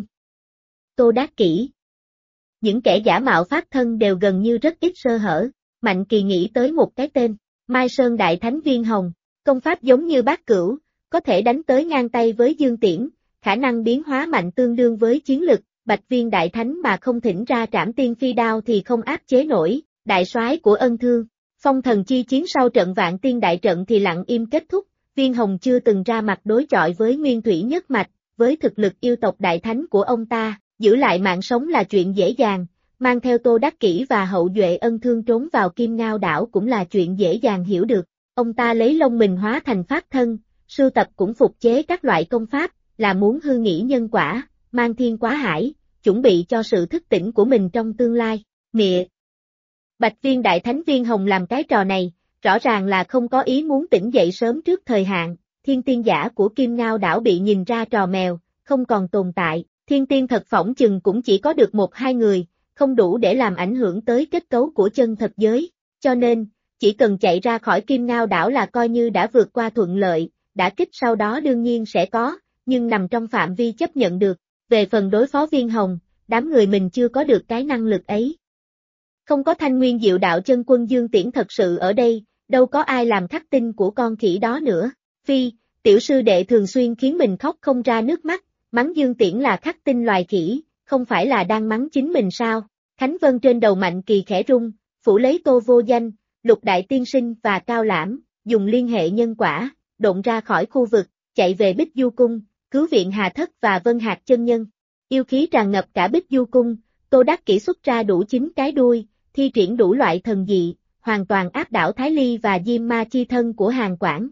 Tô Đắc Kỷ. Những kẻ giả mạo pháp thân đều gần như rất ít sơ hở, Mạnh Kỳ nghĩ tới một cái tên, Mai Sơn Đại Thánh Viên Hồng, công pháp giống như Bát Cửu, có thể đánh tới ngang tay với Dương Tiễn, khả năng biến hóa mạnh tương đương với chiến lực, Bạch Viên Đại Thánh mà không thỉnh ra Trảm Tiên Phi Đao thì không áp chế nổi, đại soái của Ân Thương. Phong thần chi chiến sau trận Vạn Tiên đại trận thì lặng im kết thúc, Viên Hồng chưa từng ra mặt đối chọi với Nguyên Thủy Nhất Mạch, với thực lực yêu tộc đại thánh của ông ta, giữ lại mạng sống là chuyện dễ dàng, mang theo Tô Đắc Kỷ và hậu duệ Ân Thương trốn vào Kim Ngao đảo cũng là chuyện dễ dàng hiểu được. Ông ta lấy lông mình hóa thành pháp thân, sưu tập cũng phục chế các loại công pháp, là muốn hư nghĩ nhân quả, mang thiên quá hải, chuẩn bị cho sự thức tỉnh của mình trong tương lai. Mịa! Bạch Viên Đại Thánh Viên Hồng làm cái trò này, rõ ràng là không có ý muốn tỉnh dậy sớm trước thời hạn, thiên tiên giả của Kim Ngao đảo bị nhìn ra trò mèo, không còn tồn tại, thiên tiên thật phỏng chừng cũng chỉ có được 1-2 người, không đủ để làm ảnh hưởng tới kết cấu của chân thật giới, cho nên, chỉ cần chạy ra khỏi Kim Ngao đảo là coi như đã vượt qua thuận lợi, đả kích sau đó đương nhiên sẽ có, nhưng nằm trong phạm vi chấp nhận được, về phần đối phó Viên Hồng, đám người mình chưa có được cái năng lực ấy. Không có Thanh Nguyên Diệu Đạo chân quân Dương Tiễn thật sự ở đây, đâu có ai làm khắc tinh của con khỉ đó nữa. Phi, tiểu sư đệ thường xuyên khiến mình khóc không ra nước mắt, mắng Dương Tiễn là khắc tinh loài khỉ, không phải là đang mắng chính mình sao? Khánh Vân trên đầu Mạnh Kỳ khẽ rung, phủ lấy Tô Vô Danh, Lục Đại Tiên Sinh và Cao Lãm, dùng liên hệ nhân quả, độn ra khỏi khu vực, chạy về Bích Du Cung, cứu viện Hà Thất và Vân Hạc chân nhân. Yêu khí tràn ngập cả Bích Du Cung, Tô Đắc Kỷ xuất ra đủ 9 cái đuôi, thi triển đủ loại thần dị, hoàn toàn áp đảo Thái Ly và Diêm Ma chi thân của Hàn Quảng.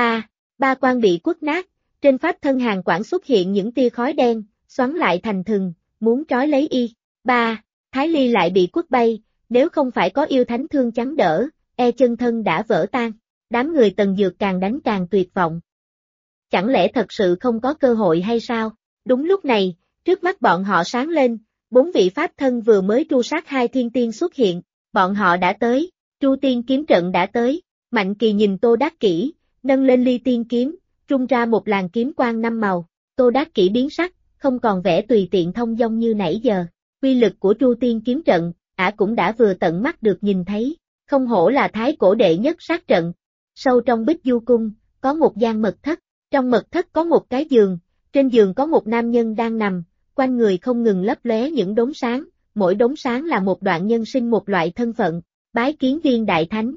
Ba quan bị quất nát, trên pháp thân Hàn Quảng xuất hiện những tia khói đen, xoắn lại thành thừng, muốn trói lấy y. Thái Ly lại bị quất bay, nếu không phải có yêu thánh thương chắn đỡ, chân thân đã vỡ tan. Đám người Tần Dược càng đánh càng tuyệt vọng. Chẳng lẽ thật sự không có cơ hội hay sao? Đúng lúc này, trước mắt bọn họ sáng lên, 4 vị pháp thân vừa mới tru sát 2 thiên tiên xuất hiện, bọn họ đã tới, Tru Tiên kiếm trận đã tới. Mạnh Kỳ nhìn Tô Đắc Kỷ, nâng lên ly tiên kiếm, trung ra một làn kiếm quang 5 màu. Tô Đắc Kỷ biến sắc, không còn vẻ tùy tiện thông dong như nãy giờ. Quy lực của Tru Tiên kiếm trận, cũng đã vừa tận mắt được nhìn thấy. Không hổ là thái cổ đệ nhất sát trận. Sâu trong Bích Du Cung, có một gian mật thất. Trong mật thất có một cái giường, trên giường có một nam nhân đang nằm, quanh người không ngừng lấp lóe những đốm sáng, mỗi đốm sáng là một đoạn nhân sinh một loại thân phận. Bái kiến Viên Đại Thánh.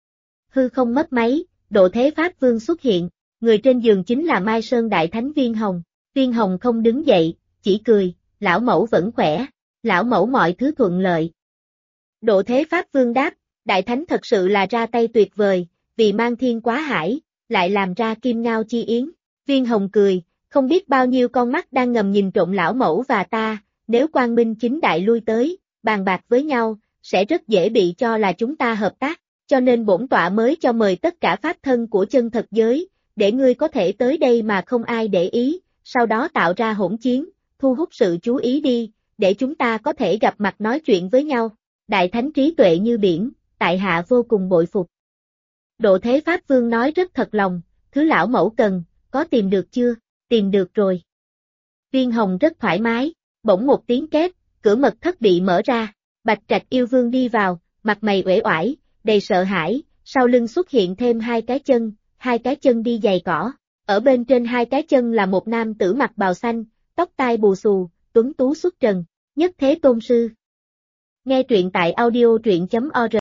Hư không mấp máy, Độ Thế Pháp Vương xuất hiện, người trên giường chính là Mai Sơn Đại Thánh Viên Hồng. Viên Hồng không đứng dậy, chỉ cười, lão mẫu vẫn khỏe, lão mẫu mọi thứ thuận lợi. Độ Thế Pháp Vương đáp, Đại Thánh thật sự là ra tay tuyệt vời, vì mang thiên quá hải, lại làm ra kim ngao chi yến. Viên Hồng cười, không biết bao nhiêu con mắt đang ngầm nhìn trộm lão mẫu và ta, nếu Quang Minh chính đại lui tới, bàn bạc với nhau, sẽ rất dễ bị cho là chúng ta hợp tác, cho nên bổn tọa mới cho mời tất cả pháp thân của chân thật giới, để ngươi có thể tới đây mà không ai để ý, sau đó tạo ra hỗn chiến, thu hút sự chú ý đi, để chúng ta có thể gặp mặt nói chuyện với nhau. Đại Thánh trí tuệ như biển, tại hạ vô cùng bội phục. Độ Thế Pháp Vương nói rất thật lòng, thứ lão mẫu cần, có tìm được chưa? Tìm được rồi. Viên Hồng rất thoải mái, bỗng một tiếng két, cửa mật thất bị mở ra, Bạch Trạch yêu vương đi vào, mặt mày uể oải, đầy sợ hãi, sau lưng xuất hiện thêm 2 cái chân đi giày cỏ. Ở bên trên 2 cái chân là một nam tử mặc bào xanh, tóc tai bù xù, tuấn tú xuất trần, nhất thế tôn sư. Nghe truyện tại audio truyện.org